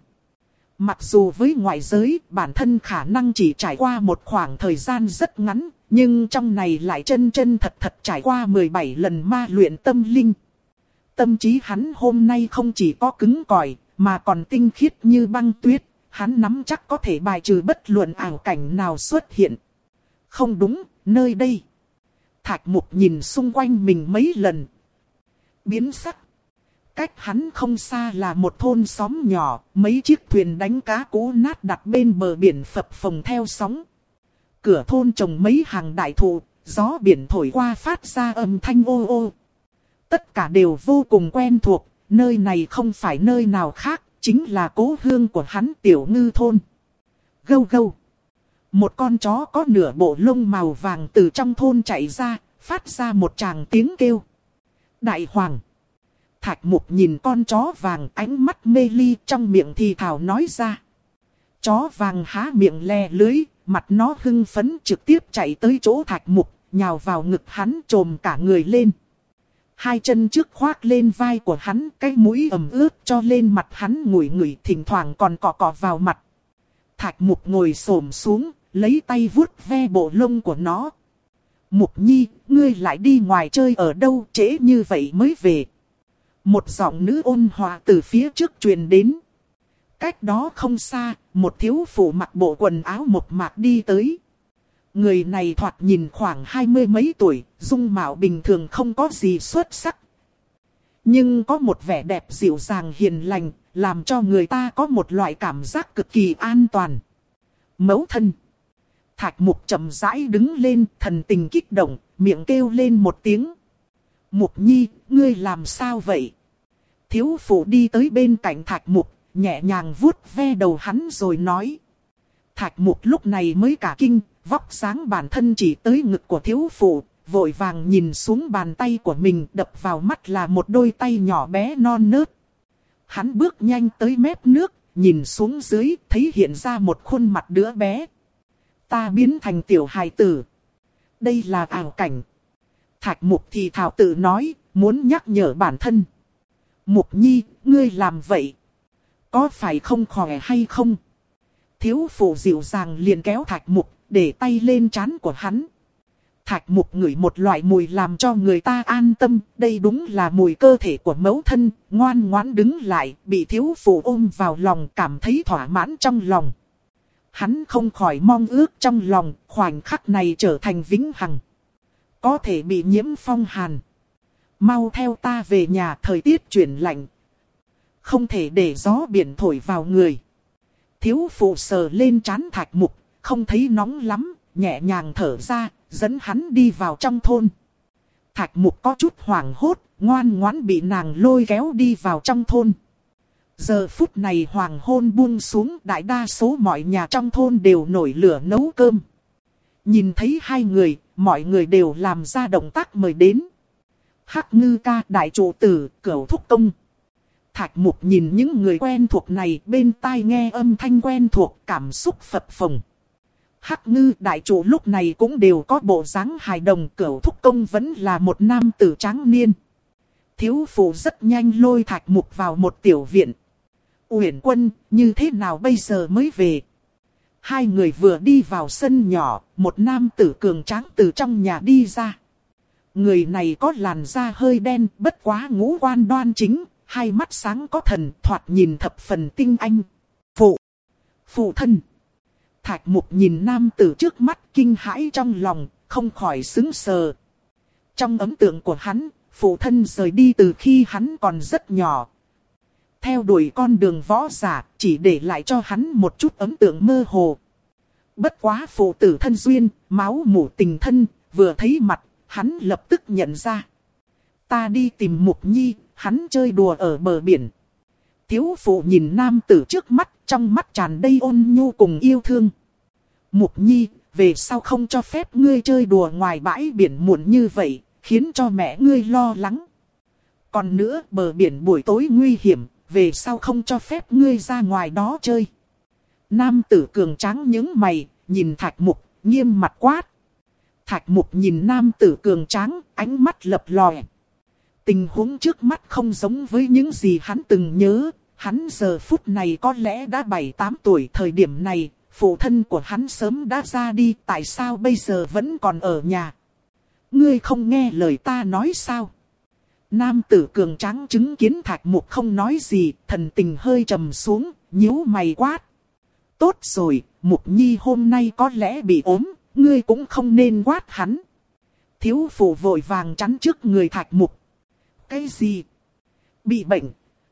Mặc dù với ngoại giới, bản thân khả năng chỉ trải qua một khoảng thời gian rất ngắn, nhưng trong này lại chân chân thật thật trải qua mười bảy lần ma luyện tâm linh. Tâm trí hắn hôm nay không chỉ có cứng cỏi, mà còn tinh khiết như băng tuyết, hắn nắm chắc có thể bài trừ bất luận ảo cảnh nào xuất hiện. Không đúng, nơi đây. Thạch Mục nhìn xung quanh mình mấy lần. Biến sắc. Cách hắn không xa là một thôn xóm nhỏ, mấy chiếc thuyền đánh cá cũ nát đặt bên bờ biển phập phồng theo sóng. Cửa thôn trồng mấy hàng đại thụ, gió biển thổi qua phát ra âm thanh ô ô. Tất cả đều vô cùng quen thuộc, nơi này không phải nơi nào khác, chính là cố hương của hắn Tiểu Ngư thôn. Gâu gâu. Một con chó có nửa bộ lông màu vàng từ trong thôn chạy ra, phát ra một tràng tiếng kêu. Đại Hoàng. Thạch Mục nhìn con chó vàng, ánh mắt mê ly, trong miệng thì thào nói ra. Chó vàng há miệng le lưới, mặt nó hưng phấn trực tiếp chạy tới chỗ Thạch Mục, nhào vào ngực hắn trồm cả người lên. Hai chân trước khoác lên vai của hắn, cái mũi ẩm ướt cho lên mặt hắn ngửi ngửi, thỉnh thoảng còn cọ cọ vào mặt. Thạch Mục ngồi xổm xuống, lấy tay vuốt ve bộ lông của nó. Mục Nhi, ngươi lại đi ngoài chơi ở đâu, trễ như vậy mới về. Một giọng nữ ôn hòa từ phía trước truyền đến. Cách đó không xa, một thiếu phụ mặc bộ quần áo mộc mạc đi tới. Người này thoạt nhìn khoảng hai mươi mấy tuổi, dung mạo bình thường không có gì xuất sắc. Nhưng có một vẻ đẹp dịu dàng hiền lành, làm cho người ta có một loại cảm giác cực kỳ an toàn. Mẫu thân. Thạch Mục chậm rãi đứng lên, thần tình kích động, miệng kêu lên một tiếng. Mục Nhi, ngươi làm sao vậy? Thiếu phụ đi tới bên cạnh Thạch Mục, nhẹ nhàng vuốt ve đầu hắn rồi nói. Thạch Mục lúc này mới cả kinh, vóc dáng bản thân chỉ tới ngực của thiếu phụ, vội vàng nhìn xuống bàn tay của mình, đập vào mắt là một đôi tay nhỏ bé non nớt. Hắn bước nhanh tới mép nước, nhìn xuống dưới, thấy hiện ra một khuôn mặt đứa bé. Ta biến thành tiểu hài tử. Đây là ảo cảnh. Thạch Mục thì thào tự nói, muốn nhắc nhở bản thân. Mục Nhi, ngươi làm vậy, có phải không khỏe hay không? Thiếu phụ dịu dàng liền kéo Thạch Mục, để tay lên trán của hắn. Thạch Mục ngửi một loại mùi làm cho người ta an tâm, đây đúng là mùi cơ thể của mẫu thân, ngoan ngoãn đứng lại, bị thiếu phụ ôm vào lòng, cảm thấy thỏa mãn trong lòng. Hắn không khỏi mong ước trong lòng, khoảnh khắc này trở thành vĩnh hằng. Có thể bị nhiễm phong hàn. Mau theo ta về nhà, thời tiết chuyển lạnh. Không thể để gió biển thổi vào người. Thiếu phụ sờ lên trán Thạch Mục, không thấy nóng lắm, nhẹ nhàng thở ra, dẫn hắn đi vào trong thôn. Thạch Mục có chút hoảng hốt, ngoan ngoãn bị nàng lôi kéo đi vào trong thôn. Giờ phút này hoàng hôn buông xuống, đại đa số mọi nhà trong thôn đều nổi lửa nấu cơm. Nhìn thấy hai người, mọi người đều làm ra động tác mời đến. Hắc Ngư ca, đại trụ tử, Cửu thúc công. Thạch Mục nhìn những người quen thuộc này, bên tai nghe âm thanh quen thuộc, cảm xúc phập phồng. Hắc Ngư đại trụ lúc này cũng đều có bộ dáng hài đồng, Cửu thúc công vẫn là một nam tử tráng niên. Thiếu phụ rất nhanh lôi Thạch Mục vào một tiểu viện. Uyển Quân, như thế nào bây giờ mới về? Hai người vừa đi vào sân nhỏ, một nam tử cường tráng từ trong nhà đi ra. Người này có làn da hơi đen, bất quá ngũ quan đoan chính, hai mắt sáng có thần, thoạt nhìn thập phần tinh anh. Phụ! Phụ thân! Thạch Mục nhìn nam tử trước mắt kinh hãi trong lòng, không khỏi sững sờ. Trong ấn tượng của hắn, phụ thân rời đi từ khi hắn còn rất nhỏ. Theo đuổi con đường võ giả, chỉ để lại cho hắn một chút ấn tượng mơ hồ. Bất quá phụ tử thân duyên, máu mủ tình thân, vừa thấy mặt, hắn lập tức nhận ra. Ta đi tìm Mục Nhi, hắn chơi đùa ở bờ biển. Thiếu phụ nhìn nam tử trước mắt, trong mắt tràn đầy ôn nhu cùng yêu thương. Mục Nhi, về sau không cho phép ngươi chơi đùa ngoài bãi biển muộn như vậy, khiến cho mẹ ngươi lo lắng. Còn nữa, bờ biển buổi tối nguy hiểm, về sau không cho phép ngươi ra ngoài đó chơi. Nam tử cường tráng nhướng mày, nhìn Thạch Mục, nghiêm mặt quát. Thạch Mục nhìn nam tử cường tráng, ánh mắt lập lòe. Tình huống trước mắt không giống với những gì hắn từng nhớ. Hắn giờ phút này có lẽ đã bảy tám tuổi, thời điểm này, phụ thân của hắn sớm đã ra đi, tại sao bây giờ vẫn còn ở nhà? Ngươi không nghe lời ta nói sao? Nam tử cường tráng chứng kiến Thạch Mục không nói gì, thần tình hơi trầm xuống, nhíu mày quát. Tốt rồi, Mục Nhi hôm nay có lẽ bị ốm, ngươi cũng không nên quát hắn. Thiếu phụ vội vàng chắn trước người Thạch Mục. Cái gì? Bị bệnh?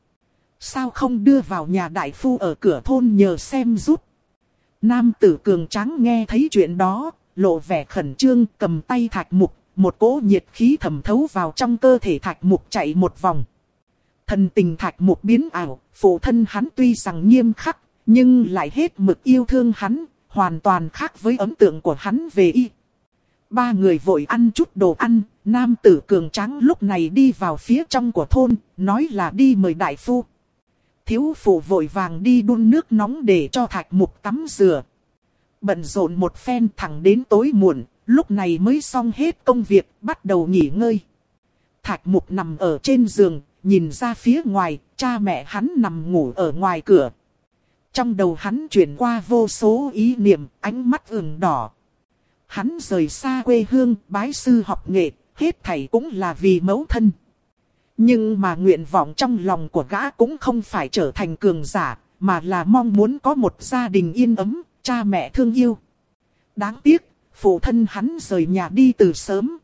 Sao không đưa vào nhà đại phu ở cửa thôn nhờ xem giúp? Nam tử cường tráng nghe thấy chuyện đó, lộ vẻ khẩn trương, cầm tay Thạch Mục, một cỗ nhiệt khí thẩm thấu vào trong cơ thể Thạch Mục chạy một vòng. Thần tình Thạch Mục biến ảo, phụ thân hắn tuy rằng nghiêm khắc, nhưng lại hết mực yêu thương hắn, hoàn toàn khác với ấn tượng của hắn về y. Ba người vội ăn chút đồ ăn, nam tử cường tráng lúc này đi vào phía trong của thôn, nói là đi mời đại phu. Thiếu phụ vội vàng đi đun nước nóng để cho Thạch Mục tắm rửa. Bận rộn một phen thẳng đến tối muộn, lúc này mới xong hết công việc, bắt đầu nghỉ ngơi. Thạch Mục nằm ở trên giường, nhìn ra phía ngoài, cha mẹ hắn nằm ngủ ở ngoài cửa. Trong đầu hắn chuyển qua vô số ý niệm, ánh mắt ửng đỏ. Hắn rời xa quê hương, bái sư học nghệ, hết thảy cũng là vì mẫu thân. Nhưng mà nguyện vọng trong lòng của gã cũng không phải trở thành cường giả, mà là mong muốn có một gia đình yên ấm, cha mẹ thương yêu. Đáng tiếc, phụ thân hắn rời nhà đi từ sớm,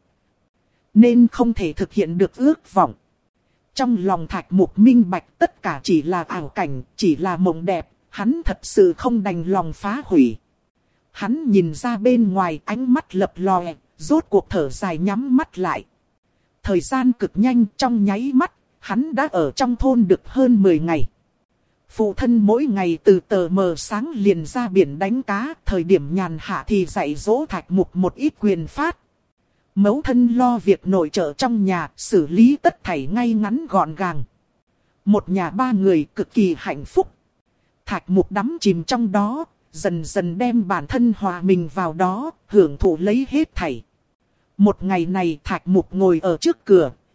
nên không thể thực hiện được ước vọng. Trong lòng Thạch Mục minh bạch tất cả chỉ là ảo cảnh, chỉ là mộng đẹp, hắn thật sự không đành lòng phá hủy. Hắn nhìn ra bên ngoài, ánh mắt lập lòe, rốt cuộc thở dài nhắm mắt lại. Thời gian cực nhanh, trong nháy mắt, hắn đã ở trong thôn được hơn mười ngày. Phụ thân mỗi ngày từ tờ mờ sáng liền ra biển đánh cá, thời điểm nhàn hạ thì dạy dỗ Thạch Mục một ít quyền pháp. Mẫu thân lo việc nội trợ trong nhà, xử lý tất thảy ngay ngắn gọn gàng. Một nhà ba người cực kỳ hạnh phúc. Thạch Mục đắm chìm trong đó, dần dần đem bản thân hòa mình vào đó, hưởng thụ lấy hết thảy. Một ngày này Thạch Mục ngồi ở trước cửa,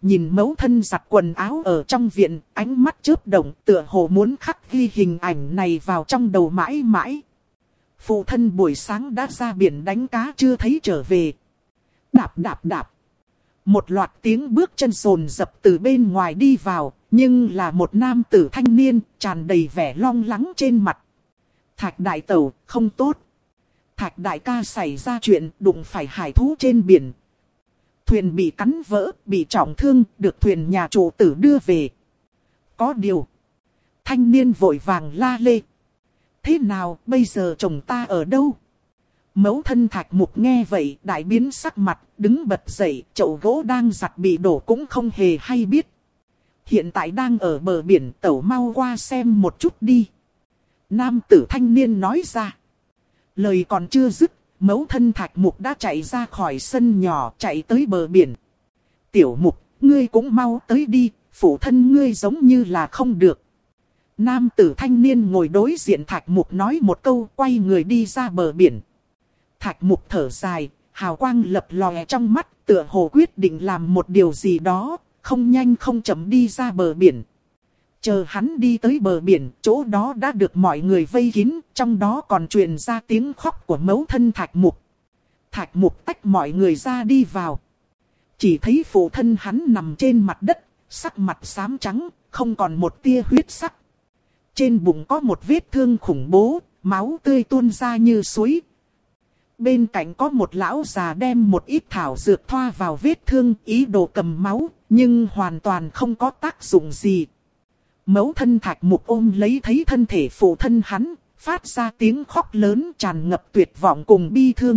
nhìn mẫu thân giặt quần áo ở trong viện, ánh mắt chớp động tựa hồ muốn khắc ghi hình ảnh này vào trong đầu mãi mãi. Phụ thân buổi sáng đã ra biển đánh cá chưa thấy trở về. Đạp đạp đạp. Một loạt tiếng bước chân rồn rập từ bên ngoài đi vào, nhưng là một nam tử thanh niên, tràn đầy vẻ lo lắng trên mặt. Thạch đại tẩu, không tốt. Thạch đại ca xảy ra chuyện đụng phải hải thú trên biển. Thuyền bị cắn vỡ, bị trọng thương, được thuyền nhà chủ tử đưa về. Có điều. Thanh niên vội vàng la lê. Thế nào, bây giờ chồng ta ở đâu? Mẫu thân Thạch Mục nghe vậy, đại biến sắc mặt, đứng bật dậy, chậu gỗ đang giặt bị đổ cũng không hề hay biết. Hiện tại đang ở bờ biển, tẩu mau qua xem một chút đi. Nam tử thanh niên nói ra. Lời còn chưa dứt, mẫu thân Thạch Mục đã chạy ra khỏi sân nhỏ, chạy tới bờ biển. Tiểu Mục, ngươi cũng mau tới đi, phụ thân ngươi giống như là không được. Nam tử thanh niên ngồi đối diện Thạch Mục nói một câu, quay người đi ra bờ biển. Thạch Mục thở dài, hào quang lập lòe trong mắt, tựa hồ quyết định làm một điều gì đó, không nhanh không chậm đi ra bờ biển. Chờ hắn đi tới bờ biển, chỗ đó đã được mọi người vây kín, trong đó còn truyền ra tiếng khóc của mẫu thân Thạch Mục. Thạch Mục tách mọi người ra đi vào. Chỉ thấy phụ thân hắn nằm trên mặt đất, sắc mặt xám trắng, không còn một tia huyết sắc. Trên bụng có một vết thương khủng bố, máu tươi tuôn ra như suối. Bên cạnh có một lão già đem một ít thảo dược thoa vào vết thương, ý đồ cầm máu, nhưng hoàn toàn không có tác dụng gì. Mẫu thân Thạch Mục ôm lấy thấy thân thể phụ thân hắn, phát ra tiếng khóc lớn tràn ngập tuyệt vọng cùng bi thương.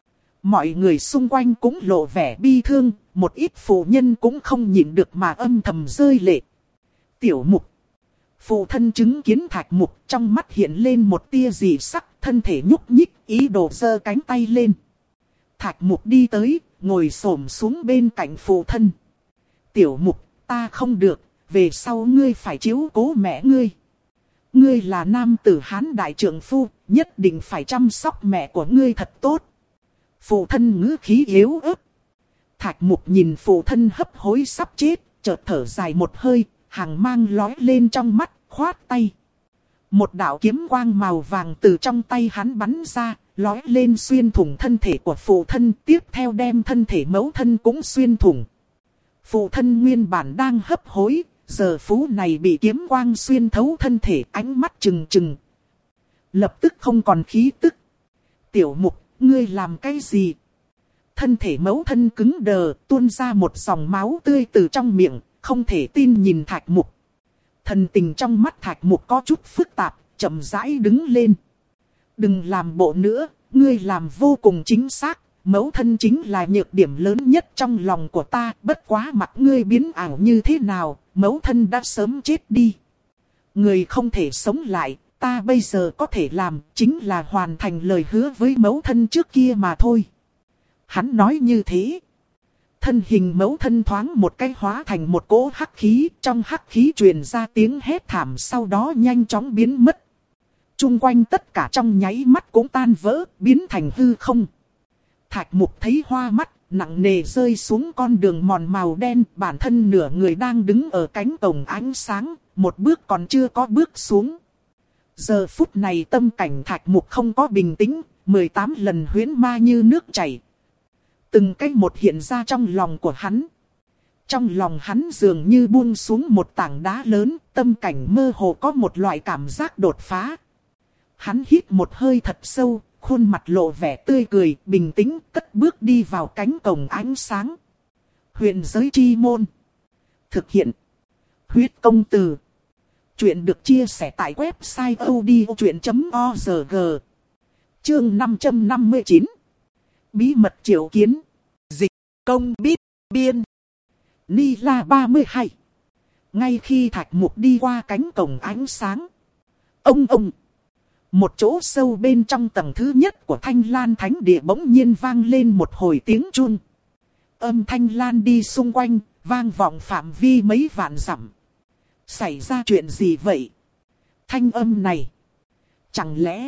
Mọi người xung quanh cũng lộ vẻ bi thương, một ít phụ nhân cũng không nhịn được mà âm thầm rơi lệ. Tiểu Mục. Phụ thân chứng kiến Thạch Mục, trong mắt hiện lên một tia dị sắc, thân thể nhúc nhích, ý đồ giơ cánh tay lên. Thạch Mục đi tới, ngồi xổm xuống bên cạnh phụ thân. Tiểu Mục, ta không được, về sau ngươi phải chiếu cố mẹ ngươi. Ngươi là nam tử Hán đại trượng phu, nhất định phải chăm sóc mẹ của ngươi thật tốt. Phụ thân ngữ khí yếu ớt. Thạch Mục nhìn phụ thân hấp hối sắp chết, chợt thở dài một hơi, hàng mang lói lên trong mắt, khoát tay. Một đạo kiếm quang màu vàng từ trong tay hắn bắn ra, lói lên xuyên thủng thân thể của phụ thân, tiếp theo đem thân thể mẫu thân cũng xuyên thủng. Phụ thân nguyên bản đang hấp hối, giờ phút này bị kiếm quang xuyên thấu thân thể, ánh mắt trừng trừng. Lập tức không còn khí tức. Tiểu Mục, ngươi làm cái gì? Thân thể mẫu thân cứng đờ, tuôn ra một dòng máu tươi từ trong miệng, không thể tin nhìn Thạch Mục. Thần tình trong mắt Thạch Mục có chút phức tạp, chậm rãi đứng lên. Đừng làm bộ nữa, ngươi làm vô cùng chính xác. Mẫu thân chính là nhược điểm lớn nhất trong lòng của ta, bất quá mặc ngươi biến ảo như thế nào, mẫu thân đã sớm chết đi. Người không thể sống lại, ta bây giờ có thể làm, chính là hoàn thành lời hứa với mẫu thân trước kia mà thôi. Hắn nói như thế. Thân hình mẫu thân thoáng một cái hóa thành một cỗ hắc khí, trong hắc khí truyền ra tiếng hét thảm, sau đó nhanh chóng biến mất. Trung quanh tất cả trong nháy mắt cũng tan vỡ, biến thành hư không. Thạch Mục thấy hoa mắt, nặng nề rơi xuống con đường mòn màu đen, bản thân nửa người đang đứng ở cánh cổng ánh sáng, một bước còn chưa có bước xuống. Giờ phút này tâm cảnh Thạch Mục không có bình tĩnh, mười tám lần huyễn ma như nước chảy. Từng cái một hiện ra trong lòng của hắn. Trong lòng hắn dường như buông xuống một tảng đá lớn, tâm cảnh mơ hồ có một loại cảm giác đột phá. Hắn hít một hơi thật sâu, khuôn mặt lộ vẻ tươi cười, bình tĩnh, cất bước đi vào cánh cổng ánh sáng. Huyền giới chi môn. Thực hiện. Huyết công từ. Chuyện được chia sẻ tại website odchuyện chấm org. Chương năm trăm năm mươi chín. Bí mật triệu kiến. Dịch công biết biên. Ni La ba mươi hai. Ngay khi Thạch Mục đi qua cánh cổng ánh sáng. Ông ông. Một chỗ sâu bên trong tầng thứ nhất của Thanh Lan Thánh Địa bỗng nhiên vang lên một hồi tiếng chuông. Âm thanh lan đi xung quanh, vang vọng phạm vi mấy vạn dặm. Xảy ra chuyện gì vậy? Thanh âm này. Chẳng lẽ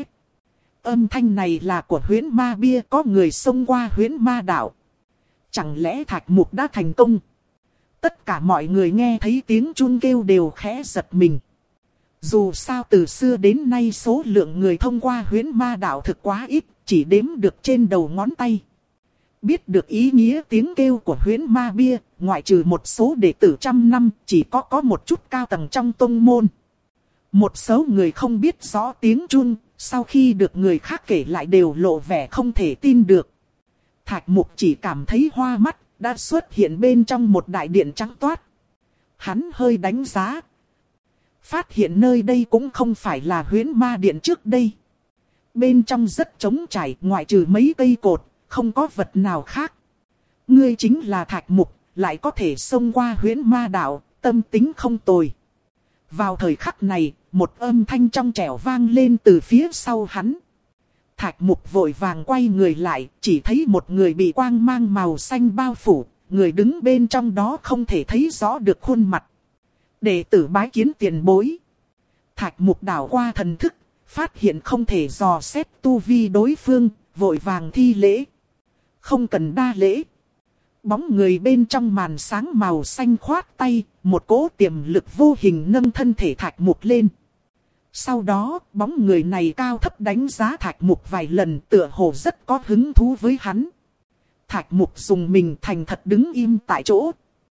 âm thanh này là của huyễn ma bia, có người xông qua huyễn ma đảo? Chẳng lẽ Thạch Mục đã thành công? Tất cả mọi người nghe thấy tiếng chun kêu đều khẽ giật mình. Dù sao từ xưa đến nay số lượng người thông qua huyễn ma đạo thực quá ít, chỉ đếm được trên đầu ngón tay. Biết được ý nghĩa tiếng kêu của huyễn ma bia, ngoại trừ một số đệ tử trăm năm, chỉ có có một chút cao tầng trong tông môn. Một số người không biết rõ tiếng chun, sau khi được người khác kể lại đều lộ vẻ không thể tin được. Thạch Mục chỉ cảm thấy hoa mắt, đã xuất hiện bên trong một đại điện trắng toát. Hắn hơi đánh giá. Phát hiện nơi đây cũng không phải là huyễn ma điện trước đây. Bên trong rất trống trải, ngoại trừ mấy cây cột, không có vật nào khác. Ngươi chính là Thạch Mục, lại có thể xông qua huyễn ma đạo, tâm tính không tồi. Vào thời khắc này, một âm thanh trong trẻo vang lên từ phía sau hắn. Thạch Mục vội vàng quay người lại, chỉ thấy một người bị quang mang màu xanh bao phủ, người đứng bên trong đó không thể thấy rõ được khuôn mặt. Đệ tử bái kiến tiền bối. Thạch Mục đảo qua thần thức, phát hiện không thể dò xét tu vi đối phương, vội vàng thi lễ. Không cần đa lễ. Bóng người bên trong màn sáng màu xanh khoát tay, một cỗ tiềm lực vô hình nâng thân thể Thạch Mục lên. Sau đó, bóng người này cao thấp đánh giá Thạch Mục vài lần, tựa hồ rất có hứng thú với hắn. Thạch Mục dùng mình thành thật đứng im tại chỗ.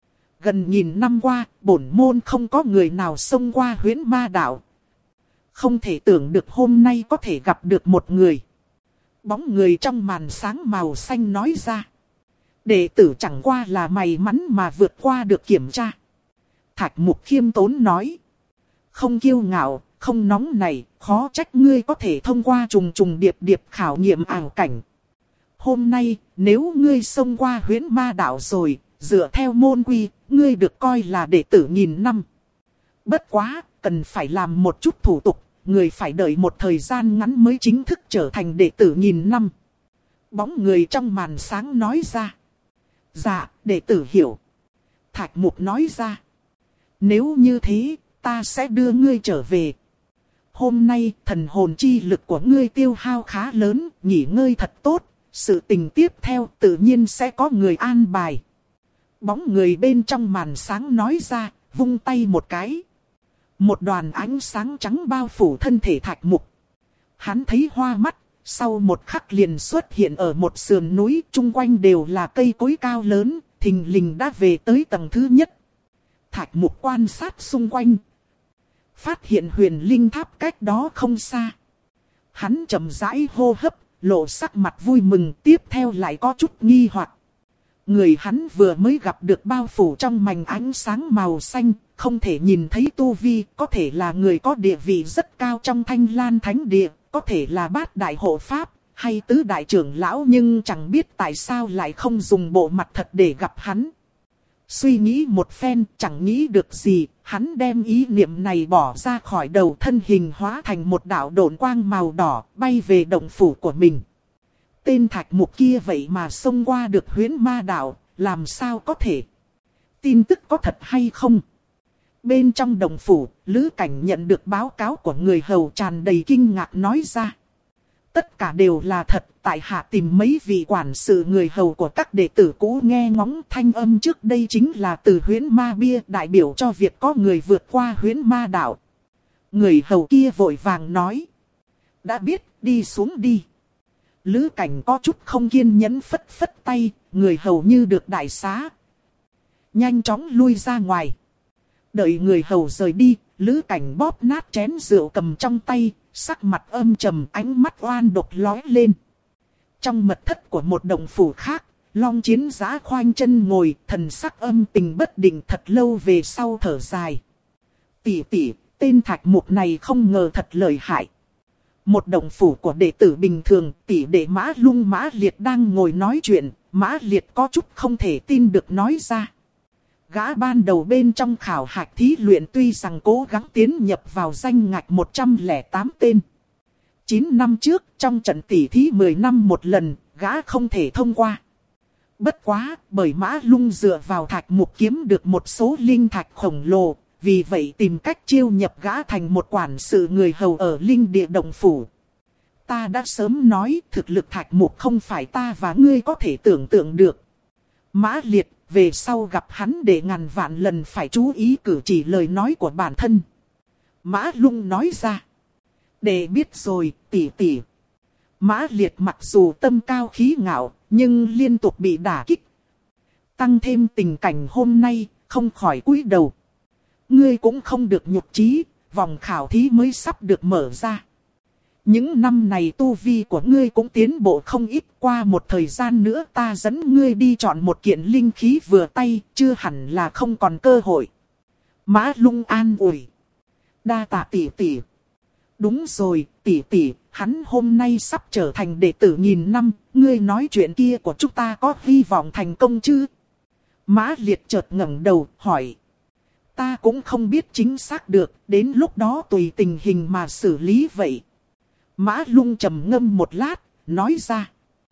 Gần nghìn năm qua, bổn môn không có người nào xông qua huyễn ma đạo. Không thể tưởng được hôm nay có thể gặp được một người. Bóng người trong màn sáng màu xanh nói ra. Đệ tử chẳng qua là may mắn mà vượt qua được kiểm tra. Thạch Mục khiêm tốn nói. Không kiêu ngạo, không nóng này, khó trách ngươi có thể thông qua trùng trùng điệp điệp khảo nghiệm ảo cảnh. Hôm nay, nếu ngươi xông qua huyễn ma đạo rồi, dựa theo môn quy, ngươi được coi là đệ tử nghìn năm. Bất quá, cần phải làm một chút thủ tục, người phải đợi một thời gian ngắn mới chính thức trở thành đệ tử nghìn năm. Bóng người trong màn sáng nói ra. Dạ, đệ tử hiểu. Thạch Mục nói ra. Nếu như thế, ta sẽ đưa ngươi trở về. Hôm nay, thần hồn chi lực của ngươi tiêu hao khá lớn, nghỉ ngơi thật tốt. Sự tình tiếp theo tự nhiên sẽ có người an bài. Bóng người bên trong màn sáng nói ra, vung tay một cái. Một đoàn ánh sáng trắng bao phủ thân thể Thạch Mục. Hắn thấy hoa mắt, sau một khắc liền xuất hiện ở một sườn núi, chung quanh đều là cây cối cao lớn, thình lình đã về tới tầng thứ nhất. Thạch Mục quan sát xung quanh. Phát hiện huyền linh tháp cách đó không xa. Hắn chậm rãi hô hấp, lộ sắc mặt vui mừng, tiếp theo lại có chút nghi hoặc. Người hắn vừa mới gặp được bao phủ trong màn ánh sáng màu xanh, không thể nhìn thấy tu vi, có thể là người có địa vị rất cao trong Thanh Lan Thánh Địa, có thể là bát đại hộ pháp, hay tứ đại trưởng lão, nhưng chẳng biết tại sao lại không dùng bộ mặt thật để gặp hắn. Suy nghĩ một phen, chẳng nghĩ được gì, hắn đem ý niệm này bỏ ra khỏi đầu, thân hình hóa thành một đạo độn quang màu đỏ, bay về động phủ của mình. Tên Thạch Mục kia vậy mà xông qua được huyễn ma đạo, làm sao có thể? Tin tức có thật hay không? Bên trong động phủ, Lữ Cảnh nhận được báo cáo của người hầu tràn đầy kinh ngạc nói ra. Tất cả đều là thật, tại hạ tìm mấy vị quản sự người hầu của các đệ tử cũ nghe ngóng thanh âm trước đây chính là từ huyễn ma bia, đại biểu cho việc có người vượt qua huyễn ma đạo. Người hầu kia vội vàng nói. Đã biết, đi xuống đi. Lữ Cảnh có chút không kiên nhẫn phất phất tay, người hầu như được đại xá. Nhanh chóng lui ra ngoài. Đợi người hầu rời đi, Lữ Cảnh bóp nát chén rượu cầm trong tay, sắc mặt âm trầm, ánh mắt oan độc lóe lên. Trong mật thất của một động phủ khác, Long Chiến Giã khoanh chân ngồi, thần sắc âm tình bất định, thật lâu về sau thở dài. Tỷ tỷ, tên Thạch Mục này không ngờ thật lợi hại. Một động phủ của đệ tử bình thường, tỷ đệ Mã Lung Mã Liệt đang ngồi nói chuyện, Mã Liệt có chút không thể tin được nói ra. Gã ban đầu bên trong khảo hạch thí luyện tuy rằng cố gắng tiến nhập vào danh ngạch một trăm lẻ tám tên. chín năm trước, trong trận tỷ thí mười năm một lần, gã không thể thông qua. Bất quá, bởi Mã Lung dựa vào Thạch Mục kiếm được một số linh thạch khổng lồ, vì vậy tìm cách chiêu nhập gã thành một quản sự người hầu ở linh địa động phủ. Ta đã sớm nói thực lực Thạch Mục không phải ta và ngươi có thể tưởng tượng được. Mã Liệt, về sau gặp hắn để ngàn vạn lần phải chú ý cử chỉ lời nói của bản thân. Mã Lung nói ra. Đệ biết rồi, tỷ tỷ. Mã Liệt mặc dù tâm cao khí ngạo, nhưng liên tục bị đả kích. Tăng thêm tình cảnh hôm nay, không khỏi cúi đầu. Ngươi cũng không được nhục chí, vòng khảo thí mới sắp được mở ra. Những năm này tu vi của ngươi cũng tiến bộ không ít, qua một thời gian nữa ta dẫn ngươi đi chọn một kiện linh khí vừa tay, chưa hẳn là không còn cơ hội. Mã Lung an ủi. Đa tạ tỷ tỷ. Đúng rồi, tỷ tỷ, hắn hôm nay sắp trở thành đệ tử nghìn năm, ngươi nói chuyện kia của chúng ta có hy vọng thành công chứ? Mã Liệt chợt ngẩng đầu, hỏi. Ta cũng không biết chính xác được, đến lúc đó tùy tình hình mà xử lý vậy. Mã Lung trầm ngâm một lát, nói ra.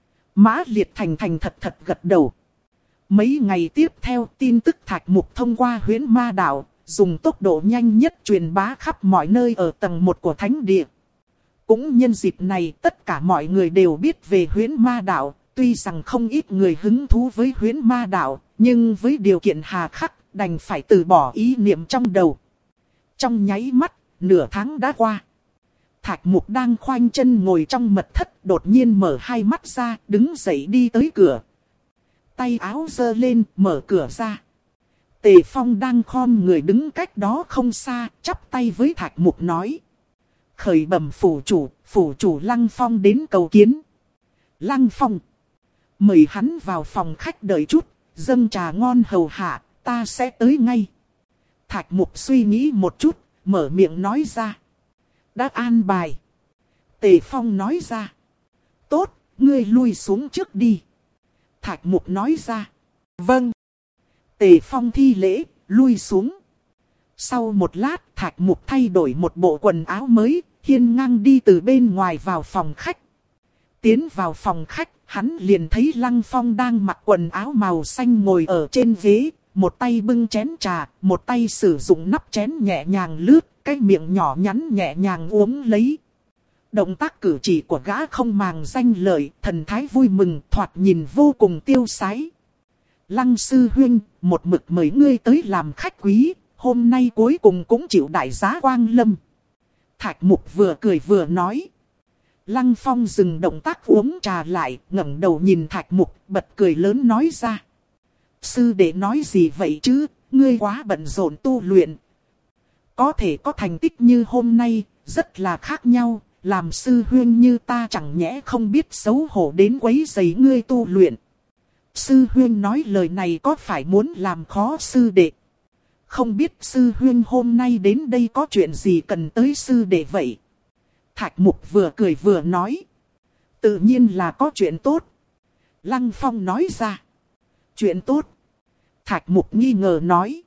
Mã Liệt thành thành thật thật gật đầu. Mấy ngày tiếp theo, tin tức Thạch Mục thông qua Huyễn Ma Đảo, dùng tốc độ nhanh nhất truyền bá khắp mọi nơi ở tầng một của thánh địa. Cũng nhân dịp này, tất cả mọi người đều biết về Huyễn Ma Đảo, tuy rằng không ít người hứng thú với Huyễn Ma Đảo, nhưng với điều kiện hà khắc, đành phải từ bỏ ý niệm trong đầu. Trong nháy mắt, nửa tháng đã qua. Thạch Mục đang khoanh chân ngồi trong mật thất, đột nhiên mở hai mắt ra, đứng dậy đi tới cửa. Tay áo giơ lên, mở cửa ra. Tề Phong đang khom người đứng cách đó không xa, chắp tay với Thạch Mục nói. Khởi bẩm phủ chủ, phủ chủ Lăng Phong đến cầu kiến. Lăng Phong. Mời hắn vào phòng khách đợi chút, dâng trà ngon hầu hạ, ta sẽ tới ngay. Thạch Mục suy nghĩ một chút, mở miệng nói ra. Đã an bài. Tề Phong nói ra. Tốt, ngươi lui xuống trước đi. Thạch Mục nói ra. Vâng. Tề Phong thi lễ, lui xuống. Sau một lát, Thạch Mục thay đổi một bộ quần áo mới, hiên ngang đi từ bên ngoài vào phòng khách. Tiến vào phòng khách, hắn liền thấy Lăng Phong đang mặc quần áo màu xanh ngồi ở trên ghế, một tay bưng chén trà, một tay sử dụng nắp chén nhẹ nhàng lướt, cái miệng nhỏ nhắn nhẹ nhàng uống lấy. Động tác cử chỉ của gã không màng danh lợi, thần thái vui mừng, thoạt nhìn vô cùng tiêu sái. Lăng sư huynh, một mực mời ngươi tới làm khách quý, hôm nay cuối cùng cũng chịu đại giá quang lâm. Thạch Mục vừa cười vừa nói. Lăng Phong dừng động tác uống trà lại, ngẩng đầu nhìn Thạch Mục, bật cười lớn nói ra. Sư đệ nói gì vậy chứ, ngươi quá bận rộn tu luyện. Có thể có thành tích như hôm nay, rất là khác nhau, làm sư huynh như ta chẳng nhẽ không biết xấu hổ đến quấy rầy ngươi tu luyện. Sư huynh nói lời này có phải muốn làm khó sư đệ? Không biết sư huynh hôm nay đến đây có chuyện gì cần tới sư đệ vậy? Thạch Mục vừa cười vừa nói. Tự nhiên là có chuyện tốt. Lăng Phong nói ra. Chuyện tốt. Thạch Mục nghi ngờ nói.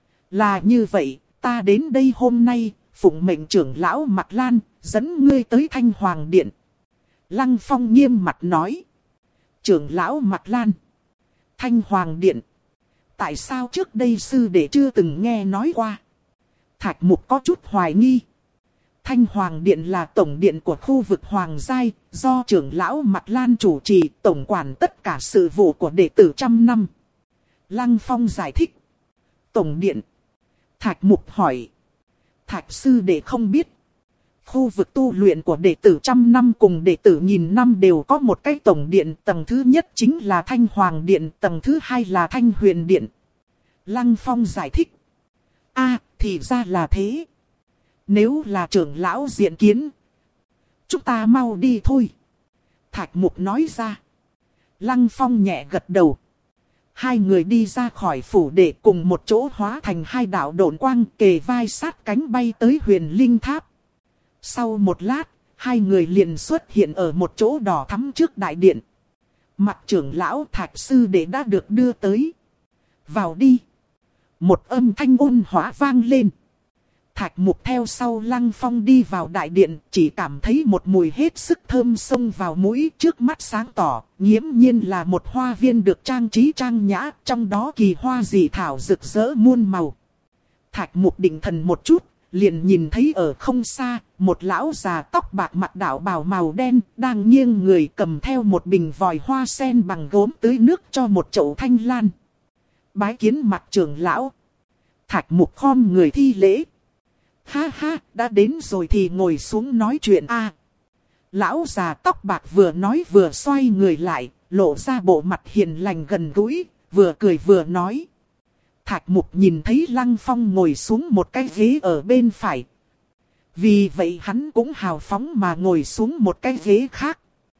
Là như vậy, ta đến đây hôm nay, phụng mệnh trưởng lão Mạc Lan, dẫn ngươi tới Thanh Hoàng Điện. Lăng Phong nghiêm mặt nói. Trưởng lão Mạc Lan. Thanh Hoàng Điện. Tại sao trước đây sư đệ chưa từng nghe nói qua? Thạch Mục có chút hoài nghi. Thanh Hoàng Điện là tổng điện của khu vực Hoàng Giai, do trưởng lão Mạc Lan chủ trì, tổng quản tất cả sự vụ của đệ tử trăm năm. Lăng Phong giải thích. Tổng điện. Thạch Mục hỏi. Thạch sư đệ không biết. Khu vực tu luyện của đệ tử trăm năm cùng đệ tử nghìn năm đều có một cái tổng điện. Tầng thứ nhất chính là Thanh Hoàng Điện, tầng thứ hai là Thanh Huyền Điện. Lăng Phong giải thích. A, thì ra là thế. Nếu là trưởng lão diện kiến, chúng ta mau đi thôi. Thạch Mục nói ra. Lăng Phong nhẹ gật đầu. Hai người đi ra khỏi phủ để cùng một chỗ hóa thành hai đạo độn quang kề vai sát cánh bay tới Huyền Linh Tháp. Sau một lát, hai người liền xuất hiện ở một chỗ đỏ thắm trước đại điện. Mặt trưởng lão Thạch sư đệ đã được đưa tới. Vào đi. Một âm thanh ôn hóa vang lên. Thạch Mục theo sau Lăng Phong đi vào đại điện, chỉ cảm thấy một mùi hết sức thơm xông vào mũi, trước mắt sáng tỏ, nghiễm nhiên là một hoa viên được trang trí trang nhã, trong đó kỳ hoa dị thảo rực rỡ muôn màu. Thạch Mục định thần một chút, liền nhìn thấy ở không xa, một lão già tóc bạc mặc đạo bào màu đen, đang nghiêng người cầm theo một bình vòi hoa sen bằng gốm tưới nước cho một chậu thanh lan. Bái kiến Mạc trưởng lão. Thạch Mục khom người thi lễ. Ha ha, đã đến rồi thì ngồi xuống nói chuyện a. Lão già tóc bạc vừa nói vừa xoay người lại, lộ ra bộ mặt hiền lành gần gũi, vừa cười vừa nói. Thạch Mục nhìn thấy Lăng Phong ngồi xuống một cái ghế ở bên phải. Vì vậy hắn cũng hào phóng mà ngồi xuống một cái ghế khác.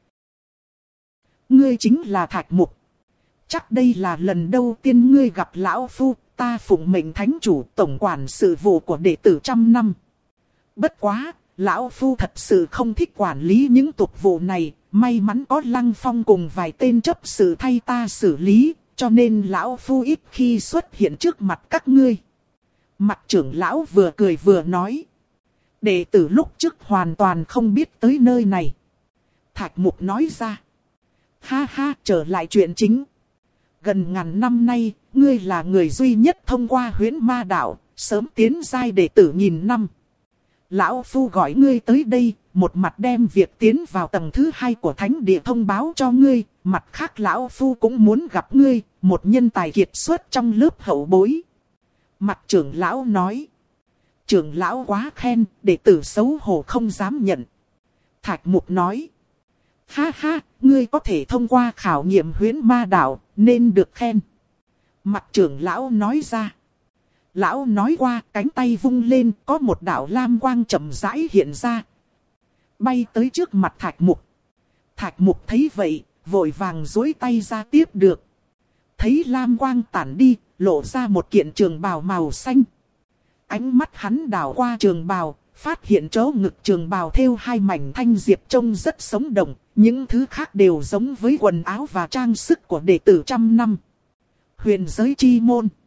Ngươi chính là Thạch Mục. Chắc đây là lần đầu tiên ngươi gặp lão phu, ta phụng mệnh thánh chủ tổng quản sự vụ của đệ tử trăm năm. Bất quá, lão phu thật sự không thích quản lý những tục vụ này, may mắn có Lăng Phong cùng vài tên chấp sự thay ta xử lý, cho nên lão phu ít khi xuất hiện trước mặt các ngươi. Mặt trưởng lão vừa cười vừa nói. Đệ tử lúc trước hoàn toàn không biết tới nơi này. Thạch Mục nói ra. Ha ha, trở lại chuyện chính. Gần ngàn năm nay, ngươi là người duy nhất thông qua huyễn ma đạo, sớm tiến giai đệ tử nghìn năm. Lão phu gọi ngươi tới đây, một mặt đem việc tiến vào tầng thứ hai của thánh địa thông báo cho ngươi, mặt khác lão phu cũng muốn gặp ngươi, một nhân tài kiệt xuất trong lớp hậu bối. Mặt trưởng lão nói. Trưởng lão quá khen, đệ tử xấu hổ không dám nhận. Thạch Mục nói. Ha ha, ngươi có thể thông qua khảo nghiệm huyễn ma đạo, nên được khen. Mặt trưởng lão nói ra. Lão nói qua, cánh tay vung lên, có một đạo lam quang chậm rãi hiện ra. Bay tới trước mặt Thạch Mục. Thạch Mục thấy vậy, vội vàng duỗi tay ra tiếp được. Thấy lam quang tản đi, lộ ra một kiện trường bào màu xanh. Ánh mắt hắn đảo qua trường bào, phát hiện chỗ ngực trường bào thêu hai mảnh thanh diệp trông rất sống động. Những thứ khác đều giống với quần áo và trang sức của đệ tử trăm năm. Huyền giới chi môn.